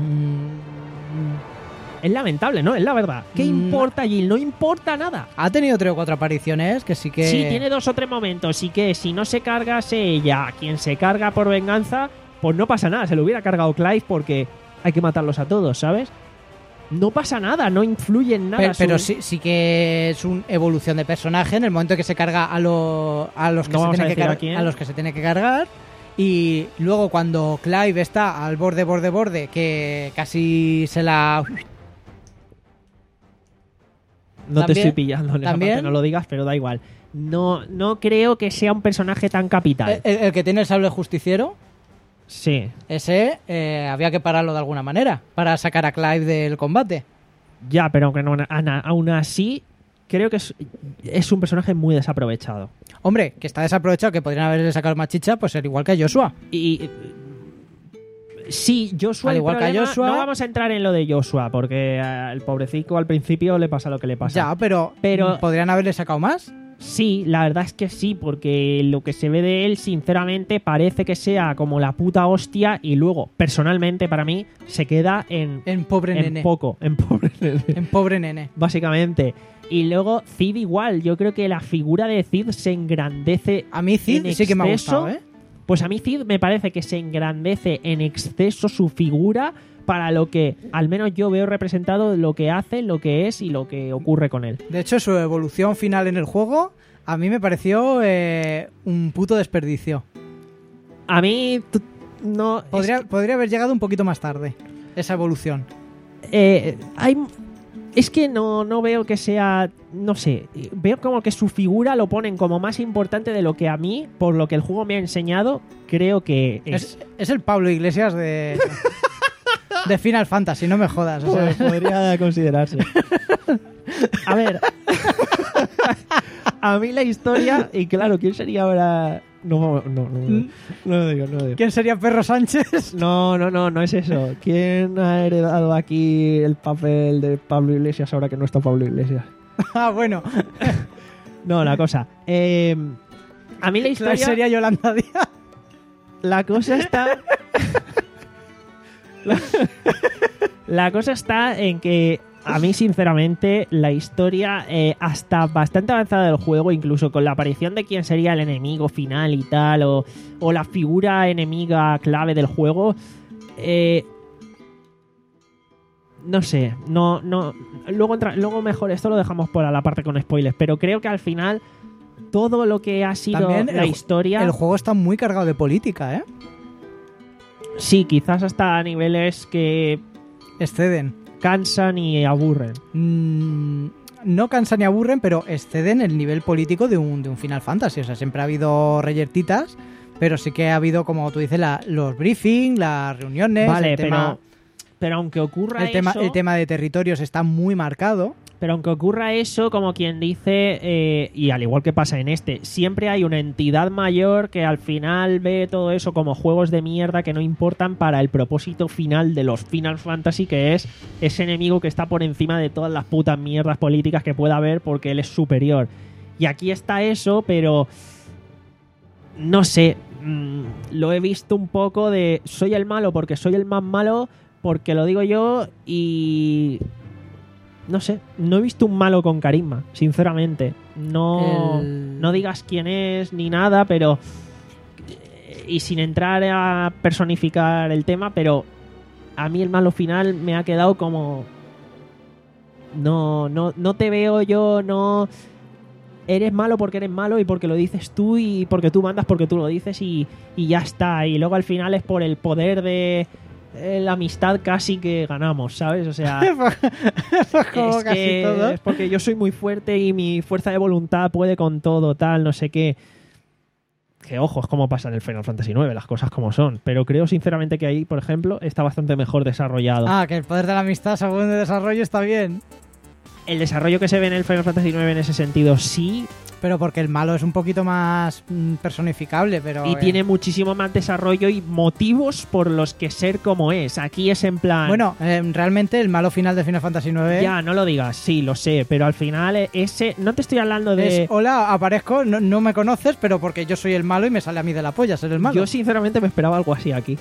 Mm, Es lamentable, ¿no? Es la verdad. ¿Qué Mm. importa Jill? No importa nada. ha tenido tres o cuatro apariciones que sí que... Sí, tiene dos o tres momentos. Y que si no se cargase ella, a quien se carga por venganza, pues no pasa nada. Se lo hubiera cargado Clive porque hay que matarlos a todos, ¿sabes? No pasa nada, no influye en nada. Pero, pero su- sí, sí que es una evolución de personaje en el momento que se carga a, lo- a los que No se vamos tiene a que decir a car- quién. a los que se tiene que cargar. Y luego cuando Clive está al borde, borde, borde, que casi se la... No te También- estoy pillando en esa también- parte, no lo digas, pero da igual. No, no creo que sea un personaje tan capital. El, el que tiene el sable justiciero, sí, ese eh, había que pararlo de alguna manera para sacar a Clive del combate. ya, pero aunque no, ana- aún así, creo que es, es un personaje muy desaprovechado. Hombre, que está desaprovechado, que podrían haberle sacado más chicha, pues al igual que a Joshua. Y eh, sí, Joshua, Al el igual que a problema- Joshua- no vamos a entrar en lo de Joshua, porque eh, el pobrecito al principio le pasa lo que le pasa. Ya, pero, Pero- ¿podrían haberle sacado más? Sí, la verdad es que sí, porque lo que se ve de él, sinceramente, parece que sea como la puta hostia y luego, personalmente, para mí, se queda en, En pobre en nene. poco, en pobre nene. En pobre nene. Básicamente. Y luego Cid igual, yo creo que la figura de Cid se engrandece. A mí Cid en sí que me ha exceso. gustado, ¿eh? Pues a mí Cid me parece que se engrandece en exceso su figura para lo que al menos yo veo representado lo que hace, lo que es y lo que ocurre con él. De hecho, su evolución final en el juego a mí me pareció eh, un puto desperdicio. A mí t- no... Podría, es que- podría haber llegado un poquito más tarde, esa evolución. eh, hay... Es que no, no veo que sea, no sé, veo como que su figura lo ponen como más importante de lo que a mí, por lo que el juego me ha enseñado, creo que es. Es, es el Pablo Iglesias de, de Final Fantasy, no me jodas. O sea, Pues podría considerarse. A ver. A mí la historia... Y claro, ¿quién sería ahora...? No, no, no, no, no lo digo, no lo digo. ¿Quién sería Perro Sánchez? No, no, no, no es eso. ¿Quién ha heredado aquí el papel de Pablo Iglesias ahora que no está Pablo Iglesias? Ah, bueno. No, la cosa. Eh, a mí la historia... sería Yolanda Díaz. La cosa está... la... la cosa está en que a mí, sinceramente, la historia, eh, hasta bastante avanzada del juego, incluso con la aparición de quién sería el enemigo final y tal, o, o la figura enemiga clave del juego, eh, no sé, no, no, luego, entra, luego mejor esto lo dejamos por la parte con spoilers, pero creo que al final todo lo que ha sido También la el, historia... El juego está muy cargado de política, ¿eh? Sí, quizás hasta a niveles que Exceden. cansan y aburren. Mm, no cansan ni aburren, pero exceden el nivel político de un, de un Final Fantasy. O sea, siempre ha habido reyertitas, pero sí que ha habido, como tú dices, la, los briefings, las reuniones. Vale, el tema, pero, pero aunque ocurra el tema, eso... el tema de territorios está muy marcado. Pero aunque ocurra eso, como quien dice, eh, y al igual que pasa en este, siempre hay una entidad mayor que al final ve todo eso como juegos de mierda que no importan para el propósito final de los Final Fantasy, que es ese enemigo que está por encima de todas las putas mierdas políticas que pueda haber porque él es superior. Y aquí está eso, pero... No sé, mmm, lo he visto un poco de... Soy el malo porque soy el más malo, porque lo digo yo y... No sé, no he visto un malo con carisma, sinceramente. No, El- no digas quién es ni nada, pero... Y sin entrar a personificar el tema, pero a mí el malo final me ha quedado como... No, no, no te veo yo, no... Eres malo porque eres malo y porque lo dices tú y porque tú mandas porque tú lo dices y, y ya está. Y luego al final es por el poder de... la amistad casi que ganamos, ¿sabes? O sea, Pues como es casi que todo. es porque yo soy muy fuerte y mi fuerza de voluntad puede con todo, tal, no sé qué. Que ojo, es como pasa en el Final Fantasy nueve, las cosas como son. Pero creo sinceramente que ahí, por ejemplo, está bastante mejor desarrollado. Ah, que el poder de la amistad según de desarrollo está bien. El desarrollo que se ve en el Final Fantasy nueve en ese sentido sí, Pero porque el malo es un poquito más mm, personificable, pero... y eh, tiene muchísimo más desarrollo y motivos por los que ser como es. Aquí es en plan... Bueno, eh, realmente el malo final de Final Fantasy nueve Ya, no lo digas, sí, lo sé, pero al final ese... No te estoy hablando de... es, hola, aparezco, no, no me conoces, pero porque yo soy el malo y me sale a mí de la polla ser el malo. Yo sinceramente me esperaba algo así aquí.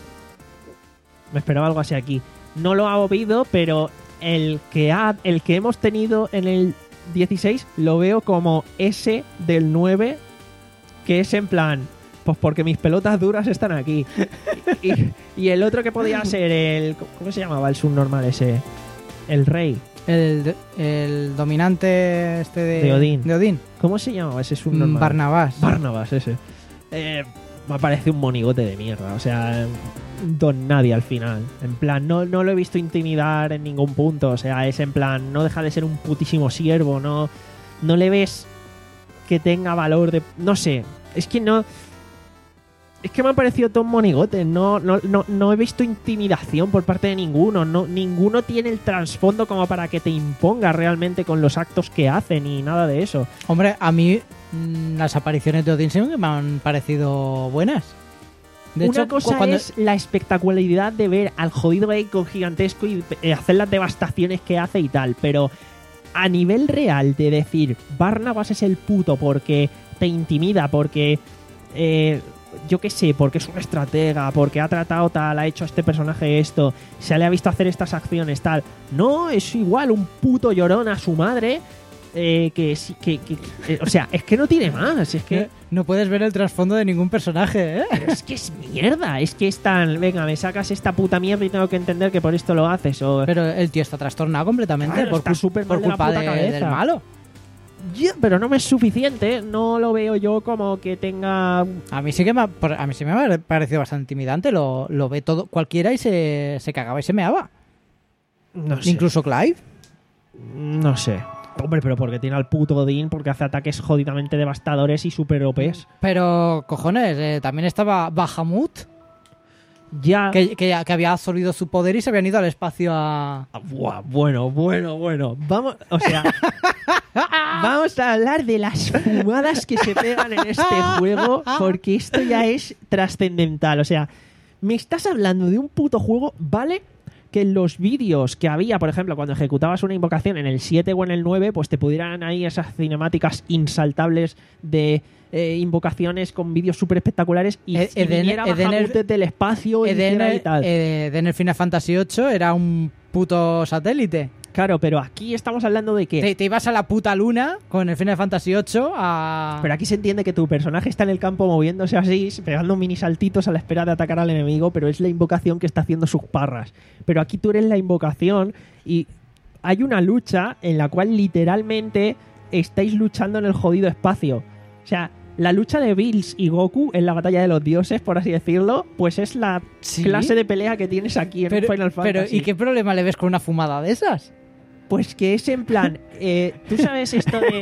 Me esperaba algo así aquí. No lo ha habido, pero el que ha, el que hemos tenido en el dieciséis lo veo como ese del nueve, que es en plan, pues porque mis pelotas duras están aquí. y, y el otro que podía ser el... ¿Cómo se llamaba el subnormal ese? El rey. El, el dominante este de, De Odín. de Odín. ¿Cómo se llamaba ese Mm, subnormal? Barnabás. Barnabas, ese. Eh, me parece un monigote de mierda. O sea, don nadie al final. En plan, no, no lo he visto intimidar en ningún punto. O sea, es en plan, no deja de ser un putísimo siervo. No, no le ves que tenga valor de... No sé, es que no... Es que me ha parecido todo un monigote. No, no, no, no he visto intimidación por parte de ninguno. No, ninguno tiene el trasfondo como para que te imponga realmente con los actos que hacen y nada de eso. Hombre, a mí mm, las apariciones de Odín sí me han parecido buenas. De Una hecho, cosa cu- cuando... es la espectacularidad de ver al jodido Eiko gigantesco y eh, hacer las devastaciones que hace y tal, pero a nivel real de decir Barnabas es el puto porque te intimida, porque eh, yo qué sé, porque es un estratega, porque ha tratado tal, ha hecho a este personaje esto, se le ha visto hacer estas acciones tal, no, es igual un puto llorón a su madre. Eh, que sí, que, que, que eh, o sea, es que no tiene más, es que Eh, no puedes ver el trasfondo de ningún personaje, ¿eh? Pero es que es mierda, es que es tan... Venga, me sacas esta puta mierda y tengo que entender que por esto lo haces. O... Pero el tío está trastornado completamente Claro, por, está cul- súper por mal de la culpa puta de- cabeza. del malo. Ya, pero no me es suficiente, no lo veo yo como que tenga... A mí sí que me ha, por- a mí sí me ha parecido bastante intimidante. Lo, lo ve todo cualquiera y se, se cagaba y se meaba. No sé. Incluso Clive. No sé. Hombre, pero porque tiene al puto Odín, porque hace ataques jodidamente devastadores y super O Pes. Pero, cojones, eh, también estaba Bahamut, Ya... que, que, que había absorbido su poder y se habían ido al espacio a... Ah, buah, bueno, bueno, bueno. Vamos, o sea... Vamos a hablar de las fumadas que se pegan en este juego, porque esto ya es trascendental. O sea, me estás hablando de un puto juego, ¿vale? Que en los vídeos que había, por ejemplo, cuando ejecutabas una invocación en el siete o en el nueve, pues te pudieran ahí esas cinemáticas insaltables de eh, invocaciones con vídeos súper espectaculares y, E- y Eden- viniera Eden- Bahamut desde el espacio y Eden, hiciera y tal. eh, en el Final Fantasy ocho era un puto satélite. Claro, pero aquí estamos hablando de que... Te, te ibas a la puta luna con el Final Fantasy ocho a... Pero aquí se entiende que tu personaje está en el campo moviéndose así, pegando mini saltitos a la espera de atacar al enemigo, pero es la invocación que está haciendo sus parras. Pero aquí tú eres la invocación y hay una lucha en la cual literalmente estáis luchando en el jodido espacio. O sea, la lucha de Bills y Goku en la batalla de los dioses, por así decirlo, pues es la ¿Sí? clase de pelea que tienes aquí en pero, Final Fantasy. pero, ¿y qué problema le ves con una fumada de esas? Pues que es en plan, eh, tú sabes esto de...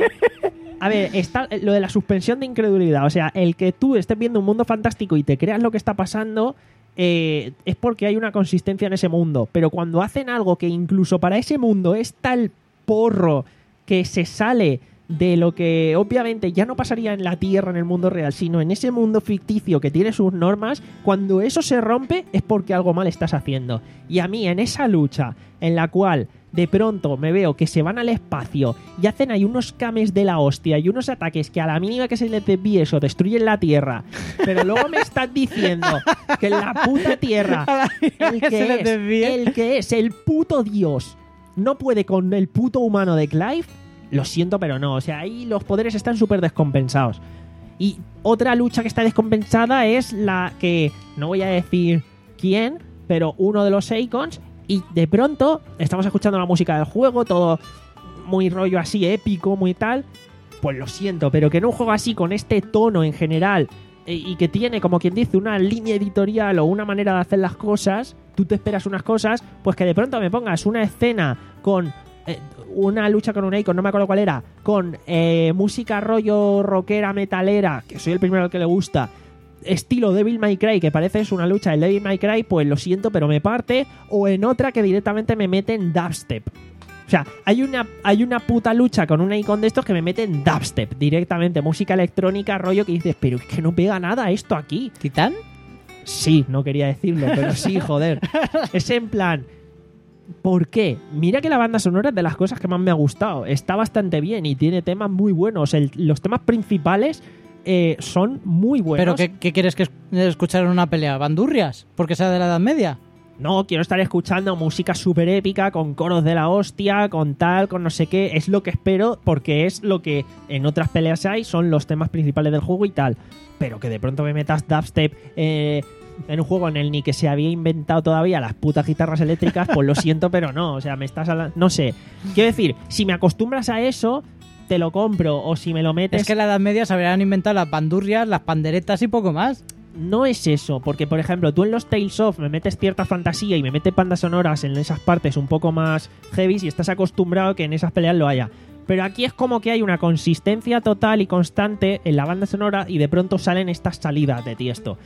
A ver, está lo de la suspensión de incredulidad. O sea, el que tú estés viendo un mundo fantástico y te creas lo que está pasando eh, es porque hay una consistencia en ese mundo. Pero cuando hacen algo que incluso para ese mundo es tal porro que se sale de lo que obviamente ya no pasaría en la Tierra, en el mundo real, sino en ese mundo ficticio que tiene sus normas, cuando eso se rompe es porque algo mal estás haciendo. Y a mí en esa lucha en la cual de pronto me veo que se van al espacio y hacen ahí unos cames de la hostia y unos ataques que a la mínima que se les desvíe eso destruyen la Tierra, pero luego me estás diciendo que en la puta Tierra el que se les que, desvíe. es, el que es el puto dios no puede con el puto humano de Clive, lo siento pero no, o sea, ahí los poderes están súper descompensados. Y otra lucha que está descompensada es la que, no voy a decir quién, pero uno de los Icons. Y de pronto estamos escuchando la música del juego, todo muy rollo así épico, muy tal. Pues lo siento, pero que en un juego así, con este tono en general, eh, y que tiene, como quien dice, una línea editorial o una manera de hacer las cosas, tú te esperas unas cosas, pues que de pronto me pongas una escena con eh, una lucha con un Icon, no me acuerdo cuál era, con eh, música rollo rockera, metalera, que soy el primero al que le gusta, estilo Devil May Cry, que parece es una lucha de Devil May Cry, pues lo siento, pero me parte. O en otra que directamente me mete en dubstep. O sea, hay una, hay una puta lucha con un icon de estos que me mete en dubstep directamente, música electrónica, rollo que dices, pero es que no pega nada esto aquí. ¿Titán? Sí, no quería decirlo, pero sí, joder. Es en plan, ¿por qué? Mira que la banda sonora es de las cosas que más me ha gustado. Está bastante bien y tiene temas muy buenos. El- los temas principales eh, son muy buenos. ¿Pero qué, qué quieres que es- escuchar en una pelea? ¿Bandurrias? ¿Porque sea de la Edad Media? No, quiero estar escuchando música súper épica, con coros de la hostia, con tal, con no sé qué. Es lo que espero, porque es lo que en otras peleas hay, son los temas principales del juego y tal. Pero que de pronto me metas dubstep eh, en un juego en el ni que se había inventado todavía las putas guitarras eléctricas, pues lo siento, pero no. O sea, me estás hablando... No sé. Quiero decir, si me acostumbras a eso, te lo compro. O si me lo metes... Es que en la Edad Media se habrían inventado las bandurrias, las panderetas y poco más. No es eso, porque por ejemplo tú en los Tales of me metes cierta fantasía y me metes bandas sonoras en esas partes un poco más heavy y estás acostumbrado a que en esas peleas lo haya. Pero aquí es como que hay una consistencia total y constante en la banda sonora y de pronto salen estas salidas de Tiesto.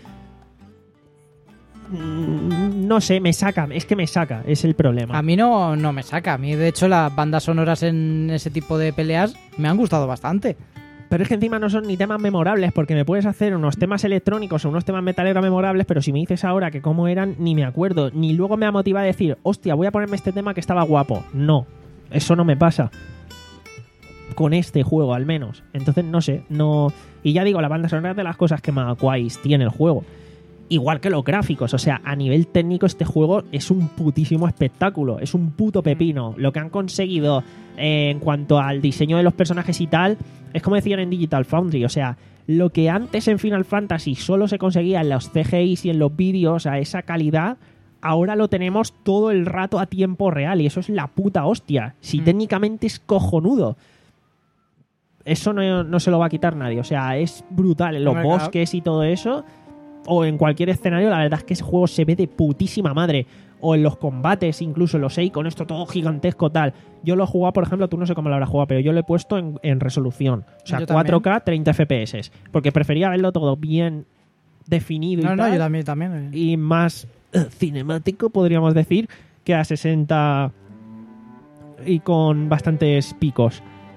Mm, No sé, me saca, es que me saca, es el problema. A mí no, no me saca. A mí, de hecho, las bandas sonoras en ese tipo de peleas me han gustado bastante. Pero es que encima no son ni temas memorables, porque me puedes hacer unos temas electrónicos o unos temas metaleros memorables, pero si me dices ahora que cómo eran, ni me acuerdo. Ni luego me ha motivado a decir, hostia, voy a ponerme este tema que estaba guapo. No, eso no me pasa. Con este juego, al menos. Entonces, no sé, no... Y ya digo, la banda sonora es de las cosas que más guays tiene el juego. Igual que los gráficos, o sea, a nivel técnico este juego es un putísimo espectáculo, es un puto pepino. Lo que han conseguido eh, en cuanto al diseño de los personajes y tal, es como decían en Digital Foundry, o sea, lo que antes en Final Fantasy solo se conseguía en los C G Is y en los vídeos a esa calidad, ahora lo tenemos todo el rato a tiempo real y eso es la puta hostia. Si Mm. técnicamente es cojonudo. Eso no, no se lo va a quitar nadie, o sea, es brutal. En los Hombre, claro. bosques y todo eso... O en cualquier escenario, la verdad es que ese juego se ve de putísima madre. O en los combates, incluso en los seis, con esto todo gigantesco tal. Yo lo he jugado, por ejemplo, tú no sé cómo lo habrás jugado, pero yo lo he puesto en, en resolución. O sea, Yo cuatro K, también. treinta F P S. Porque prefería verlo todo bien definido No, y no, tal. yo también, también. eh. Y más eh, cinemático, podríamos decir, que a sesenta y con bastantes picos.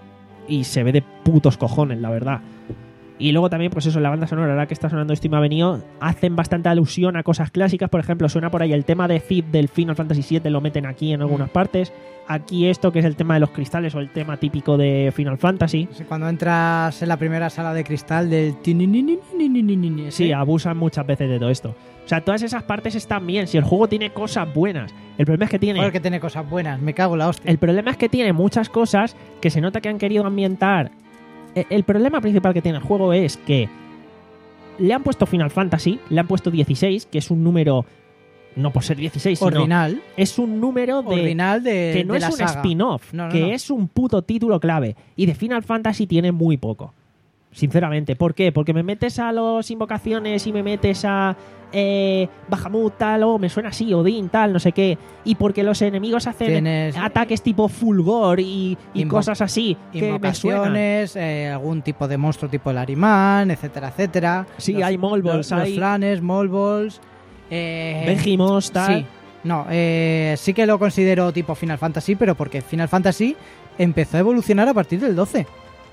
y se ve de putos cojones, la verdad. Y luego también, pues eso, la banda sonora, ahora que está sonando esto y me ha venido, hacen bastante alusión a cosas clásicas. Por ejemplo, suena por ahí el tema de Cid del Final Fantasy siete, lo meten aquí en algunas partes. Aquí esto, que es el tema de los cristales o el tema típico de Final Fantasy. Sí, cuando entras en la primera sala de cristal del... tininininininininini, Sí, ese. abusan muchas veces de todo esto. O sea, todas esas partes están bien. Si el juego tiene cosas buenas. El problema es que tiene... Joder, que tiene cosas buenas, me cago en la hostia. El problema es que tiene muchas cosas que se nota que han querido ambientar. E- El problema principal que tiene el juego es que le han puesto Final Fantasy, le han puesto dieciséis, que es un número, no por ser dieciséis, sino Ordinal. es un número de Ordinal de, que no de es la un saga. spin-off, No, no, que no. es un puto título clave. Y de Final Fantasy tiene muy poco. Sinceramente. ¿Por qué? Porque me metes a los invocaciones y me metes a eh, Bahamut tal, o me suena así, Odín tal, no sé qué. Y porque los enemigos hacen Tienes- ataques tipo Fulgor y, y Invo- cosas así que me suenan. Invocaciones, eh, algún tipo de monstruo tipo el Arimán, etcétera, etcétera. Sí, Los- hay Molbols, los, los hay- flanes, Molbols. Eh, Vegimos, tal. Sí, no, eh, sí que lo considero tipo Final Fantasy, pero porque Final Fantasy empezó a evolucionar a partir del doce.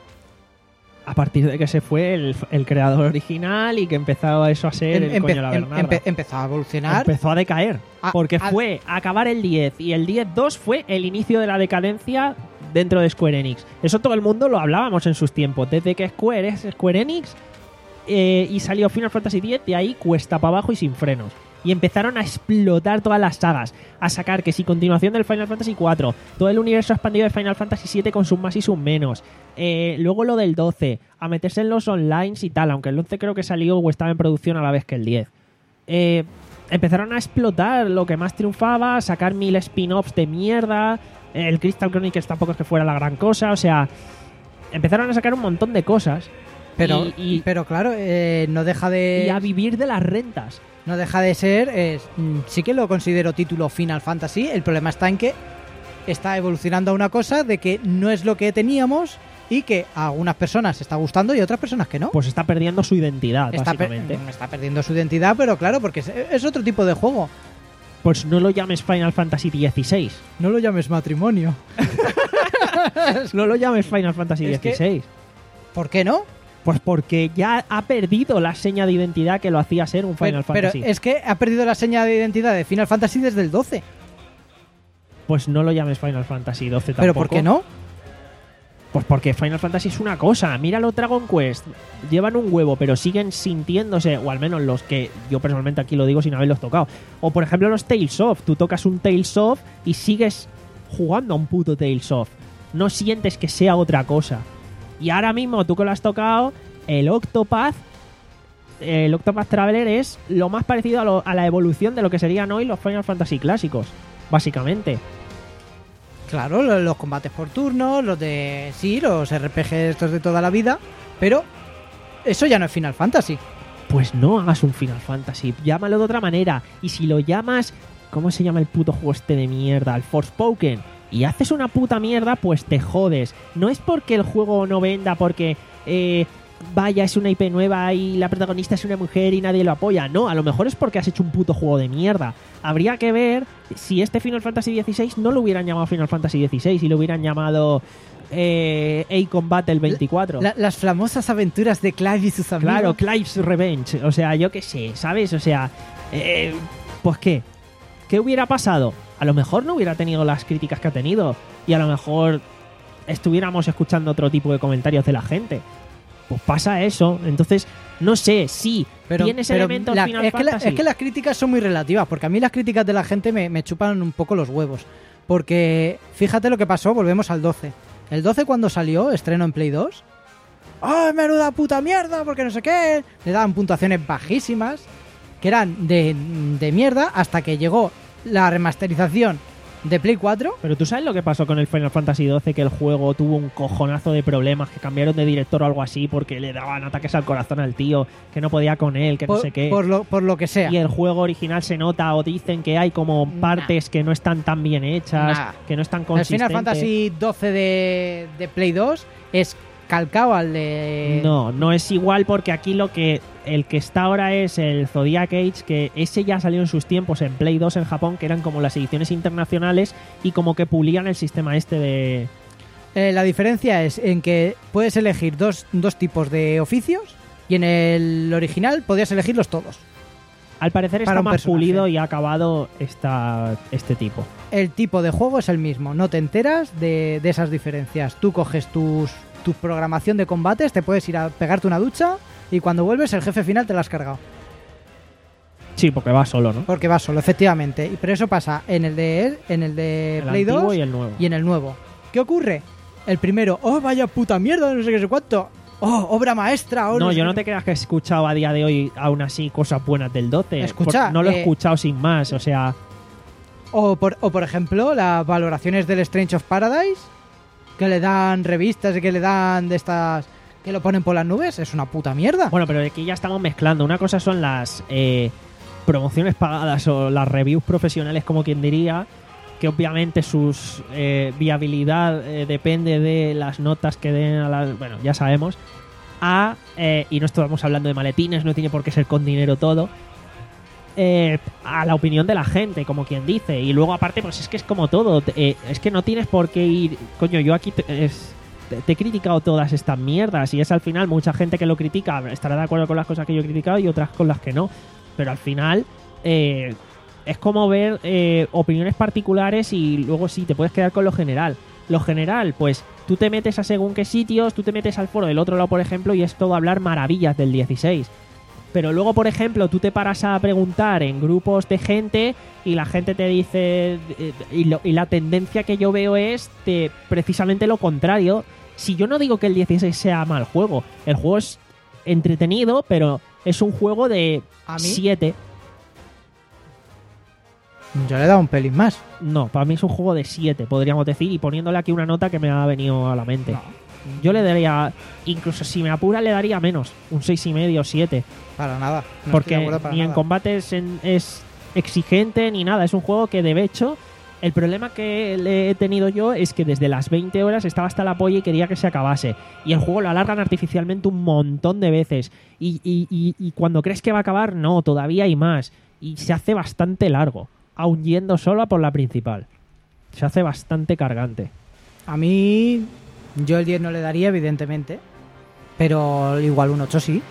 A partir de que se fue el, el creador original y que empezó eso a ser el Em- coño la em- Bernarda. empe- empezó a evolucionar. Empezó a decaer. A- porque a- fue a acabar el diez y el diez dos fue el inicio de la decadencia dentro de Square Enix. Eso todo el mundo lo hablábamos en sus tiempos. Desde que Square es Square Enix eh, y salió Final Fantasy diez, de ahí cuesta para abajo y sin frenos. Y empezaron a explotar todas las sagas, a sacar que si continuación del Final Fantasy cuatro, todo el universo expandido de Final Fantasy siete con sus más y sus menos, eh, luego lo del doce, a meterse en los online y tal, aunque el once creo que salió o estaba en producción a la vez que el diez. Eh, empezaron a explotar lo que más triunfaba, a sacar mil spin-offs de mierda, el Crystal Chronicles tampoco es que fuera la gran cosa, o sea, empezaron a sacar un montón de cosas. Pero, y, y- pero claro, eh, no deja de... y a vivir de las rentas. No deja de ser, es, mm, sí que lo considero título Final Fantasy, el problema está en que está evolucionando a una cosa de que no es lo que teníamos y que a algunas personas está gustando y a otras personas que no. Pues está perdiendo su identidad, está, per- básicamente. mm, está perdiendo su identidad, pero claro, porque es, es otro tipo de juego. Pues no lo llames Final Fantasy dieciséis. No lo llames matrimonio. No lo llames Final Fantasy Es que- dieciséis. ¿Por qué no? Pues porque ya ha perdido la seña de identidad que lo hacía ser un Final pero, pero Fantasy. es que ha perdido la seña de identidad de Final Fantasy desde el doce. Pues no lo llames Final Fantasy doce tampoco. ¿Pero por qué no? Pues porque Final Fantasy es una cosa. Míralo Dragon Quest. Llevan un huevo, pero siguen sintiéndose, o al menos los que yo personalmente aquí lo digo sin haberlos tocado. O por ejemplo los Tales of. Tú tocas un Tales of y sigues jugando a un puto Tales of. No sientes que sea otra cosa. Y ahora mismo, tú que lo has tocado, el Octopath, el Octopath Traveler es lo más parecido a, lo- a la evolución de lo que serían hoy los Final Fantasy clásicos, básicamente. Claro, lo- los combates por turnos, los de... Sí, los R P G estos de toda la vida, pero eso ya no es Final Fantasy. Pues no hagas un Final Fantasy, llámalo de otra manera. Y si lo llamas, ¿cómo se llama el puto juego este de mierda? El Forspoken. Y haces una puta mierda, pues te jodes. No es porque el juego no venda, porque eh, vaya, es una I P nueva y la protagonista es una mujer y nadie lo apoya. No, a lo mejor es porque has hecho un puto juego de mierda. Habría que ver si este Final Fantasy dieciséis no lo hubieran llamado Final Fantasy dieciséis y lo hubieran llamado eh, A-Combat Battle veinticuatro. La- las famosas aventuras de Clive y sus amigos. Claro, Clive's Revenge. O sea, yo qué sé, ¿sabes? O sea, eh, pues qué. ¿Qué hubiera pasado? A lo mejor no hubiera tenido las críticas que ha tenido. Y a lo mejor estuviéramos escuchando otro tipo de comentarios de la gente. Pues pasa eso. Entonces, no sé, sí, Pero, tienes pero elementos la- Final es, que la- Fantasy. es que las críticas son muy relativas, porque a mí las críticas de la gente me, me chupan un poco los huevos. Porque fíjate lo que pasó, volvemos al doce. El doce cuando salió, estreno en Play dos. ¡Oh, menuda puta mierda! Porque no sé qué. Le daban puntuaciones bajísimas, que eran de, de mierda, hasta que llegó la remasterización de Play cuatro. Pero tú sabes lo que pasó con el Final Fantasy doce, que el juego tuvo un cojonazo de problemas, que cambiaron de director o algo así porque le daban ataques al corazón al tío, que no podía con él, que Por, no sé qué. por lo, por lo que sea. Y el juego original se nota o dicen que hay como Nah. partes que no están tan bien hechas, Nah. que no están El consistentes. Final Fantasy doce de, de Play dos es calcado al de... No, no es igual porque aquí lo que el que está ahora es el Zodiac Age, que ese ya salió en sus tiempos en Play dos en Japón, que eran como las ediciones internacionales y como que pulían el sistema este de... Eh, la diferencia es en que puedes elegir dos, dos tipos de oficios y en el original podías elegirlos todos. Al parecer Para está un más personaje. pulido y ha acabado esta, este tipo. El tipo de juego es el mismo, no te enteras de, de esas diferencias. Tú coges tus, tu programación de combates, te puedes ir a pegarte una ducha y cuando vuelves el jefe final te lo has cargado. Sí, porque va solo, ¿no? Porque va solo, efectivamente. Y pero eso pasa en el de, en el de El Play antiguo dos y el nuevo. y en el nuevo. ¿Qué ocurre? El primero, oh, vaya puta mierda, no sé qué sé cuánto. Oh, obra maestra. Oh, No, sé yo qué- no te creas que he escuchado a día de hoy aún así cosas buenas del doce. Escucha, Por- no lo he eh, escuchado sin más, o sea... O por, o por ejemplo, las valoraciones del Strange of Paradise, que le dan revistas y que le dan de estas... que lo ponen por las nubes, es una puta mierda. Bueno, pero aquí ya estamos mezclando. Una cosa son las eh, promociones pagadas o las reviews profesionales, como quien diría, que obviamente su viabilidad eh, depende de las notas que den a las... Bueno, ya sabemos. A, eh, y no estamos hablando de maletines, no tiene por qué ser con dinero todo. Eh, a la opinión de la gente, como quien dice. Y luego, aparte, pues es que es como todo. Eh, es que no tienes por qué ir... Coño, yo aquí... Te, es, te, te he criticado todas estas mierdas y es al final mucha gente que lo critica estará de acuerdo con las cosas que yo he criticado y otras con las que no. Pero al final... Eh, es como ver eh, opiniones particulares y luego sí, te puedes quedar con lo general. Lo general, pues tú te metes a según qué sitios, tú te metes al foro del otro lado, por ejemplo, y es todo hablar maravillas del dieciséis. Pero luego, por ejemplo, tú te paras a preguntar en grupos de gente y la gente te dice... eh, Y, lo- y la tendencia que yo veo es de precisamente lo contrario. Si yo no digo que el dieciséis sea mal juego, el juego es entretenido, pero es un juego de A mí- siete. Yo le he dado un pelín más. No, para mí es un juego de siete, podríamos decir, y poniéndole aquí una nota que me ha venido a la mente. No, Yo le daría, incluso si me apura, le daría menos, un seis y medio, siete, para nada. No estoy de porque acuerdo para ni en nada. combate es, en- es exigente ni nada. Es un juego que, de hecho, el problema que le he tenido yo es que desde las veinte horas estaba hasta la polla y quería que se acabase. Y el juego lo alargan artificialmente un montón de veces. Y, y- y- y cuando crees que va a acabar, no, todavía hay más. Y se hace bastante largo, aun yendo solo a por la principal. Se hace bastante cargante. A mí, yo el diez no le daría, evidentemente. Pero igual un ocho sí.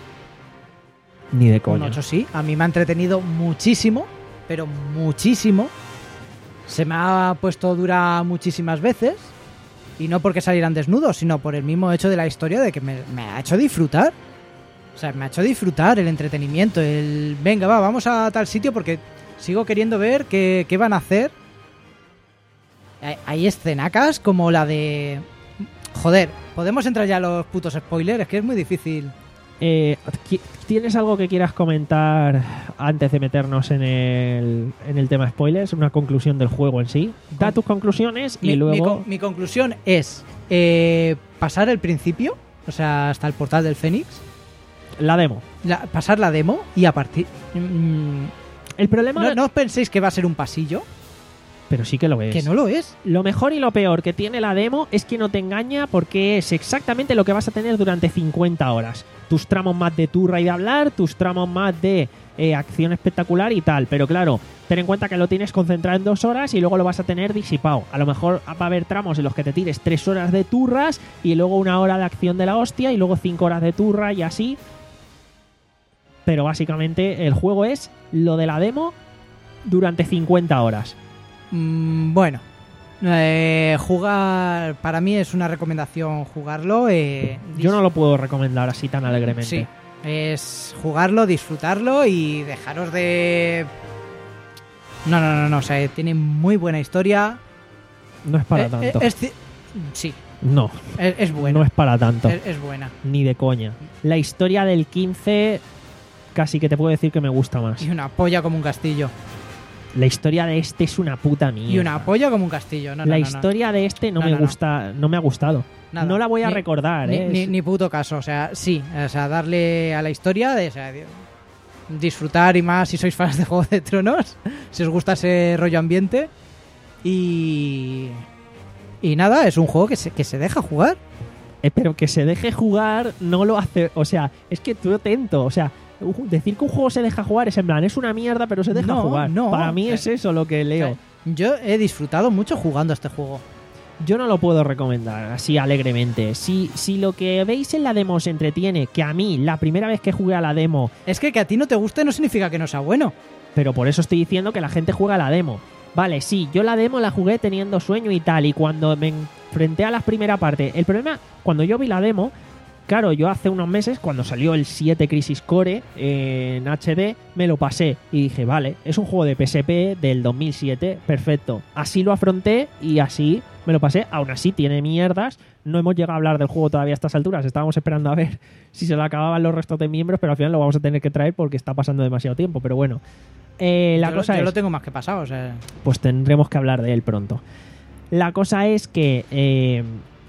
Ni de Un coña. ocho sí. A mí me ha entretenido muchísimo, pero muchísimo. Se me ha puesto dura muchísimas veces. Y no porque salieran desnudos, sino por el mismo hecho de la historia de que me, me ha hecho disfrutar. O sea, me ha hecho disfrutar el entretenimiento. El, venga, va, vamos a tal sitio porque sigo queriendo ver qué, qué van a hacer. Hay, hay escenacas como la de... Joder, ¿podemos entrar ya a los putos spoilers? Es que es muy difícil. Eh, qui- ¿Tienes algo que quieras comentar antes de meternos en el, en el tema spoilers? Una conclusión del juego en sí. Da Con- tus conclusiones y Mi, mi luego... con- mi conclusión es eh, pasar el principio, o sea, hasta el portal del Fénix, La demo. la- pasar la demo y a partir... mm, El problema... no, no os penséis que va a ser un pasillo, Pero sí que lo es. que no lo es. Lo mejor y lo peor que tiene la demo es que no te engaña porque es exactamente lo que vas a tener durante cincuenta horas. Tus tramos más de turra y de hablar, tus tramos más de eh, acción espectacular y tal. Pero claro, ten en cuenta que lo tienes concentrado en dos horas y luego lo vas a tener disipado. A lo mejor va a haber tramos en los que te tires tres horas de turras y luego una hora de acción de la hostia y luego cinco horas de turra y así. Pero básicamente el juego es lo de la demo durante cincuenta horas. Mm, bueno, eh, jugar... Para mí es una recomendación jugarlo. eh, Yo no lo puedo recomendar así tan alegremente. Sí, es jugarlo, disfrutarlo y dejaros de... No, no, no, no, o sea, tiene muy buena historia. No es para Eh, tanto. eh, es ci- sí, No, es, es buena. no es para tanto. Es, es buena. Ni de coña. La historia del quince casi que te puedo decir que me gusta más. Y una polla como un castillo. La historia de este es una puta mierda. Y una polla como un castillo. No, no, la no, no. historia de este no, No, me no, no. gusta, no me ha gustado. Nada. No la voy a Ni- recordar, Ni, ¿eh? ni, Es- ni puto caso. O sea, sí. O sea, darle a la historia, de, o sea, de- disfrutar y más si sois fans de Juego de Tronos. Si os gusta ese rollo ambiente. Y... Y nada, es un juego que se, que se deja jugar. eh, pero que se deje jugar no lo hace. O sea, es que tú atento. O sea, u- decir que un juego se deja jugar es en plan, es una mierda, pero se deja No, jugar. no. Para mí O es sea, eso lo que leo. O sea, yo he disfrutado mucho jugando a este juego. yo no lo puedo recomendar así alegremente. Si, si lo que veis en la demo os entretiene, que a mí, la primera vez que jugué a la demo, Es que que a ti no te guste no significa que no sea bueno. pero por eso estoy diciendo que la gente juega a la demo. Vale, sí, yo la demo la jugué teniendo sueño y tal, y cuando me enfrenté a la primera parte, el problema, cuando yo vi la demo, claro, yo hace unos meses, cuando salió el siete Crisis Core eh, en H D, me lo pasé y dije, vale, es un juego de P S P del dos mil siete, perfecto. Así lo afronté y así me lo pasé. Aún así tiene mierdas, no hemos llegado a hablar del juego todavía a estas alturas, estábamos esperando a ver si se le acababan los restos de miembros, pero al final lo vamos a tener que traer porque está pasando demasiado tiempo, pero bueno. Eh, la yo, cosa lo, yo es, lo tengo más que pasado, o sea... pues tendremos que hablar de él pronto. La cosa es que eh,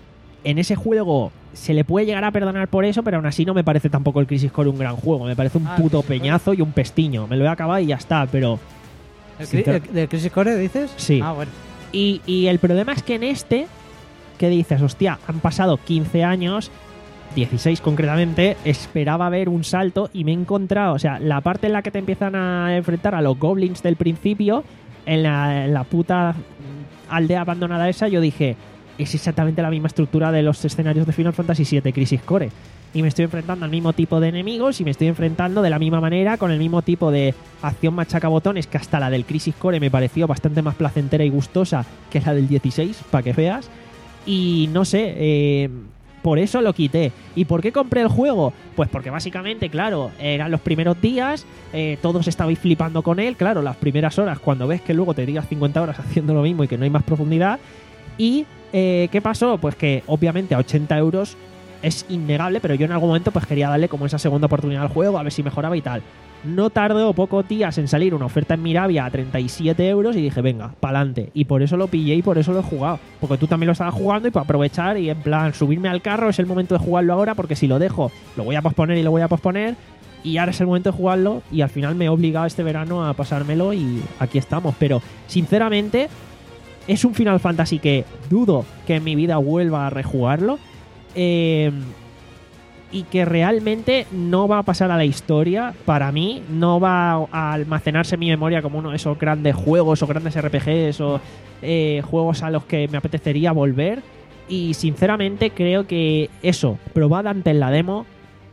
en ese juego se le puede llegar a perdonar por eso, pero aún así no me parece tampoco el Crisis Core un gran juego. Me parece un Ah, puto Crisis Core. peñazo y un pestiño. Me lo he acabado y ya está, pero... ¿El, Sí, cri- pero- el- ¿Del Crisis Core dices? Sí. Ah, bueno. Y, y el problema es que en este, ¿qué dices? Hostia, han pasado quince años, dieciséis concretamente, esperaba ver un salto y me he encontrado, o sea, la parte en la que te empiezan a enfrentar a los goblins del principio, en la, en la puta aldea abandonada esa, yo dije, es exactamente la misma estructura de los escenarios de Final Fantasy siete Crisis Core. Y me estoy enfrentando al mismo tipo de enemigos y me estoy enfrentando de la misma manera con el mismo tipo de acción machacabotones, que hasta la del Crisis Core me pareció bastante más placentera y gustosa que la del dieciséis, para que veas. Y no sé, eh, por eso lo quité. ¿Y por qué compré el juego? Pues porque básicamente, claro, eran los primeros días, eh, todos estabais flipando con él, claro, las primeras horas, cuando ves que luego te digas cincuenta horas haciendo lo mismo y que no hay más profundidad. Y, eh, ¿qué pasó? Pues que obviamente a ochenta euros es innegable, pero yo en algún momento pues quería darle como esa segunda oportunidad al juego, a ver si mejoraba y tal. No tardó pocos días en salir una oferta en Mirabia a treinta y siete euros y dije, venga, pa'lante. Y por eso lo pillé y por eso lo he jugado. Porque tú también lo estabas jugando y para aprovechar y en plan subirme al carro es el momento de jugarlo ahora, porque si lo dejo lo voy a posponer y lo voy a posponer y ahora es el momento de jugarlo y al final me he obligado este verano a pasármelo y aquí estamos. Pero sinceramente es un Final Fantasy que dudo que en mi vida vuelva a rejugarlo. Eh, y que realmente no va a pasar a la historia, para mí, no va a almacenarse en mi memoria como uno de esos grandes juegos o grandes R P Gs o eh, juegos a los que me apetecería volver. Y sinceramente creo que eso, probad antes la demo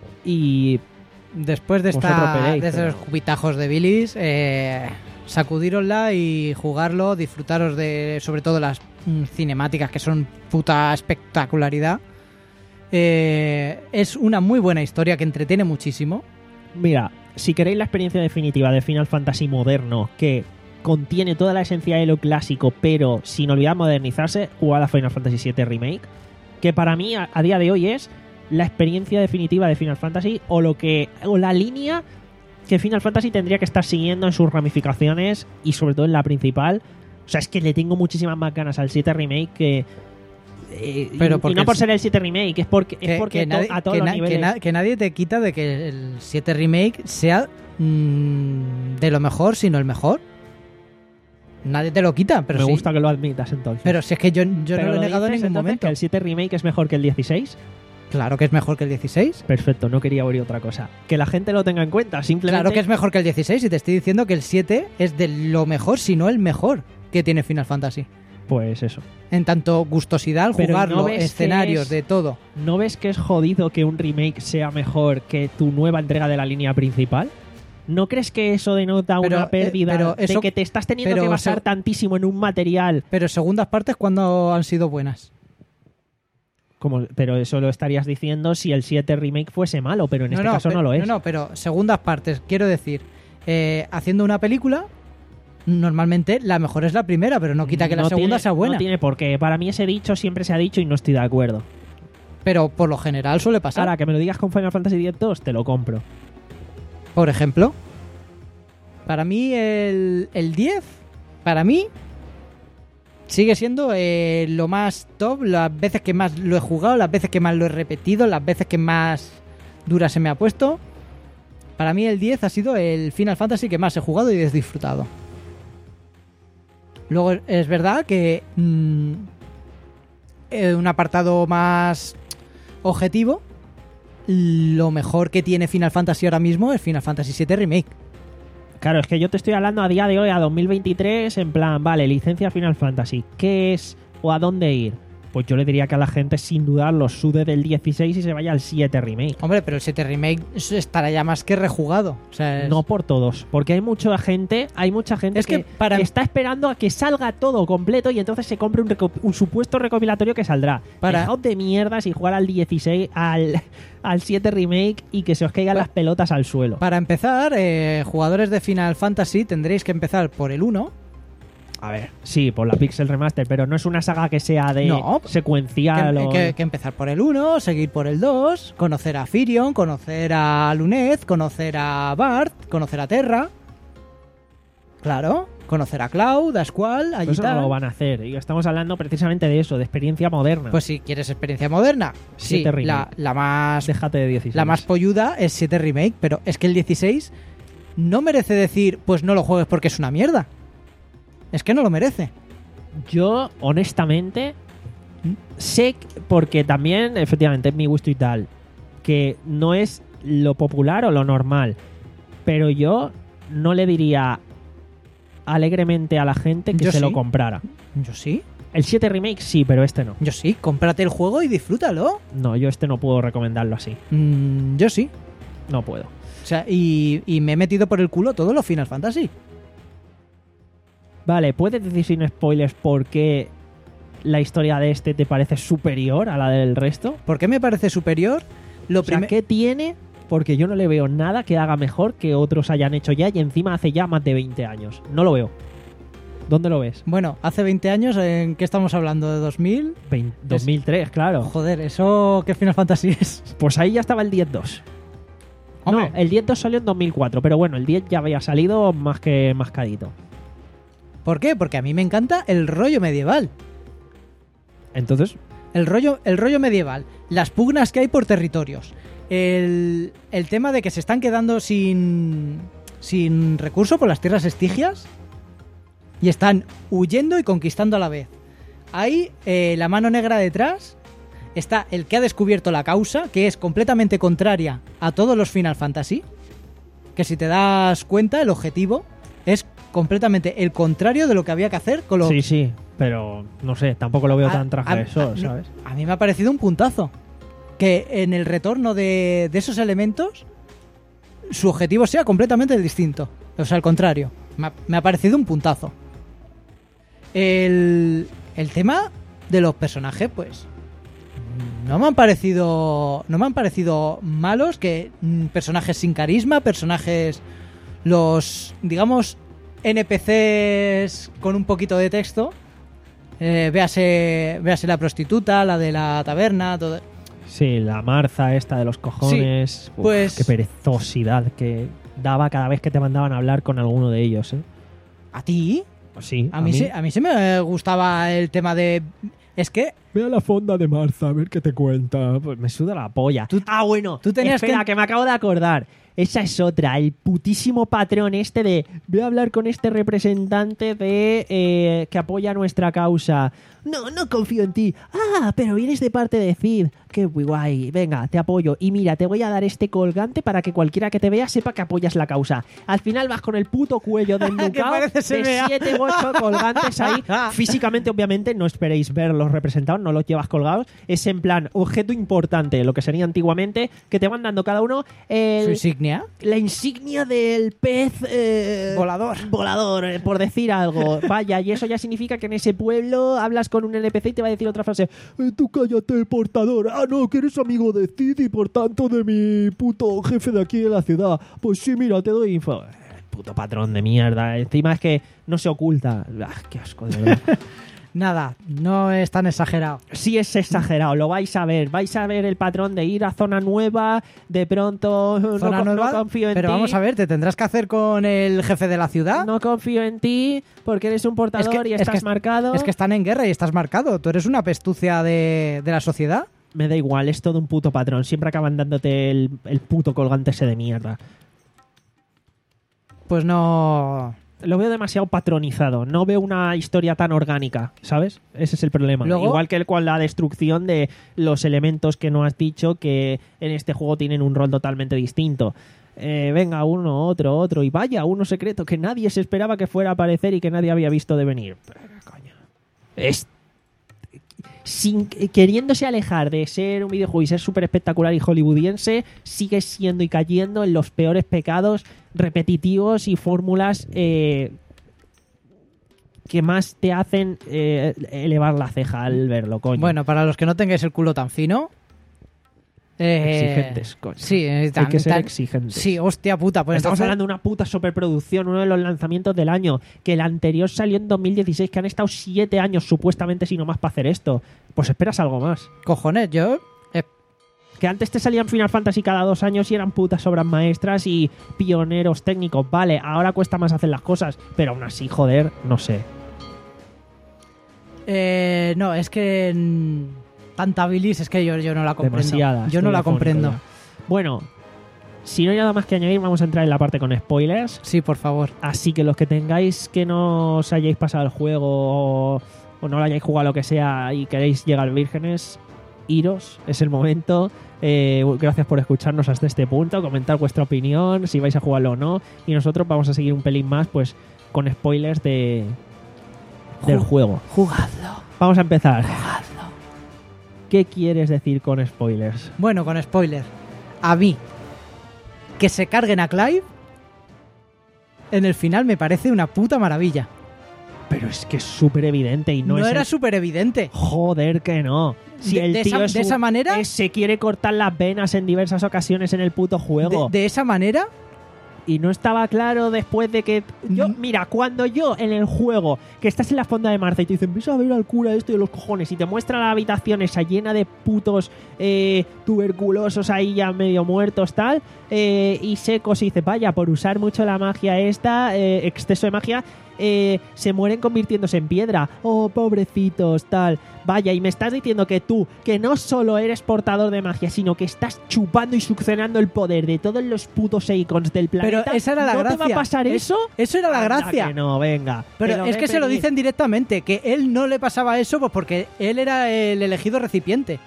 y Después de, Vosotros esta, peleéis, de pero- esos cubitajos de bilis, eh, sacudírosla y jugarlo, disfrutaros de sobre todo las mm, cinemáticas que son puta espectacularidad. Eh, es una muy buena historia que entretiene muchísimo. mira, si queréis la experiencia definitiva de Final Fantasy moderno que contiene toda la esencia de lo clásico pero sin olvidar modernizarse, jugad a Final Fantasy siete Remake, que para mí a, a día de hoy es la experiencia definitiva de Final Fantasy o lo que o la línea que Final Fantasy tendría que estar siguiendo en sus ramificaciones y sobre todo en la principal. O sea, es que le tengo muchísimas más ganas al siete Remake que eh, Pero y- y porque no por el- ser el siete Remake, es porque, Que, es porque que to- nadie, a todos que los na- que niveles. na- que nadie te quita de que el siete Remake sea mm, de lo mejor, sino el mejor. Nadie te lo quita, pero Me sí. gusta que lo admitas entonces. Pero si es que yo, yo Pero no lo he negado en dices, ningún entonces, momento. que el siete Remake es mejor que el dieciséis. Claro que es mejor que el dieciséis. Perfecto, no quería oír otra cosa. Que la gente lo tenga en cuenta, simplemente. Claro que es mejor que el dieciséis y te estoy diciendo que el siete es de lo mejor, si no el mejor que tiene Final Fantasy. Pues eso. En tanto gustosidad al Pero jugarlo, ¿no ves que escenarios, es- de todo. ¿No ves que es jodido que un remake sea mejor que tu nueva entrega de la línea principal? ¿No crees que eso denota Pero, una eh, pérdida pero de eso- que te estás teniendo pero que basar eso- tantísimo en un material? Pero segundas partes, ¿cuándo han sido buenas? Como, pero eso lo estarías diciendo si el siete Remake fuese malo, pero en este caso pe- no lo es. No, no, pero segundas partes, quiero decir, eh, haciendo una película, normalmente la mejor es la primera, pero no quita que la No segunda tiene- sea buena. No tiene por qué. Para mí ese dicho siempre se ha dicho y no estoy de acuerdo. Pero por lo general suele pasar. Ahora, que me lo digas con Final Fantasy diez dos, te lo compro. Por ejemplo, para mí el, el diez, para mí, sigue siendo eh, lo más top, las veces que más lo he jugado, las veces que más lo he repetido, las veces que más dura se me ha puesto. Para mí el diez ha sido el Final Fantasy que más he jugado y he disfrutado. Luego es verdad que mm, eh, un apartado más objetivo, lo mejor que tiene Final Fantasy ahora mismo es Final Fantasy siete Remake. Claro, es que yo te estoy hablando a día de hoy, a dos mil veintitrés, en plan, vale, licencia Final Fantasy. ¿Qué es o a dónde ir? pues yo le diría que a la gente sin dudar los sude del dieciséis y se vaya al siete Remake. Hombre, pero el siete Remake estará ya más que rejugado. O sea, es- No por todos, porque hay mucha gente, hay mucha gente Es que que, para- que está esperando a que salga todo completo y entonces se compre un, reco- un supuesto recopilatorio que saldrá. Para- Dejaos de mierdas y jugar al dieciséis, al, al siete Remake y que se os caigan las pelotas al suelo. Para empezar, eh, jugadores de Final Fantasy tendréis que empezar por el uno. A ver, sí, por la Pixel Remaster, pero no es una saga que sea de No, secuencial Que, o... que- que empezar por el uno, seguir por el dos, conocer a Firion, conocer a Lunez, conocer a Bart, conocer a Terra. Claro, conocer a Cloud, a Squall, a Pero eso no Gitan. lo van a hacer. Y estamos hablando precisamente de eso, de experiencia moderna. Pues si quieres experiencia moderna, sí, Siete Remake. la, la más déjate de dieciséis. la más polluda es siete Remake, pero es que el dieciséis no merece decir, pues no lo juegues porque es una mierda. Es que no lo merece. Yo, honestamente, sé, que- porque también, efectivamente, es mi gusto y tal, que no es lo popular o lo normal, pero yo no le diría alegremente a la gente que Yo se lo sí. comprara. Yo sí, El siete Remake sí, pero este no. yo sí, cómprate el juego y disfrútalo. No, yo este no puedo recomendarlo así. Mm, yo sí. No puedo. O sea, y, y me he metido por el culo todos los Final Fantasy. Vale, ¿puedes decir sin spoilers por qué la historia de este te parece superior a la del resto? ¿Por qué me parece superior? Lo O sea, primero. ¿qué tiene? Porque yo no le veo nada que haga mejor que otros hayan hecho ya y encima hace ya más de veinte años. No lo veo. ¿Dónde lo ves? Bueno, hace veinte años, ¿en qué estamos hablando? ¿De dos mil? Vein- dos mil tres, claro. Joder, ¿eso qué Final Fantasy es? Pues ahí ya estaba el diez dos. Hombre. No, el diez dos salió en dos mil cuatro, pero bueno, el diez ya había salido más que mascadito. ¿Por qué? Porque a mí me encanta el rollo medieval. Entonces, El rollo, el rollo medieval. Las pugnas que hay por territorios. El, el tema de que se están quedando sin, sin recurso por las tierras estigias. Y están huyendo y conquistando a la vez. Hay eh, la mano negra detrás. Está el que ha descubierto la causa, que es completamente contraria a todos los Final Fantasy. Que si te das cuenta, el objetivo es completamente el contrario de lo que había que hacer con los... sí, sí, pero no sé, tampoco lo veo A- tan a- transgresor, a- ¿sabes? A mí me ha parecido un puntazo. Que en el retorno de, de esos elementos, su objetivo sea completamente distinto. O sea, al contrario. Me ha, me ha parecido un puntazo. El, el tema de los personajes, pues. No me han parecido. No me han parecido malos. Que mm, personajes sin carisma, personajes. Los. Digamos. N P Cs con un poquito de texto. Eh, véase, véase la prostituta, la de la taberna, todo. Sí, la Marza esta de los cojones. Uf, pues- qué perezosidad que daba cada vez que te mandaban a hablar con alguno de ellos, ¿eh? ¿A ti? Pues sí, A mí, sí, a mí sí me gustaba el tema de... Es que... Ve a la fonda de Marza a ver qué te cuenta. Pues me suda la polla. Tú- ah, bueno. tú tenías Espera, que- que... me acabo de acordar. Esa es otra. El putísimo patrón este de... Voy a hablar con este representante de eh, que apoya nuestra causa. No, no confío en ti. Ah, pero vienes de parte de Cid. Qué guay. Venga, te apoyo. Y mira, te voy a dar este colgante para que cualquiera que te vea sepa que apoyas la causa. Al final vas con el puto cuello desnucado parece de S B A. siete u ocho colgantes ahí. Físicamente, obviamente, no esperéis verlos representados, no los llevas colgados. Es en plan objeto importante, lo que sería antiguamente, que te van dando cada uno el- Su insignia. la insignia del pez eh, Volador. volador, eh, por decir algo. Vaya, y eso ya significa que en ese pueblo hablas con un N P C y te va a decir otra frase. Eh, tú cállate, portador. Ah, no, que eres amigo de Cid y por tanto de mi puto jefe de aquí de la ciudad. Pues sí, mira, te doy info. Eh, Puto patrón de mierda. Encima es que no se oculta. Ah, qué asco, de verdad. Nada, no es tan exagerado. Sí es exagerado, lo vais a ver. Vais a ver el patrón de ir a zona nueva, de pronto no, Zona co- no nueva, confío en pero ti. vamos a ver, ¿te tendrás que hacer con el jefe de la ciudad? No confío en ti porque eres un portador Es que- y es estás que- marcado. Es que están en guerra y estás marcado. Tú eres una pestucia de, de la sociedad. Me da igual, es todo un puto patrón. Siempre acaban dándote el, el puto colgante ese de mierda. Pues no... Lo veo demasiado patronizado. No veo una historia tan orgánica, ¿sabes? Ese es el problema. Luego- Igual que el, con la destrucción de los elementos que no has dicho que en este juego tienen un rol totalmente distinto. Eh, venga, uno, otro, otro. Y vaya, uno secreto que nadie se esperaba que fuera a aparecer y que nadie había visto de venir. Pero, coño. Es... sin queriéndose alejar de ser un videojuego y ser súper espectacular y hollywoodiense, sigue siendo y cayendo en los peores pecados repetitivos y fórmulas eh, que más te hacen eh, elevar la ceja al verlo, coño. Bueno, para los que no tengáis el culo tan fino... Eh, Exigentes, coño. Sí, eh, tan, Hay que ser tan- exigentes. Sí, hostia puta. Pues Estamos entonces- hablando de una puta superproducción, uno de los lanzamientos del año, que el anterior salió en dos mil dieciséis, que han estado siete años supuestamente si no más para hacer esto. Pues esperas algo más. Cojones, yo... eh, Que antes te salían Final Fantasy cada dos años y eran putas obras maestras y pioneros técnicos. Vale, ahora cuesta más hacer las cosas, pero aún así, joder, no sé. eh, no, es que... mm, tanta bilis es que yo, yo no la comprendo. Demasiada. Yo no estoy la afónico comprendo. ya. Bueno, si no hay nada más que añadir, vamos a entrar en la parte con spoilers. Sí, por favor. Así que los que tengáis que no os hayáis pasado el juego o, o no lo hayáis jugado lo que sea y queréis llegar vírgenes, iros, es el momento. Eh, gracias por escucharnos hasta este punto, comentar vuestra opinión, si vais a jugarlo o no. Y nosotros vamos a seguir un pelín más pues con spoilers de del Ju- juego. Jugadlo. Vamos a empezar. Jugadlo. ¿Qué quieres decir con spoilers? Bueno, con spoiler. A mí, que se carguen a Clive, en el final me parece una puta maravilla. Pero es que es súper evidente y no, No, es era el- súper evidente. Joder que no. Si De- el de tío esa- es de un- esa manera- es- se quiere cortar las venas en diversas ocasiones en el puto De, juego. de esa manera, Y no estaba claro después de que... Yo, Mm. mira, cuando yo en el juego, que estás en la fonda de Marta y te dicen, ves a ver al cura este de los cojones, y te muestra la habitación esa llena de putos eh, tuberculosos ahí ya medio muertos, tal, eh, y secos, y dice, vaya, por usar mucho la magia esta, eh, exceso de magia, eh, se mueren convirtiéndose en piedra. Oh, pobrecitos, tal. Vaya, y me estás diciendo que tú, que no solo eres portador de magia, sino que estás chupando y succionando el poder de todos los putos icons del planeta. pero esa era la ¿No gracia. te va a pasar Es- eso? Eso era la Anda gracia. que no, venga. Pero Te lo es ves que se lo venir. dicen directamente, que él no le pasaba eso pues porque él era el elegido recipiente.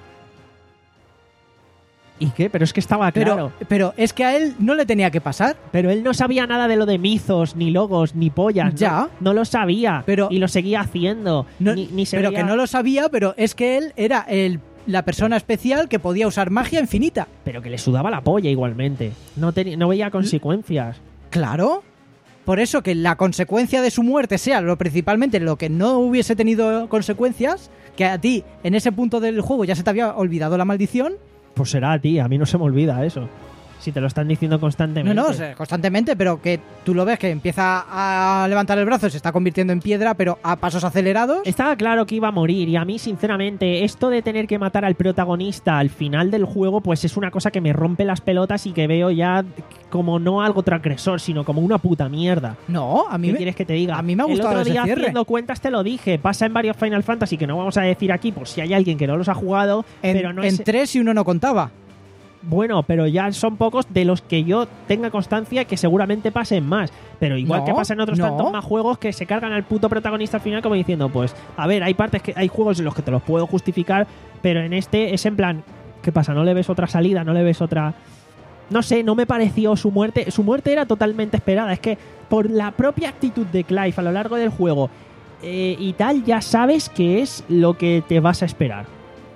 ¿Y qué? Pero es que estaba Pero, claro. pero es que a él no le tenía que pasar. Pero él no sabía nada de lo de mizos, ni logos, ni pollas. ¿no? Ya. No, lo sabía. Pero- y lo seguía haciendo. No- ni, ni se pero veía- que no lo sabía, pero es que él era el, la persona especial que podía usar magia infinita. Pero que le sudaba la polla igualmente. No, tenía- no veía consecuencias. Claro. Por eso que la consecuencia de su muerte sea lo principalmente lo que no hubiese tenido consecuencias, que a ti en ese punto del juego ya se te había olvidado la maldición. Pues será a ti, a mí no se me olvida eso. Si te lo están diciendo No, constantemente. no, o sea, constantemente, pero que tú lo ves que empieza a levantar el brazo, se está convirtiendo en piedra, pero a pasos acelerados. Estaba claro que iba a morir y a mí, sinceramente, esto de tener que matar al protagonista al final del juego, pues es una cosa que me rompe las pelotas y que veo ya como no algo transgresor, sino como una puta mierda. No, a mí ¿Qué me- quieres que te diga? a mí me ha gustado El otro ese día cierre. haciendo cuentas te lo dije. Pasa en varios Final Fantasy que no vamos a decir aquí por si hay alguien que no los ha jugado, en, pero no en es... tres y uno no contaba. Bueno, pero ya son pocos de los que yo tenga constancia que seguramente pasen más. Pero igual No, que pasa en otros no. tantos más juegos que se cargan al puto protagonista al final como diciendo, pues, a ver, hay partes que hay juegos en los que te los puedo justificar, pero en este es en plan, ¿qué pasa? ¿No le ves otra salida? ¿No le ves otra...? No sé, no me pareció su muerte. Su muerte era totalmente esperada. Es que por la propia actitud de Clive a lo largo del juego eh, y tal, ya sabes que es lo que te vas a esperar.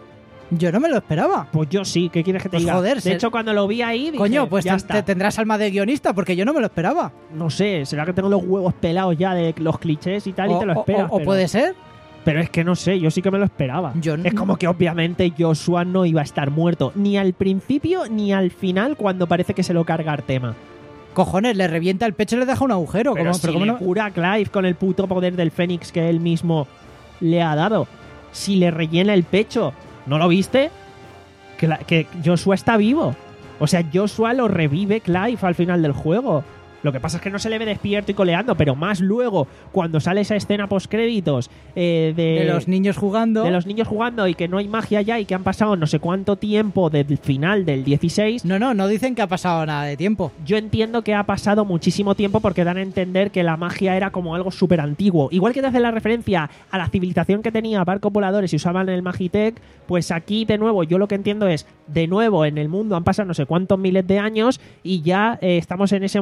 Yo no me lo esperaba. Pues yo sí, ¿qué quieres que te Pues diga? joder, de se- hecho, cuando lo vi ahí, dije, Coño, pues ya te- está. te tendrás alma de guionista, porque yo no me lo esperaba. No sé, será que tengo los huevos pelados ya de los clichés y tal y O, te lo o- esperas. o- o pero, puede ser. pero es que no sé, yo sí que me lo esperaba. Yo es no- como que obviamente Joshua no iba a estar muerto, ni al principio ni al final cuando parece que se lo carga Artema. Cojones, le revienta el pecho y le deja un agujero. Pero como- si pero cómo le no- cura a Clive con el puto poder del Fénix que él mismo le ha dado. Si le rellena el pecho, ¿no lo viste? Que, la- que Joshua está vivo. O sea, Joshua lo revive Clive al final del juego. Lo que pasa es que no se le ve despierto y coleando, pero más luego, cuando sale esa escena postcréditos eh, de, de los niños jugando. de los niños jugando y que no hay magia ya y que han pasado no sé cuánto tiempo del final del dieciséis, No, no, no dicen que ha pasado nada de tiempo. yo entiendo que ha pasado muchísimo tiempo porque dan a entender que la magia era como algo súper antiguo. Igual que te hace la referencia a la civilización que tenía barcos voladores y usaban el Magitech, pues aquí de nuevo yo lo que entiendo es, de nuevo en el mundo han pasado no sé cuántos miles de años y ya eh, estamos en ese momento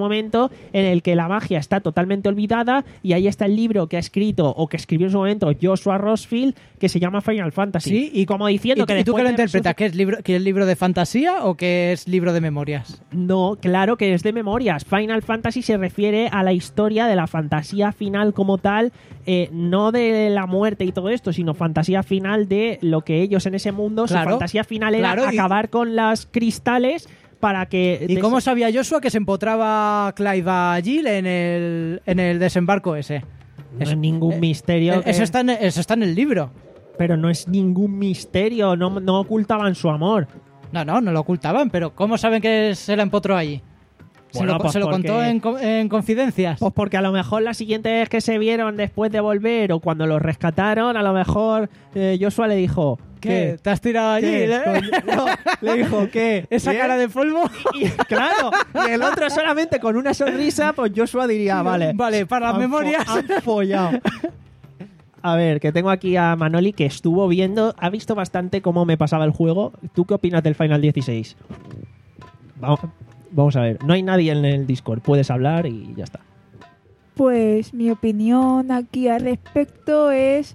mundo en el que la magia está totalmente olvidada, y ahí está el libro que ha escrito o que escribió en su momento Joshua Rossfield, que se llama Final Fantasy. Sí, y como diciendo ¿Y, que ¿y tú qué después lo de interpretas? resuc- ¿Que es, libro, ¿Que es libro de fantasía o que es libro de memorias? No, claro que es de memorias. Final Fantasy se refiere a la historia de la fantasía final como tal, eh, no de la muerte y todo esto, sino fantasía final de lo que ellos en ese mundo, Claro, su fantasía final era claro, y- acabar con las cristales para que... ¿Y des- cómo sabía Joshua que se empotraba Clive a Jill en el, en el desembarco ese? No Eso- es ningún eh, misterio. eh, que- Eso está, en, eso está en el libro. Pero no es ningún misterio, no, no ocultaban su amor. No, no, no lo ocultaban, pero ¿cómo saben que se la empotró allí? ¿Se Bueno, lo, pues se lo porque- contó en, co- en confidencias? Pues porque a lo mejor la siguiente vez que se vieron después de volver o cuando los rescataron, a lo mejor eh, Joshua le dijo... ¿Qué? ¿Te has tirado allí? ¿Qué? ¿Eh? Con- no, le dijo, ¿qué? ¿Esa ¿Bien? cara de polvo? Y, claro, y el otro solamente con una sonrisa, pues Joshua diría, vale. Vale, para las han fo- memorias. Han follado. A ver, que tengo aquí a Manoli que estuvo viendo, ha visto bastante cómo me pasaba el juego. ¿Tú qué opinas del Final dieciséis? Vamos, vamos a ver, no hay nadie en el Discord, puedes hablar y ya está. Pues mi opinión aquí al respecto es...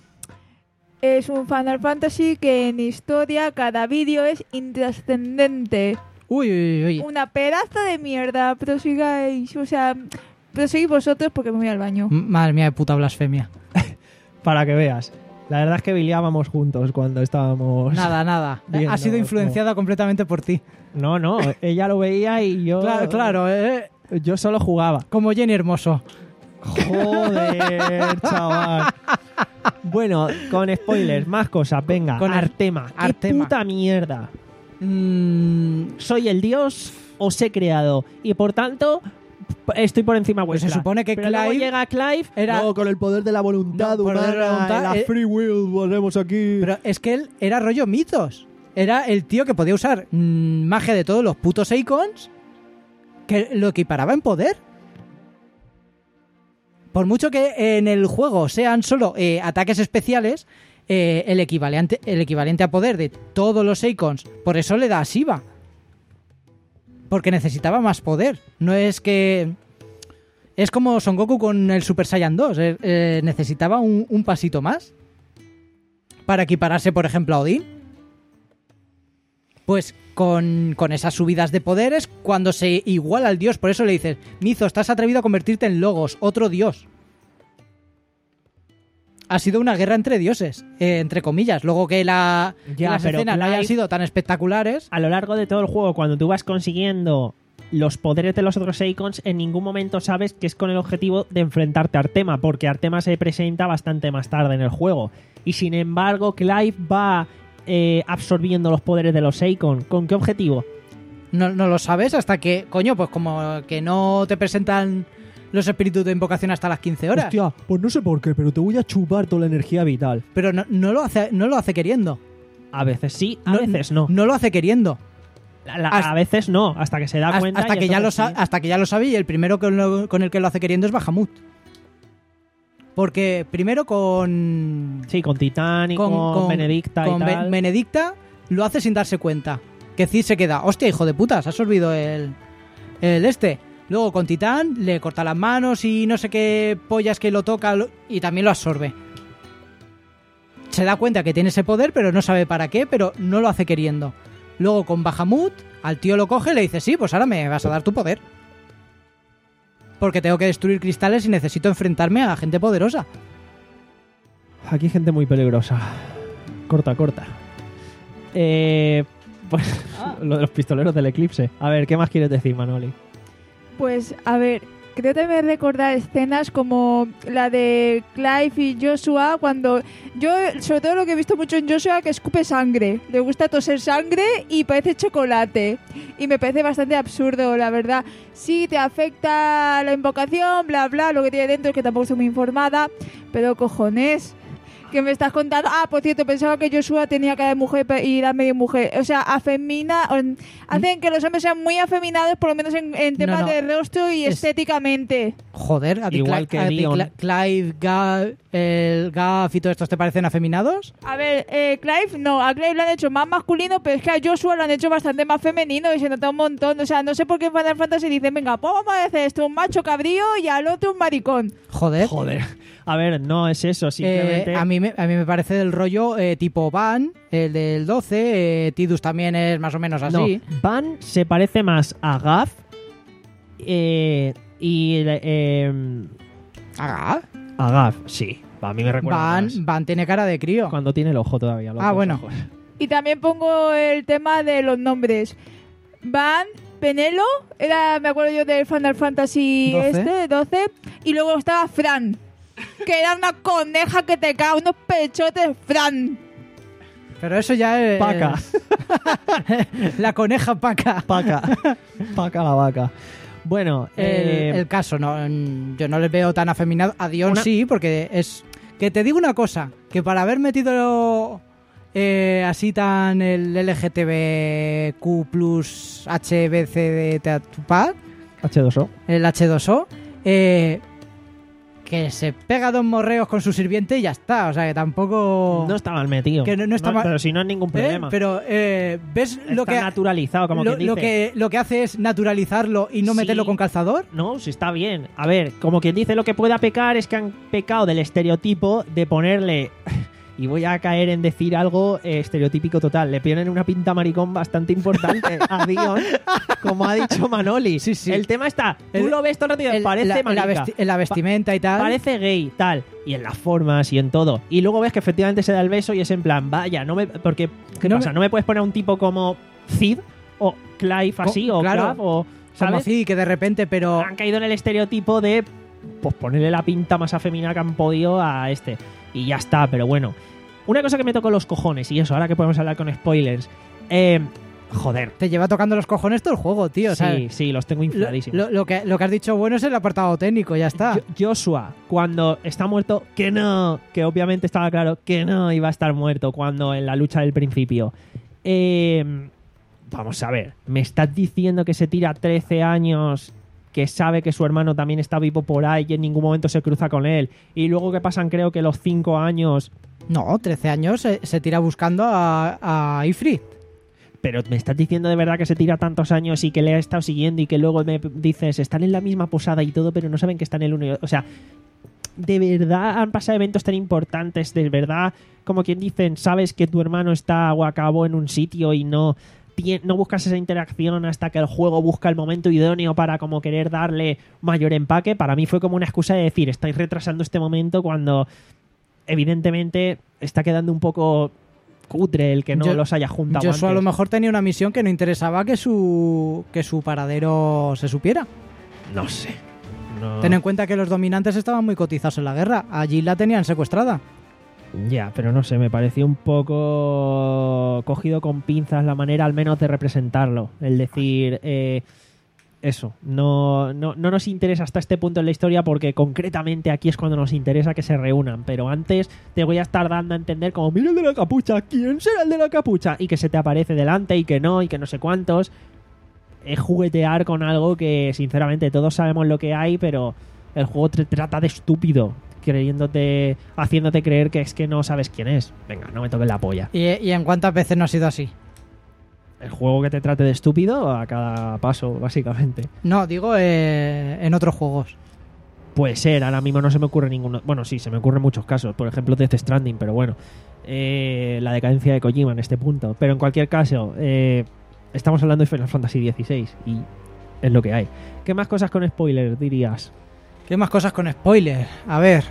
Es un Final Fantasy que en historia cada vídeo es intrascendente. Uy, uy, uy. Una pedazo de mierda. Prosigáis, o sea... Proseguid vosotros porque me voy al baño. M- Madre mía de puta blasfemia. Para que veas. La verdad es que biliábamos juntos cuando estábamos... Nada, nada. Viendo Ha sido el influenciada completamente por ti. No, no, ella lo veía y yo... Claro, claro, eh, Yo solo jugaba. como Jenny Hermoso. Joder, chaval. Bueno, con spoilers, más cosas. Venga, Con el- Artema. ¿Qué Artema. puta mierda? Mm, ¿Soy el dios os he creado? Y por tanto, p- estoy por encima Pues vuestra. se supone que Pero luego Clive llega Clive... era- No, con el poder de la voluntad No, poder de la humana, voluntad, la eh, free will, volvemos aquí. Pero es que él era rollo mitos. Era el tío que podía usar mm, magia de todos los putos icons, que lo equiparaba en poder. Por mucho que en el juego sean solo eh, ataques especiales, eh, el, equivalente, el equivalente a poder de todos los icons, por eso le da a Shiva. Porque necesitaba más poder. No es que... Es como Son Goku con el Super Saiyan dos. eh, eh, necesitaba un, un pasito más para equipararse, por ejemplo, a Odín. Pues con, con esas subidas de poderes, cuando se iguala al dios, por eso le dices, Mizo, estás atrevido a convertirte en Logos, otro dios. Ha sido una guerra entre dioses, eh, entre comillas. Luego que la, Ya, las pero escenas no hayan Clive- sido tan espectaculares. A lo largo de todo el juego, cuando tú vas consiguiendo los poderes de los otros icons, en ningún momento sabes que es con el objetivo de enfrentarte a Artema, porque Artema se presenta bastante más tarde en el juego. Y sin embargo, Clive va eh, absorbiendo los poderes de los icons. ¿Con qué objetivo? No, no lo sabes hasta que, coño, pues como que no te presentan los espíritus de invocación hasta las quince horas. Hostia, pues no sé por qué, pero te voy a chupar toda la energía vital. Pero no, no lo hace, no lo hace queriendo. A veces sí, a veces no. No lo hace queriendo. La- la- hasta- a veces no, hasta que se da Hasta, cuenta. hasta y que ya lo entonces sa- sí. hasta que ya lo sabe y el primero con, lo- con el que lo hace queriendo es Bahamut. Porque primero con... Sí, con Titán y con, Benedicta con y Be- tal. Benedicta lo hace sin darse cuenta. Que Cid se queda, hostia, hijo de putas, has olvidado el, el este. Luego con Titán le corta las manos y no sé qué pollas que lo toca lo- y también lo absorbe. Se da cuenta que tiene ese poder, pero no sabe para qué, pero no lo hace queriendo. Luego con Bahamut, al tío lo coge y le dice, sí, pues ahora me vas a dar tu poder. Porque tengo que destruir cristales y necesito enfrentarme a gente poderosa. Aquí hay gente muy peligrosa. Corta, corta. Eh, pues lo de los pistoleros del eclipse. A ver, ¿qué más quieres decir, Manoli? Pues, a ver, creo también recordar escenas como la de Clive y Joshua cuando... Yo, sobre todo lo que he visto mucho en Joshua, que escupe sangre. Le gusta toser sangre y parece chocolate. Y me parece bastante absurdo, la verdad. Sí, te afecta la invocación, bla, bla, lo que tiene dentro, que tampoco estoy muy informada. Pero, cojones, ¿Qué me estás contando? Ah, por cierto, pensaba que Joshua tenía cara de mujer pe- y era medio mujer. O sea, afemina, o- hacen que los hombres sean muy afeminados, por lo menos en, en temas no. de rostro y Es- estéticamente. Joder, a ti, Igual Cla- que a ti Dion. Cla- Clive, Gav, el Gav y todos estos te parecen afeminados. A ver, eh, Clive, no, a Clive lo han hecho más masculino, pero es que a Joshua lo han hecho bastante más femenino y se nota un montón. O sea, no sé por qué en Final Fantasy dicen, venga, pues vamos a hacer esto, un macho cabrío y al otro un maricón. Joder. Joder. A ver, no es eso, simplemente... Eh, a, mí me, a mí me parece del rollo eh, tipo Van, el del doce, eh, Tidus también es más o menos así. No, Van se parece más a Gav eh, y... eh, Ah, a Gav, sí. A mí me recuerda Van, más. Van tiene cara de crío. Cuando tiene el ojo todavía. los Ah, dos bueno. ojos. Y también pongo el tema de los nombres. Van, Penelo, era, me acuerdo yo del Final Fantasy doce. este, doce, y luego estaba Fran, que era una coneja que te cae, unos pechotes, Fran. Pero eso ya es... Paca. La coneja Paca. Paca. Paca la vaca. Bueno, El, eh, el caso, no, mm, yo no les veo tan afeminados. A Dion Una- sí, porque es... Que te digo una cosa, que para haber metido eh, así tan el L G T B Q plus H B C D T H dos O. el H dos O, eh, que se pega dos morreos con su sirviente y ya está. O sea, que tampoco... No está mal metido. Que no- no está mal- Pero si no es ningún ¿Eh? problema. Pero eh, ¿ves Está lo que, naturalizado, como lo, quien lo dice. que lo que hace es naturalizarlo y no Sí. meterlo con calzador? No, si está bien. A ver, como quien dice, lo que pueda pecar es que han pecado del estereotipo de ponerle... Y voy a caer en decir algo eh, estereotípico total. Le ponen una pinta maricón bastante importante a Dion, como ha dicho Manoli. Sí, sí. El tema está, tú El- lo ves todo el rato y El- parece la, la marica. vesti- en la vestimenta y tal. Parece gay, tal. Y en las formas y en todo. Y luego ves que efectivamente se da el beso y es en plan, vaya, no me... Porque, ¿qué No pasa? me- ¿No me puedes poner un tipo como Cid o Clive así Co- o claro. Clav o... Como ¿Sabes? así, que de repente, pero... Han caído en el estereotipo de pues ponerle la pinta más afeminada que han podido a este. Y ya está, pero bueno. Una cosa que me tocó los cojones, y eso, ahora que podemos hablar con spoilers. Eh, joder. Te lleva tocando los cojones todo el juego, tío. o sea, Sí, sí, los tengo lo, infladísimos. lo- lo que, lo que has dicho bueno es el apartado técnico, ya está. Jo- Joshua, cuando está muerto, que no, que obviamente estaba claro que no iba a estar muerto cuando en la lucha del principio. Eh, vamos a ver, me estás diciendo que se tira trece años, que sabe que su hermano también está vivo por ahí y en ningún momento se cruza con él, y luego que pasan creo que los cinco años, No, trece años se, se tira buscando a, a Ifrit. pero me estás diciendo de verdad que se tira tantos años y que le ha estado siguiendo y que luego me dices, están en la misma posada y todo, pero no saben que están en el uno y otro. O sea, de verdad han pasado eventos tan importantes, de verdad, como quien dicen, sabes que tu hermano está o acabó en un sitio y no, ti- no buscas esa interacción hasta que el juego busca el momento idóneo para como querer darle mayor empaque. Para mí fue como una excusa de decir, estáis retrasando este momento cuando evidentemente está quedando un poco cutre el que no Yo- los haya juntado Joshua a lo antes. mejor tenía una misión que no interesaba que su, que su paradero se supiera. No sé. No. Ten en cuenta que los dominantes estaban muy cotizados en la guerra. Allí la tenían secuestrada. Ya, pero no sé, me pareció un poco cogido con pinzas la manera al menos de representarlo. El decir, eh, eso, no, no, no nos interesa hasta este punto en la historia porque concretamente aquí es cuando nos interesa que se reúnan. Pero antes te voy a estar dando a entender como, mira el de la capucha, ¿quién será el de la capucha? Y que se te aparece delante y que no, y que no sé cuántos. Es juguetear con algo que sinceramente todos sabemos lo que hay, pero el juego te trata de estúpido, creyéndote, haciéndote creer que es que no sabes quién es. Venga, no me toques la polla. ¿Y, y en cuántas veces no ha sido así? El juego que te trate de estúpido a cada paso, básicamente. No, digo eh, en otros juegos. Puede ser, ahora mismo no se me ocurre ninguno. Bueno, sí, se me ocurren muchos casos. Por ejemplo, Death Stranding, pero bueno. Eh, la decadencia de Kojima en este punto. Pero en cualquier caso, eh, estamos hablando de Final Fantasy dieciséis y es lo que hay. ¿Qué más cosas con spoilers dirías? ¿Qué más cosas con spoiler? A ver.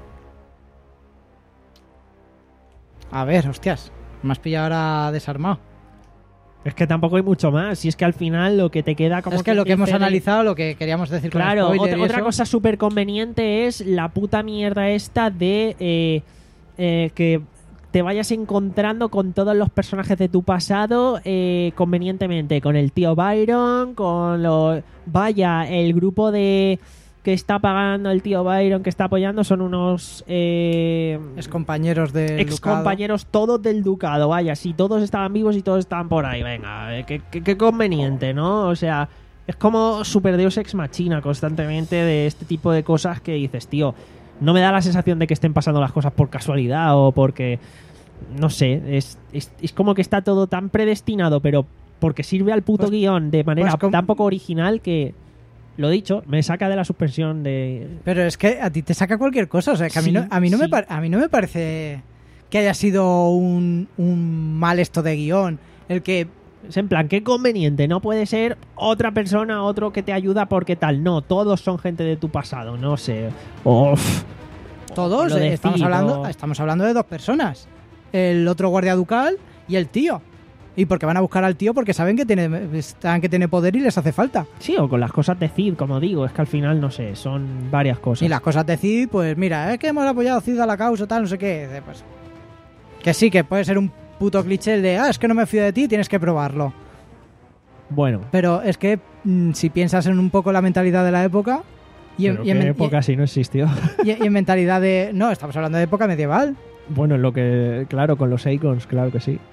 A ver, hostias. Me has pillado ahora desarmado. Es que tampoco hay mucho más. Si es que al final lo que te queda como... es que lo que hemos dice de- analizado, lo que queríamos decir con Claro, spoiler otra, y otra eso, cosa súper conveniente es la puta mierda esta de eh, eh, que te vayas encontrando con todos los personajes de tu pasado eh, convenientemente. Con el tío Byron, con los... Vaya, el grupo de... que está pagando el tío Byron, que está apoyando, son unos eh, Es compañeros del ex Ducado. compañeros todos del Ducado. Vaya, si todos estaban vivos y todos estaban por ahí, venga, eh, qué, qué, qué conveniente, ¿no? O sea, es como Super Deus Ex Machina constantemente de este tipo de cosas que dices, tío, no me da la sensación de que estén pasando las cosas por casualidad o porque, no sé, es, es, es como que está todo tan predestinado, pero porque sirve al puto Pues- guión de manera pues com- tan poco original que, lo dicho, me saca de la suspensión de... Pero es que a ti te saca cualquier cosa. O sea, que a mí Sí, no, a mí no, sí. me, par- a mí no me parece que haya sido un, un mal esto de guión. El que Es en plan, qué conveniente, no puede ser otra persona, otro que te ayuda porque tal. No, todos son gente de tu pasado, no sé. Uf. todos, Lo eh, de estamos, Cid, hablando, o- estamos hablando de dos personas. El otro guardia ducal y el tío. Y porque van a buscar al tío porque saben que tiene, saben que tiene poder y les hace falta. Sí, o con las cosas de Cid, como digo, es que al final, no sé, son varias cosas. Y las cosas de Cid, pues mira, es que hemos apoyado a Cid a la causa, tal, no sé qué. Dice, Pues, que sí, que puede ser un puto cliché el de, ah, es que no me fío de ti, tienes que probarlo. Bueno, Pero es que mm, si piensas en un poco la mentalidad de la época y en, pero y en ¿qué men- época así no existió? y- y en mentalidad de... No, estamos hablando de época medieval. Bueno, lo que, claro, con los icons, claro que sí.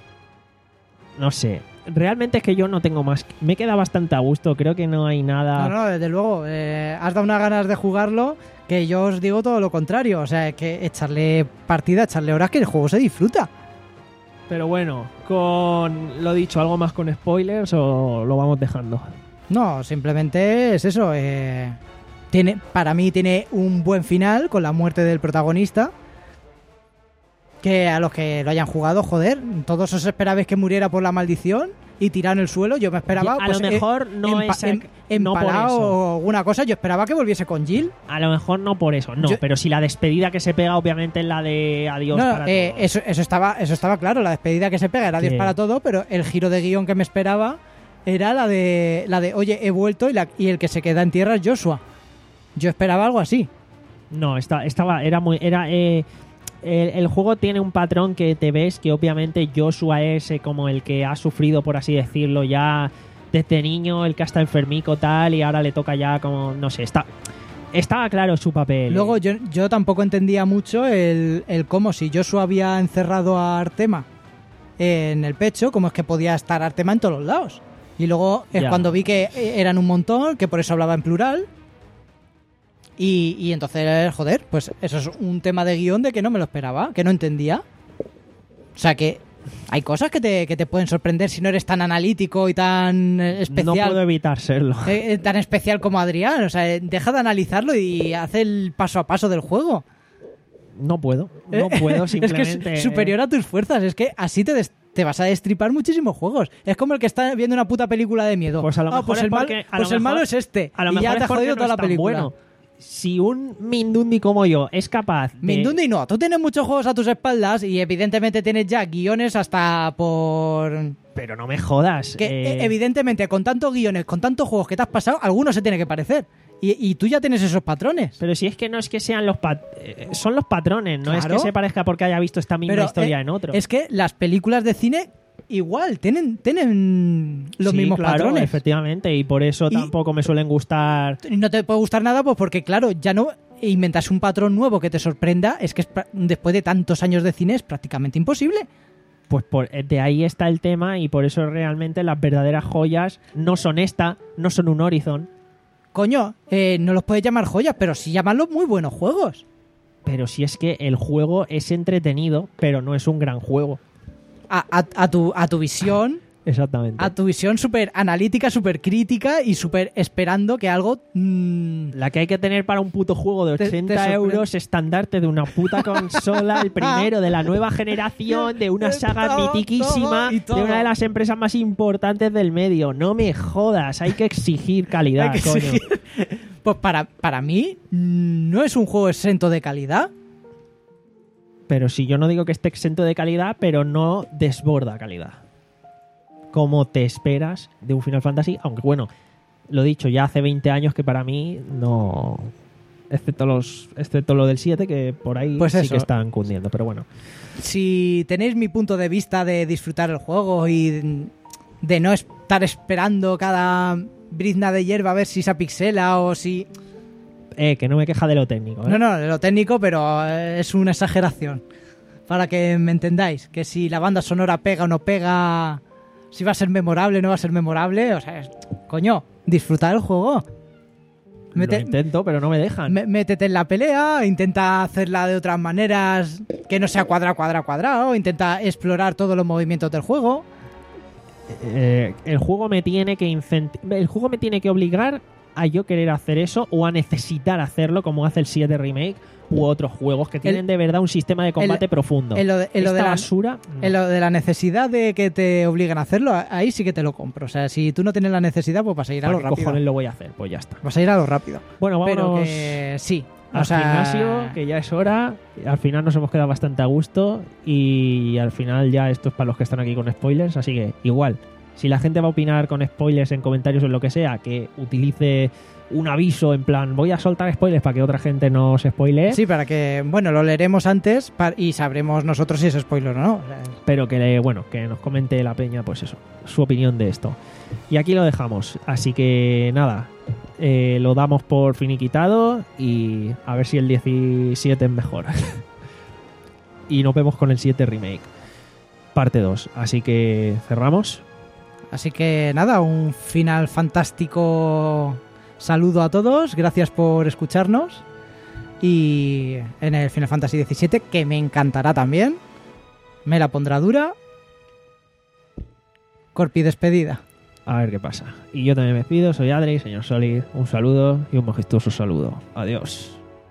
No sé, realmente es que yo no tengo más. Me queda bastante a gusto, creo que no hay nada. No, no, desde luego. eh, has dado unas ganas de jugarlo que yo os digo todo lo contrario. O sea, que echarle partida, echarle horas, que el juego se disfruta. Pero bueno, con lo dicho, ¿algo más con spoilers o lo vamos dejando? No, simplemente es eso. eh, tiene, para mí tiene un buen final con la muerte del protagonista. Que a los que lo hayan jugado, joder, todos os esperabais que muriera por la maldición y tirado en el suelo. Yo me esperaba. A pues, lo eh, mejor no empa- es em- no por empalado eso. o alguna cosa. Yo esperaba que volviese con Jill. A lo mejor no por eso, no, Yo- pero si la despedida que se pega obviamente es la de adiós No, para eh, todos. eso, eso estaba, eso estaba claro. La despedida que se pega era Que- diez para todo, pero el giro de guión que me esperaba era la de, la de oye, he vuelto y, la, y el que se queda en tierra es Joshua. Yo esperaba algo así. No, está, estaba, era muy, era, eh, el, el juego tiene un patrón que te ves que obviamente Joshua es eh, como el que ha sufrido, por así decirlo, ya desde niño, el que está enfermico tal y ahora le toca ya como, no sé, está, estaba claro su papel. Luego yo, yo tampoco entendía mucho el, el cómo si Joshua había encerrado a Artema en el pecho, cómo es que podía estar Artema en todos los lados. Y luego es Ya. cuando vi que eran un montón, que por eso hablaba en plural. Y, y entonces, joder, pues eso es un tema de guión de que no me lo esperaba, que no entendía. O sea que hay cosas que te, que te pueden sorprender si no eres tan analítico y tan eh, no especial. puedo evitar serlo. Eh, eh, tan especial como Adrián. O sea, eh, deja de analizarlo y hace el paso a paso del juego. No puedo, no puedo Es simplemente. que es superior a tus fuerzas. Es que así te, des- te vas a destripar muchísimos juegos. Es como el que está viendo una puta película de miedo. Pues a lo Ah, mejor pues es el, mal- porque- a pues lo el malo mejor- es este. A lo y mejor ya es te ha porque jodido no toda es la tan película. bueno. Si un Mindundi como yo es capaz de... Mindundi no, tú tienes muchos juegos a tus espaldas y evidentemente tienes ya guiones hasta por... Pero no me jodas. Que eh, eh, evidentemente con tantos guiones, con tantos juegos que te has pasado, alguno se tiene que parecer. Y, y tú ya tienes esos patrones. Pero si es que no es que sean los... pat- eh, son los patrones, no es Claro. que se parezca porque haya visto esta misma Pero, historia eh, en otro. Es que las películas de cine igual tienen, tienen los Sí, mismos claro, patrones. efectivamente, y por eso Y- tampoco me suelen gustar... Y no te puede gustar nada, pues porque, claro, ya no inventas un patrón nuevo que te sorprenda. Es que es pra- después de tantos años de cine es prácticamente imposible. Pues por, eh, de ahí está el tema y por eso realmente las verdaderas joyas no son esta, no son un Horizon, Coño, eh, no los puedes llamar joyas, pero sí llamarlos muy buenos juegos. pero si es que el juego es entretenido, pero no es un gran juego. A, a- a tu, a tu visión, Exactamente. a tu visión súper analítica, súper crítica y súper esperando que algo... mm, La que hay que tener para un puto juego de Te- te ochenta sorprende. euros estandarte de una puta consola, el primero de la nueva generación, de una saga Todo, mitiquísima, todo y todo. de una de las empresas más importantes del medio. No me jodas, hay que exigir calidad, hay que coño. seguir. Pues para, para mí mm, no es un juego exento de calidad. Pero si yo no digo que esté exento de calidad, pero no desborda calidad. Como te esperas de un Final Fantasy, aunque bueno, lo dicho, ya hace veinte años que para mí no... Excepto los excepto lo del siete, que por ahí Pues sí eso. que están cundiendo, pero bueno. Si tenéis mi punto de vista de disfrutar el juego y de no estar esperando cada brizna de hierba a ver si se apixela o si... Eh, que no me queja de lo técnico. ¿eh? No, no, de lo técnico, pero es una exageración. Para que me entendáis, que si la banda sonora pega o no pega, si va a ser memorable o no va a ser memorable, o sea, es, coño, disfrutar el juego. Mete, lo intento, pero no me dejan. me- métete en la pelea, intenta hacerla de otras maneras, que no sea cuadrado, cuadrado, cuadrado, intenta explorar todos los movimientos del juego. Eh, el juego me tiene que incenti- el juego me tiene que obligar a yo querer hacer eso o a necesitar hacerlo como hace el siete Remake u otros juegos que tienen El- de verdad un sistema de combate el- profundo. en lo de- en lo Esta de la- basura no. En lo de la necesidad de que te obliguen a hacerlo, ahí sí que te lo compro. O sea, si tú no tienes la necesidad, pues vas a ir a ¿Para lo qué rápido. cojones lo voy a hacer? Pues ya está. Vas a ir a lo rápido. Bueno, Pero vámonos que sí. al O sea, gimnasio, que ya es hora. Al final nos hemos quedado bastante a gusto y al final ya esto es para los que están aquí con spoilers, así que igual, si la gente va a opinar con spoilers en comentarios o en lo que sea, que utilice un aviso en plan, voy a soltar spoilers para que otra gente no se spoilee, Sí, para que, bueno, lo leeremos antes pa- y sabremos nosotros si es spoiler o no. O sea, pero que le- bueno, que nos comente la peña, pues eso, su opinión de esto. Y aquí lo dejamos, así que nada, eh, lo damos por finiquitado y a ver si el diecisiete es mejor. Y nos vemos con el siete Remake, parte dos. Así que cerramos. Así que nada, un final fantástico. Saludo a todos, gracias por escucharnos. Y en el Final Fantasy diecisiete, que me encantará también, me la pondrá dura. Corpi despedida. A ver qué pasa. Y yo también me despido, soy Adri, señor Solid. Un saludo y un majestuoso saludo. Adiós.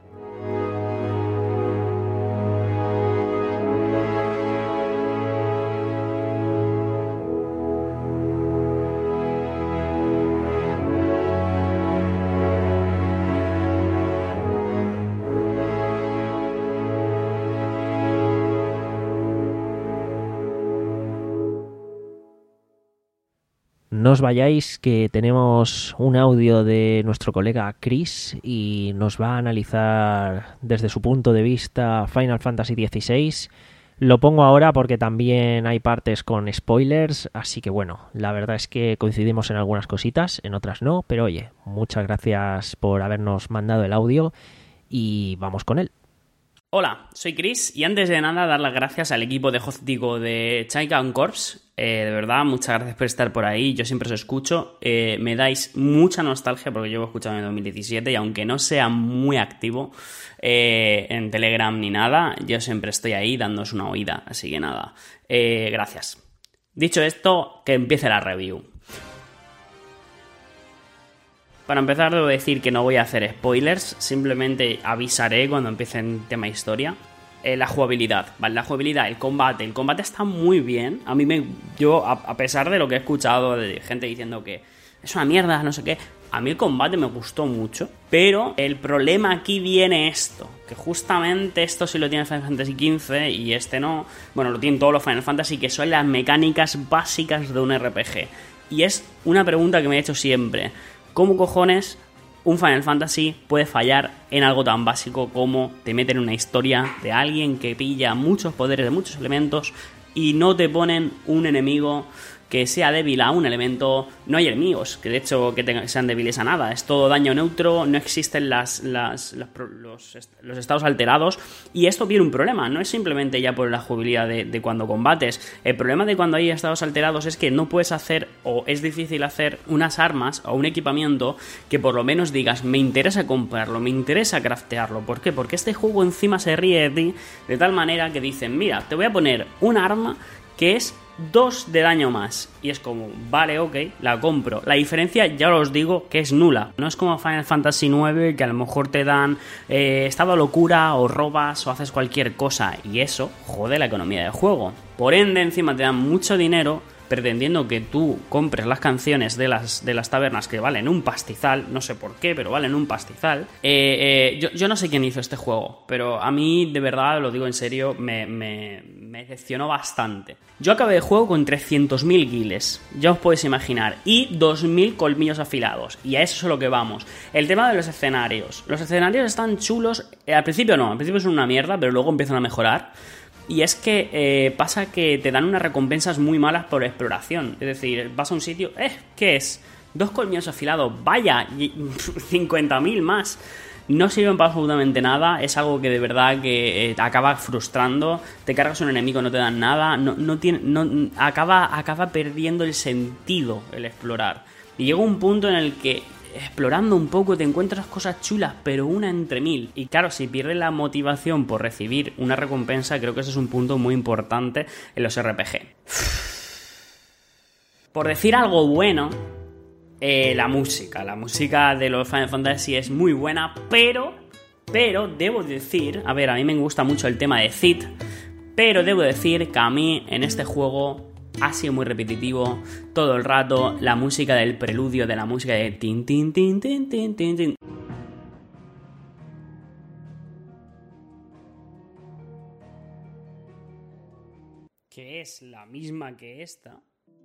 No os vayáis, que tenemos un audio de nuestro colega Chris y nos va a analizar desde su punto de vista Final Fantasy dieciséis. Lo pongo ahora porque también hay partes con spoilers, así que bueno, la verdad es que coincidimos en algunas cositas, en otras no, pero oye, muchas gracias por habernos mandado el audio y vamos con él. Hola, soy Chris y antes de nada dar las gracias al equipo de Hoztico de Chaikan Corps. Eh, de verdad, muchas gracias por estar por ahí, yo siempre os escucho. Eh, me dais mucha nostalgia porque llevo escuchando en dos mil diecisiete y aunque no sea muy activo eh, en Telegram ni nada, yo siempre estoy ahí dándoos una oída, así que nada, eh, gracias. Dicho esto, que empiece la review. Para empezar, debo decir que no voy a hacer spoilers, simplemente avisaré cuando empiece el tema historia. Eh, la jugabilidad, ¿vale? La jugabilidad, el combate. El combate está muy bien. A mí me. Yo, a, a pesar de lo que he escuchado de gente diciendo que es una mierda, no sé qué, a mí el combate me gustó mucho. Pero el problema aquí viene esto: que justamente esto sí lo tiene Final Fantasy quince y este no. Bueno, lo tienen todos los Final Fantasy, que son las mecánicas básicas de un R P G. Y es una pregunta que me he hecho siempre. ¿Cómo cojones un Final Fantasy puede fallar en algo tan básico como te meten en una historia de alguien que pilla muchos poderes de muchos elementos y no te ponen un enemigo que sea débil a un elemento? No hay enemigos que de hecho que tengan, sean débiles a nada, es todo daño neutro, no existen las, las, las los, los estados alterados, y esto tiene un problema, no es simplemente ya por la jugabilidad de, de cuando combates. El problema de cuando hay estados alterados es que no puedes hacer, o es difícil hacer, unas armas o un equipamiento que por lo menos digas, me interesa comprarlo, me interesa craftearlo. ¿Por qué? Porque este juego encima se ríe de ti de tal manera que dicen, mira, te voy a poner un arma que es dos de daño más. Y es como, vale, ok, la compro. La diferencia, ya os digo, que es nula. No es como Final Fantasy nueve, que a lo mejor te dan eh, estado de locura, o robas, o haces cualquier cosa, y eso jode la economía del juego. Por ende, encima te dan mucho dinero pretendiendo que tú compres las canciones de las, de las tabernas, que valen un pastizal, no sé por qué, pero valen un pastizal. Eh, eh, yo, yo no sé quién hizo este juego, pero a mí, de verdad, lo digo en serio, me, me, me decepcionó bastante. Yo acabé el juego con trescientos mil guiles, ya os podéis imaginar, y dos mil colmillos afilados, y a eso es a lo que vamos. El tema de los escenarios. Los escenarios están chulos, eh, al principio no, al principio son una mierda, pero luego empiezan a mejorar. Y es que eh, pasa que te dan unas recompensas muy malas por exploración. Es decir, vas a un sitio, eh, ¿qué es? Dos colmillos afilados, vaya, cincuenta mil más. no sirven para absolutamente nada, es algo que de verdad que eh, acaba frustrando, te cargas un enemigo, no te dan nada, no, no tiene, no, acaba, acaba perdiendo el sentido el explorar. Y llega un punto en el que explorando un poco te encuentras cosas chulas, pero una entre mil. Y claro, si pierdes la motivación por recibir una recompensa, creo que ese es un punto muy importante en los R P G. Por decir algo bueno, eh, la música. La música de los Final Fantasy es muy buena, pero, pero debo decir, a ver, a mí me gusta mucho el tema de Cid, pero debo decir que a mí en este juego ha sido muy repetitivo todo el rato la música del preludio, de la música de tin tin tin tin tin tin tin. Que es la misma que esta.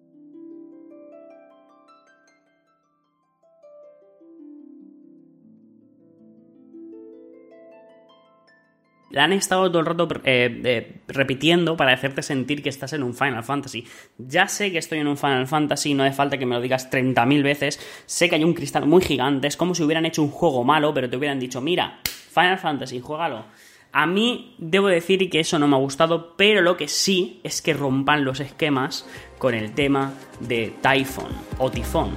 La han estado todo el rato eh, eh, repitiendo para hacerte sentir que estás en un Final Fantasy. Ya sé que estoy en un Final Fantasy, no hace falta que me lo digas treinta mil veces. Sé que hay un cristal muy gigante, es como si hubieran hecho un juego malo, pero te hubieran dicho, mira, Final Fantasy, juégalo. A mí debo decir que eso no me ha gustado, pero lo que sí es que rompan los esquemas con el tema de Typhon o Tifón.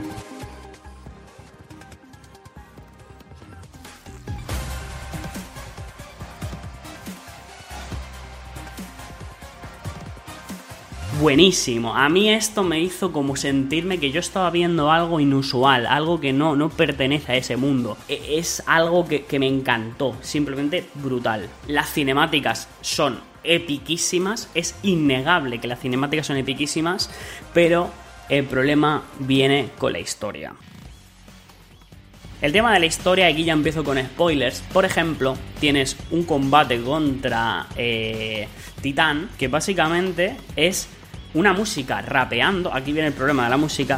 Buenísimo. A mí esto me hizo como sentirme que yo estaba viendo algo inusual, algo que no, no pertenece a ese mundo. Es algo que, que me encantó, simplemente brutal. Las cinemáticas son epiquísimas, es innegable que las cinemáticas son epiquísimas, pero el problema viene con la historia. El tema de la historia, aquí ya empiezo con spoilers. Por ejemplo, tienes un combate contra eh, Titán, que básicamente es una música rapeando. Aquí viene el problema de la música.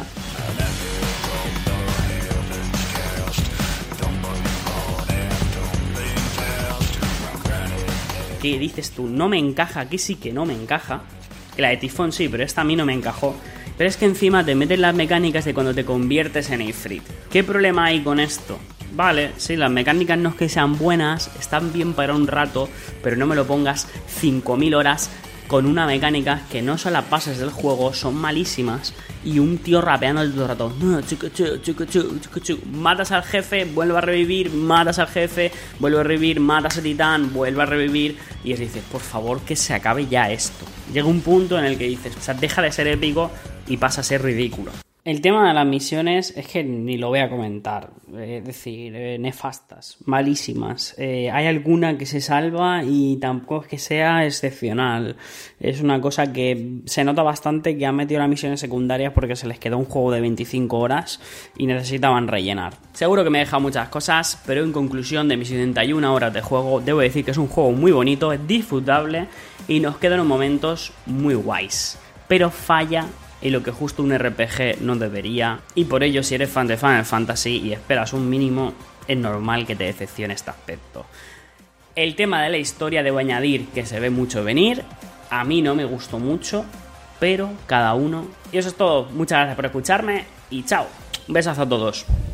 ¿Qué dices tú? No me encaja, aquí sí que no me encaja. La de Tifón sí, pero esta a mí no me encajó. Pero es que encima te meten las mecánicas de cuando te conviertes en Ifrit. ¿Qué problema hay con esto? Vale, sí, las mecánicas no es que sean buenas, están bien para un rato, pero no me lo pongas cinco mil horas con una mecánica que no son las bases del juego, son malísimas, y un tío rapeando todo el rato. No, chico, chico, chico, chico, chico. Matas al jefe, vuelve a revivir, matas al jefe, vuelve a revivir, matas a Titán, vuelve a revivir, y es dices, por favor, que se acabe ya esto. Llega un punto en el que dices, o sea, deja de ser épico y pasa a ser ridículo. El tema de las misiones es que ni lo voy a comentar, es decir, eh, nefastas, malísimas. Eh, hay alguna que se salva y tampoco es que sea excepcional. Es una cosa que se nota bastante que han metido las misiones secundarias porque se les quedó un juego de veinticinco horas y necesitaban rellenar. Seguro que me he dejado muchas cosas, pero en conclusión, de mis setenta y una horas de juego, debo decir que es un juego muy bonito, es disfrutable y nos quedan unos momentos muy guays. Pero falla y lo que justo un R P G no debería, y por ello si eres fan de Final Fantasy y esperas un mínimo, es normal que te decepcione este aspecto. El tema de la historia debo añadir que se ve mucho venir, a mí no me gustó mucho, pero cada uno. Y eso es todo, muchas gracias por escucharme y chao, un besazo a todos.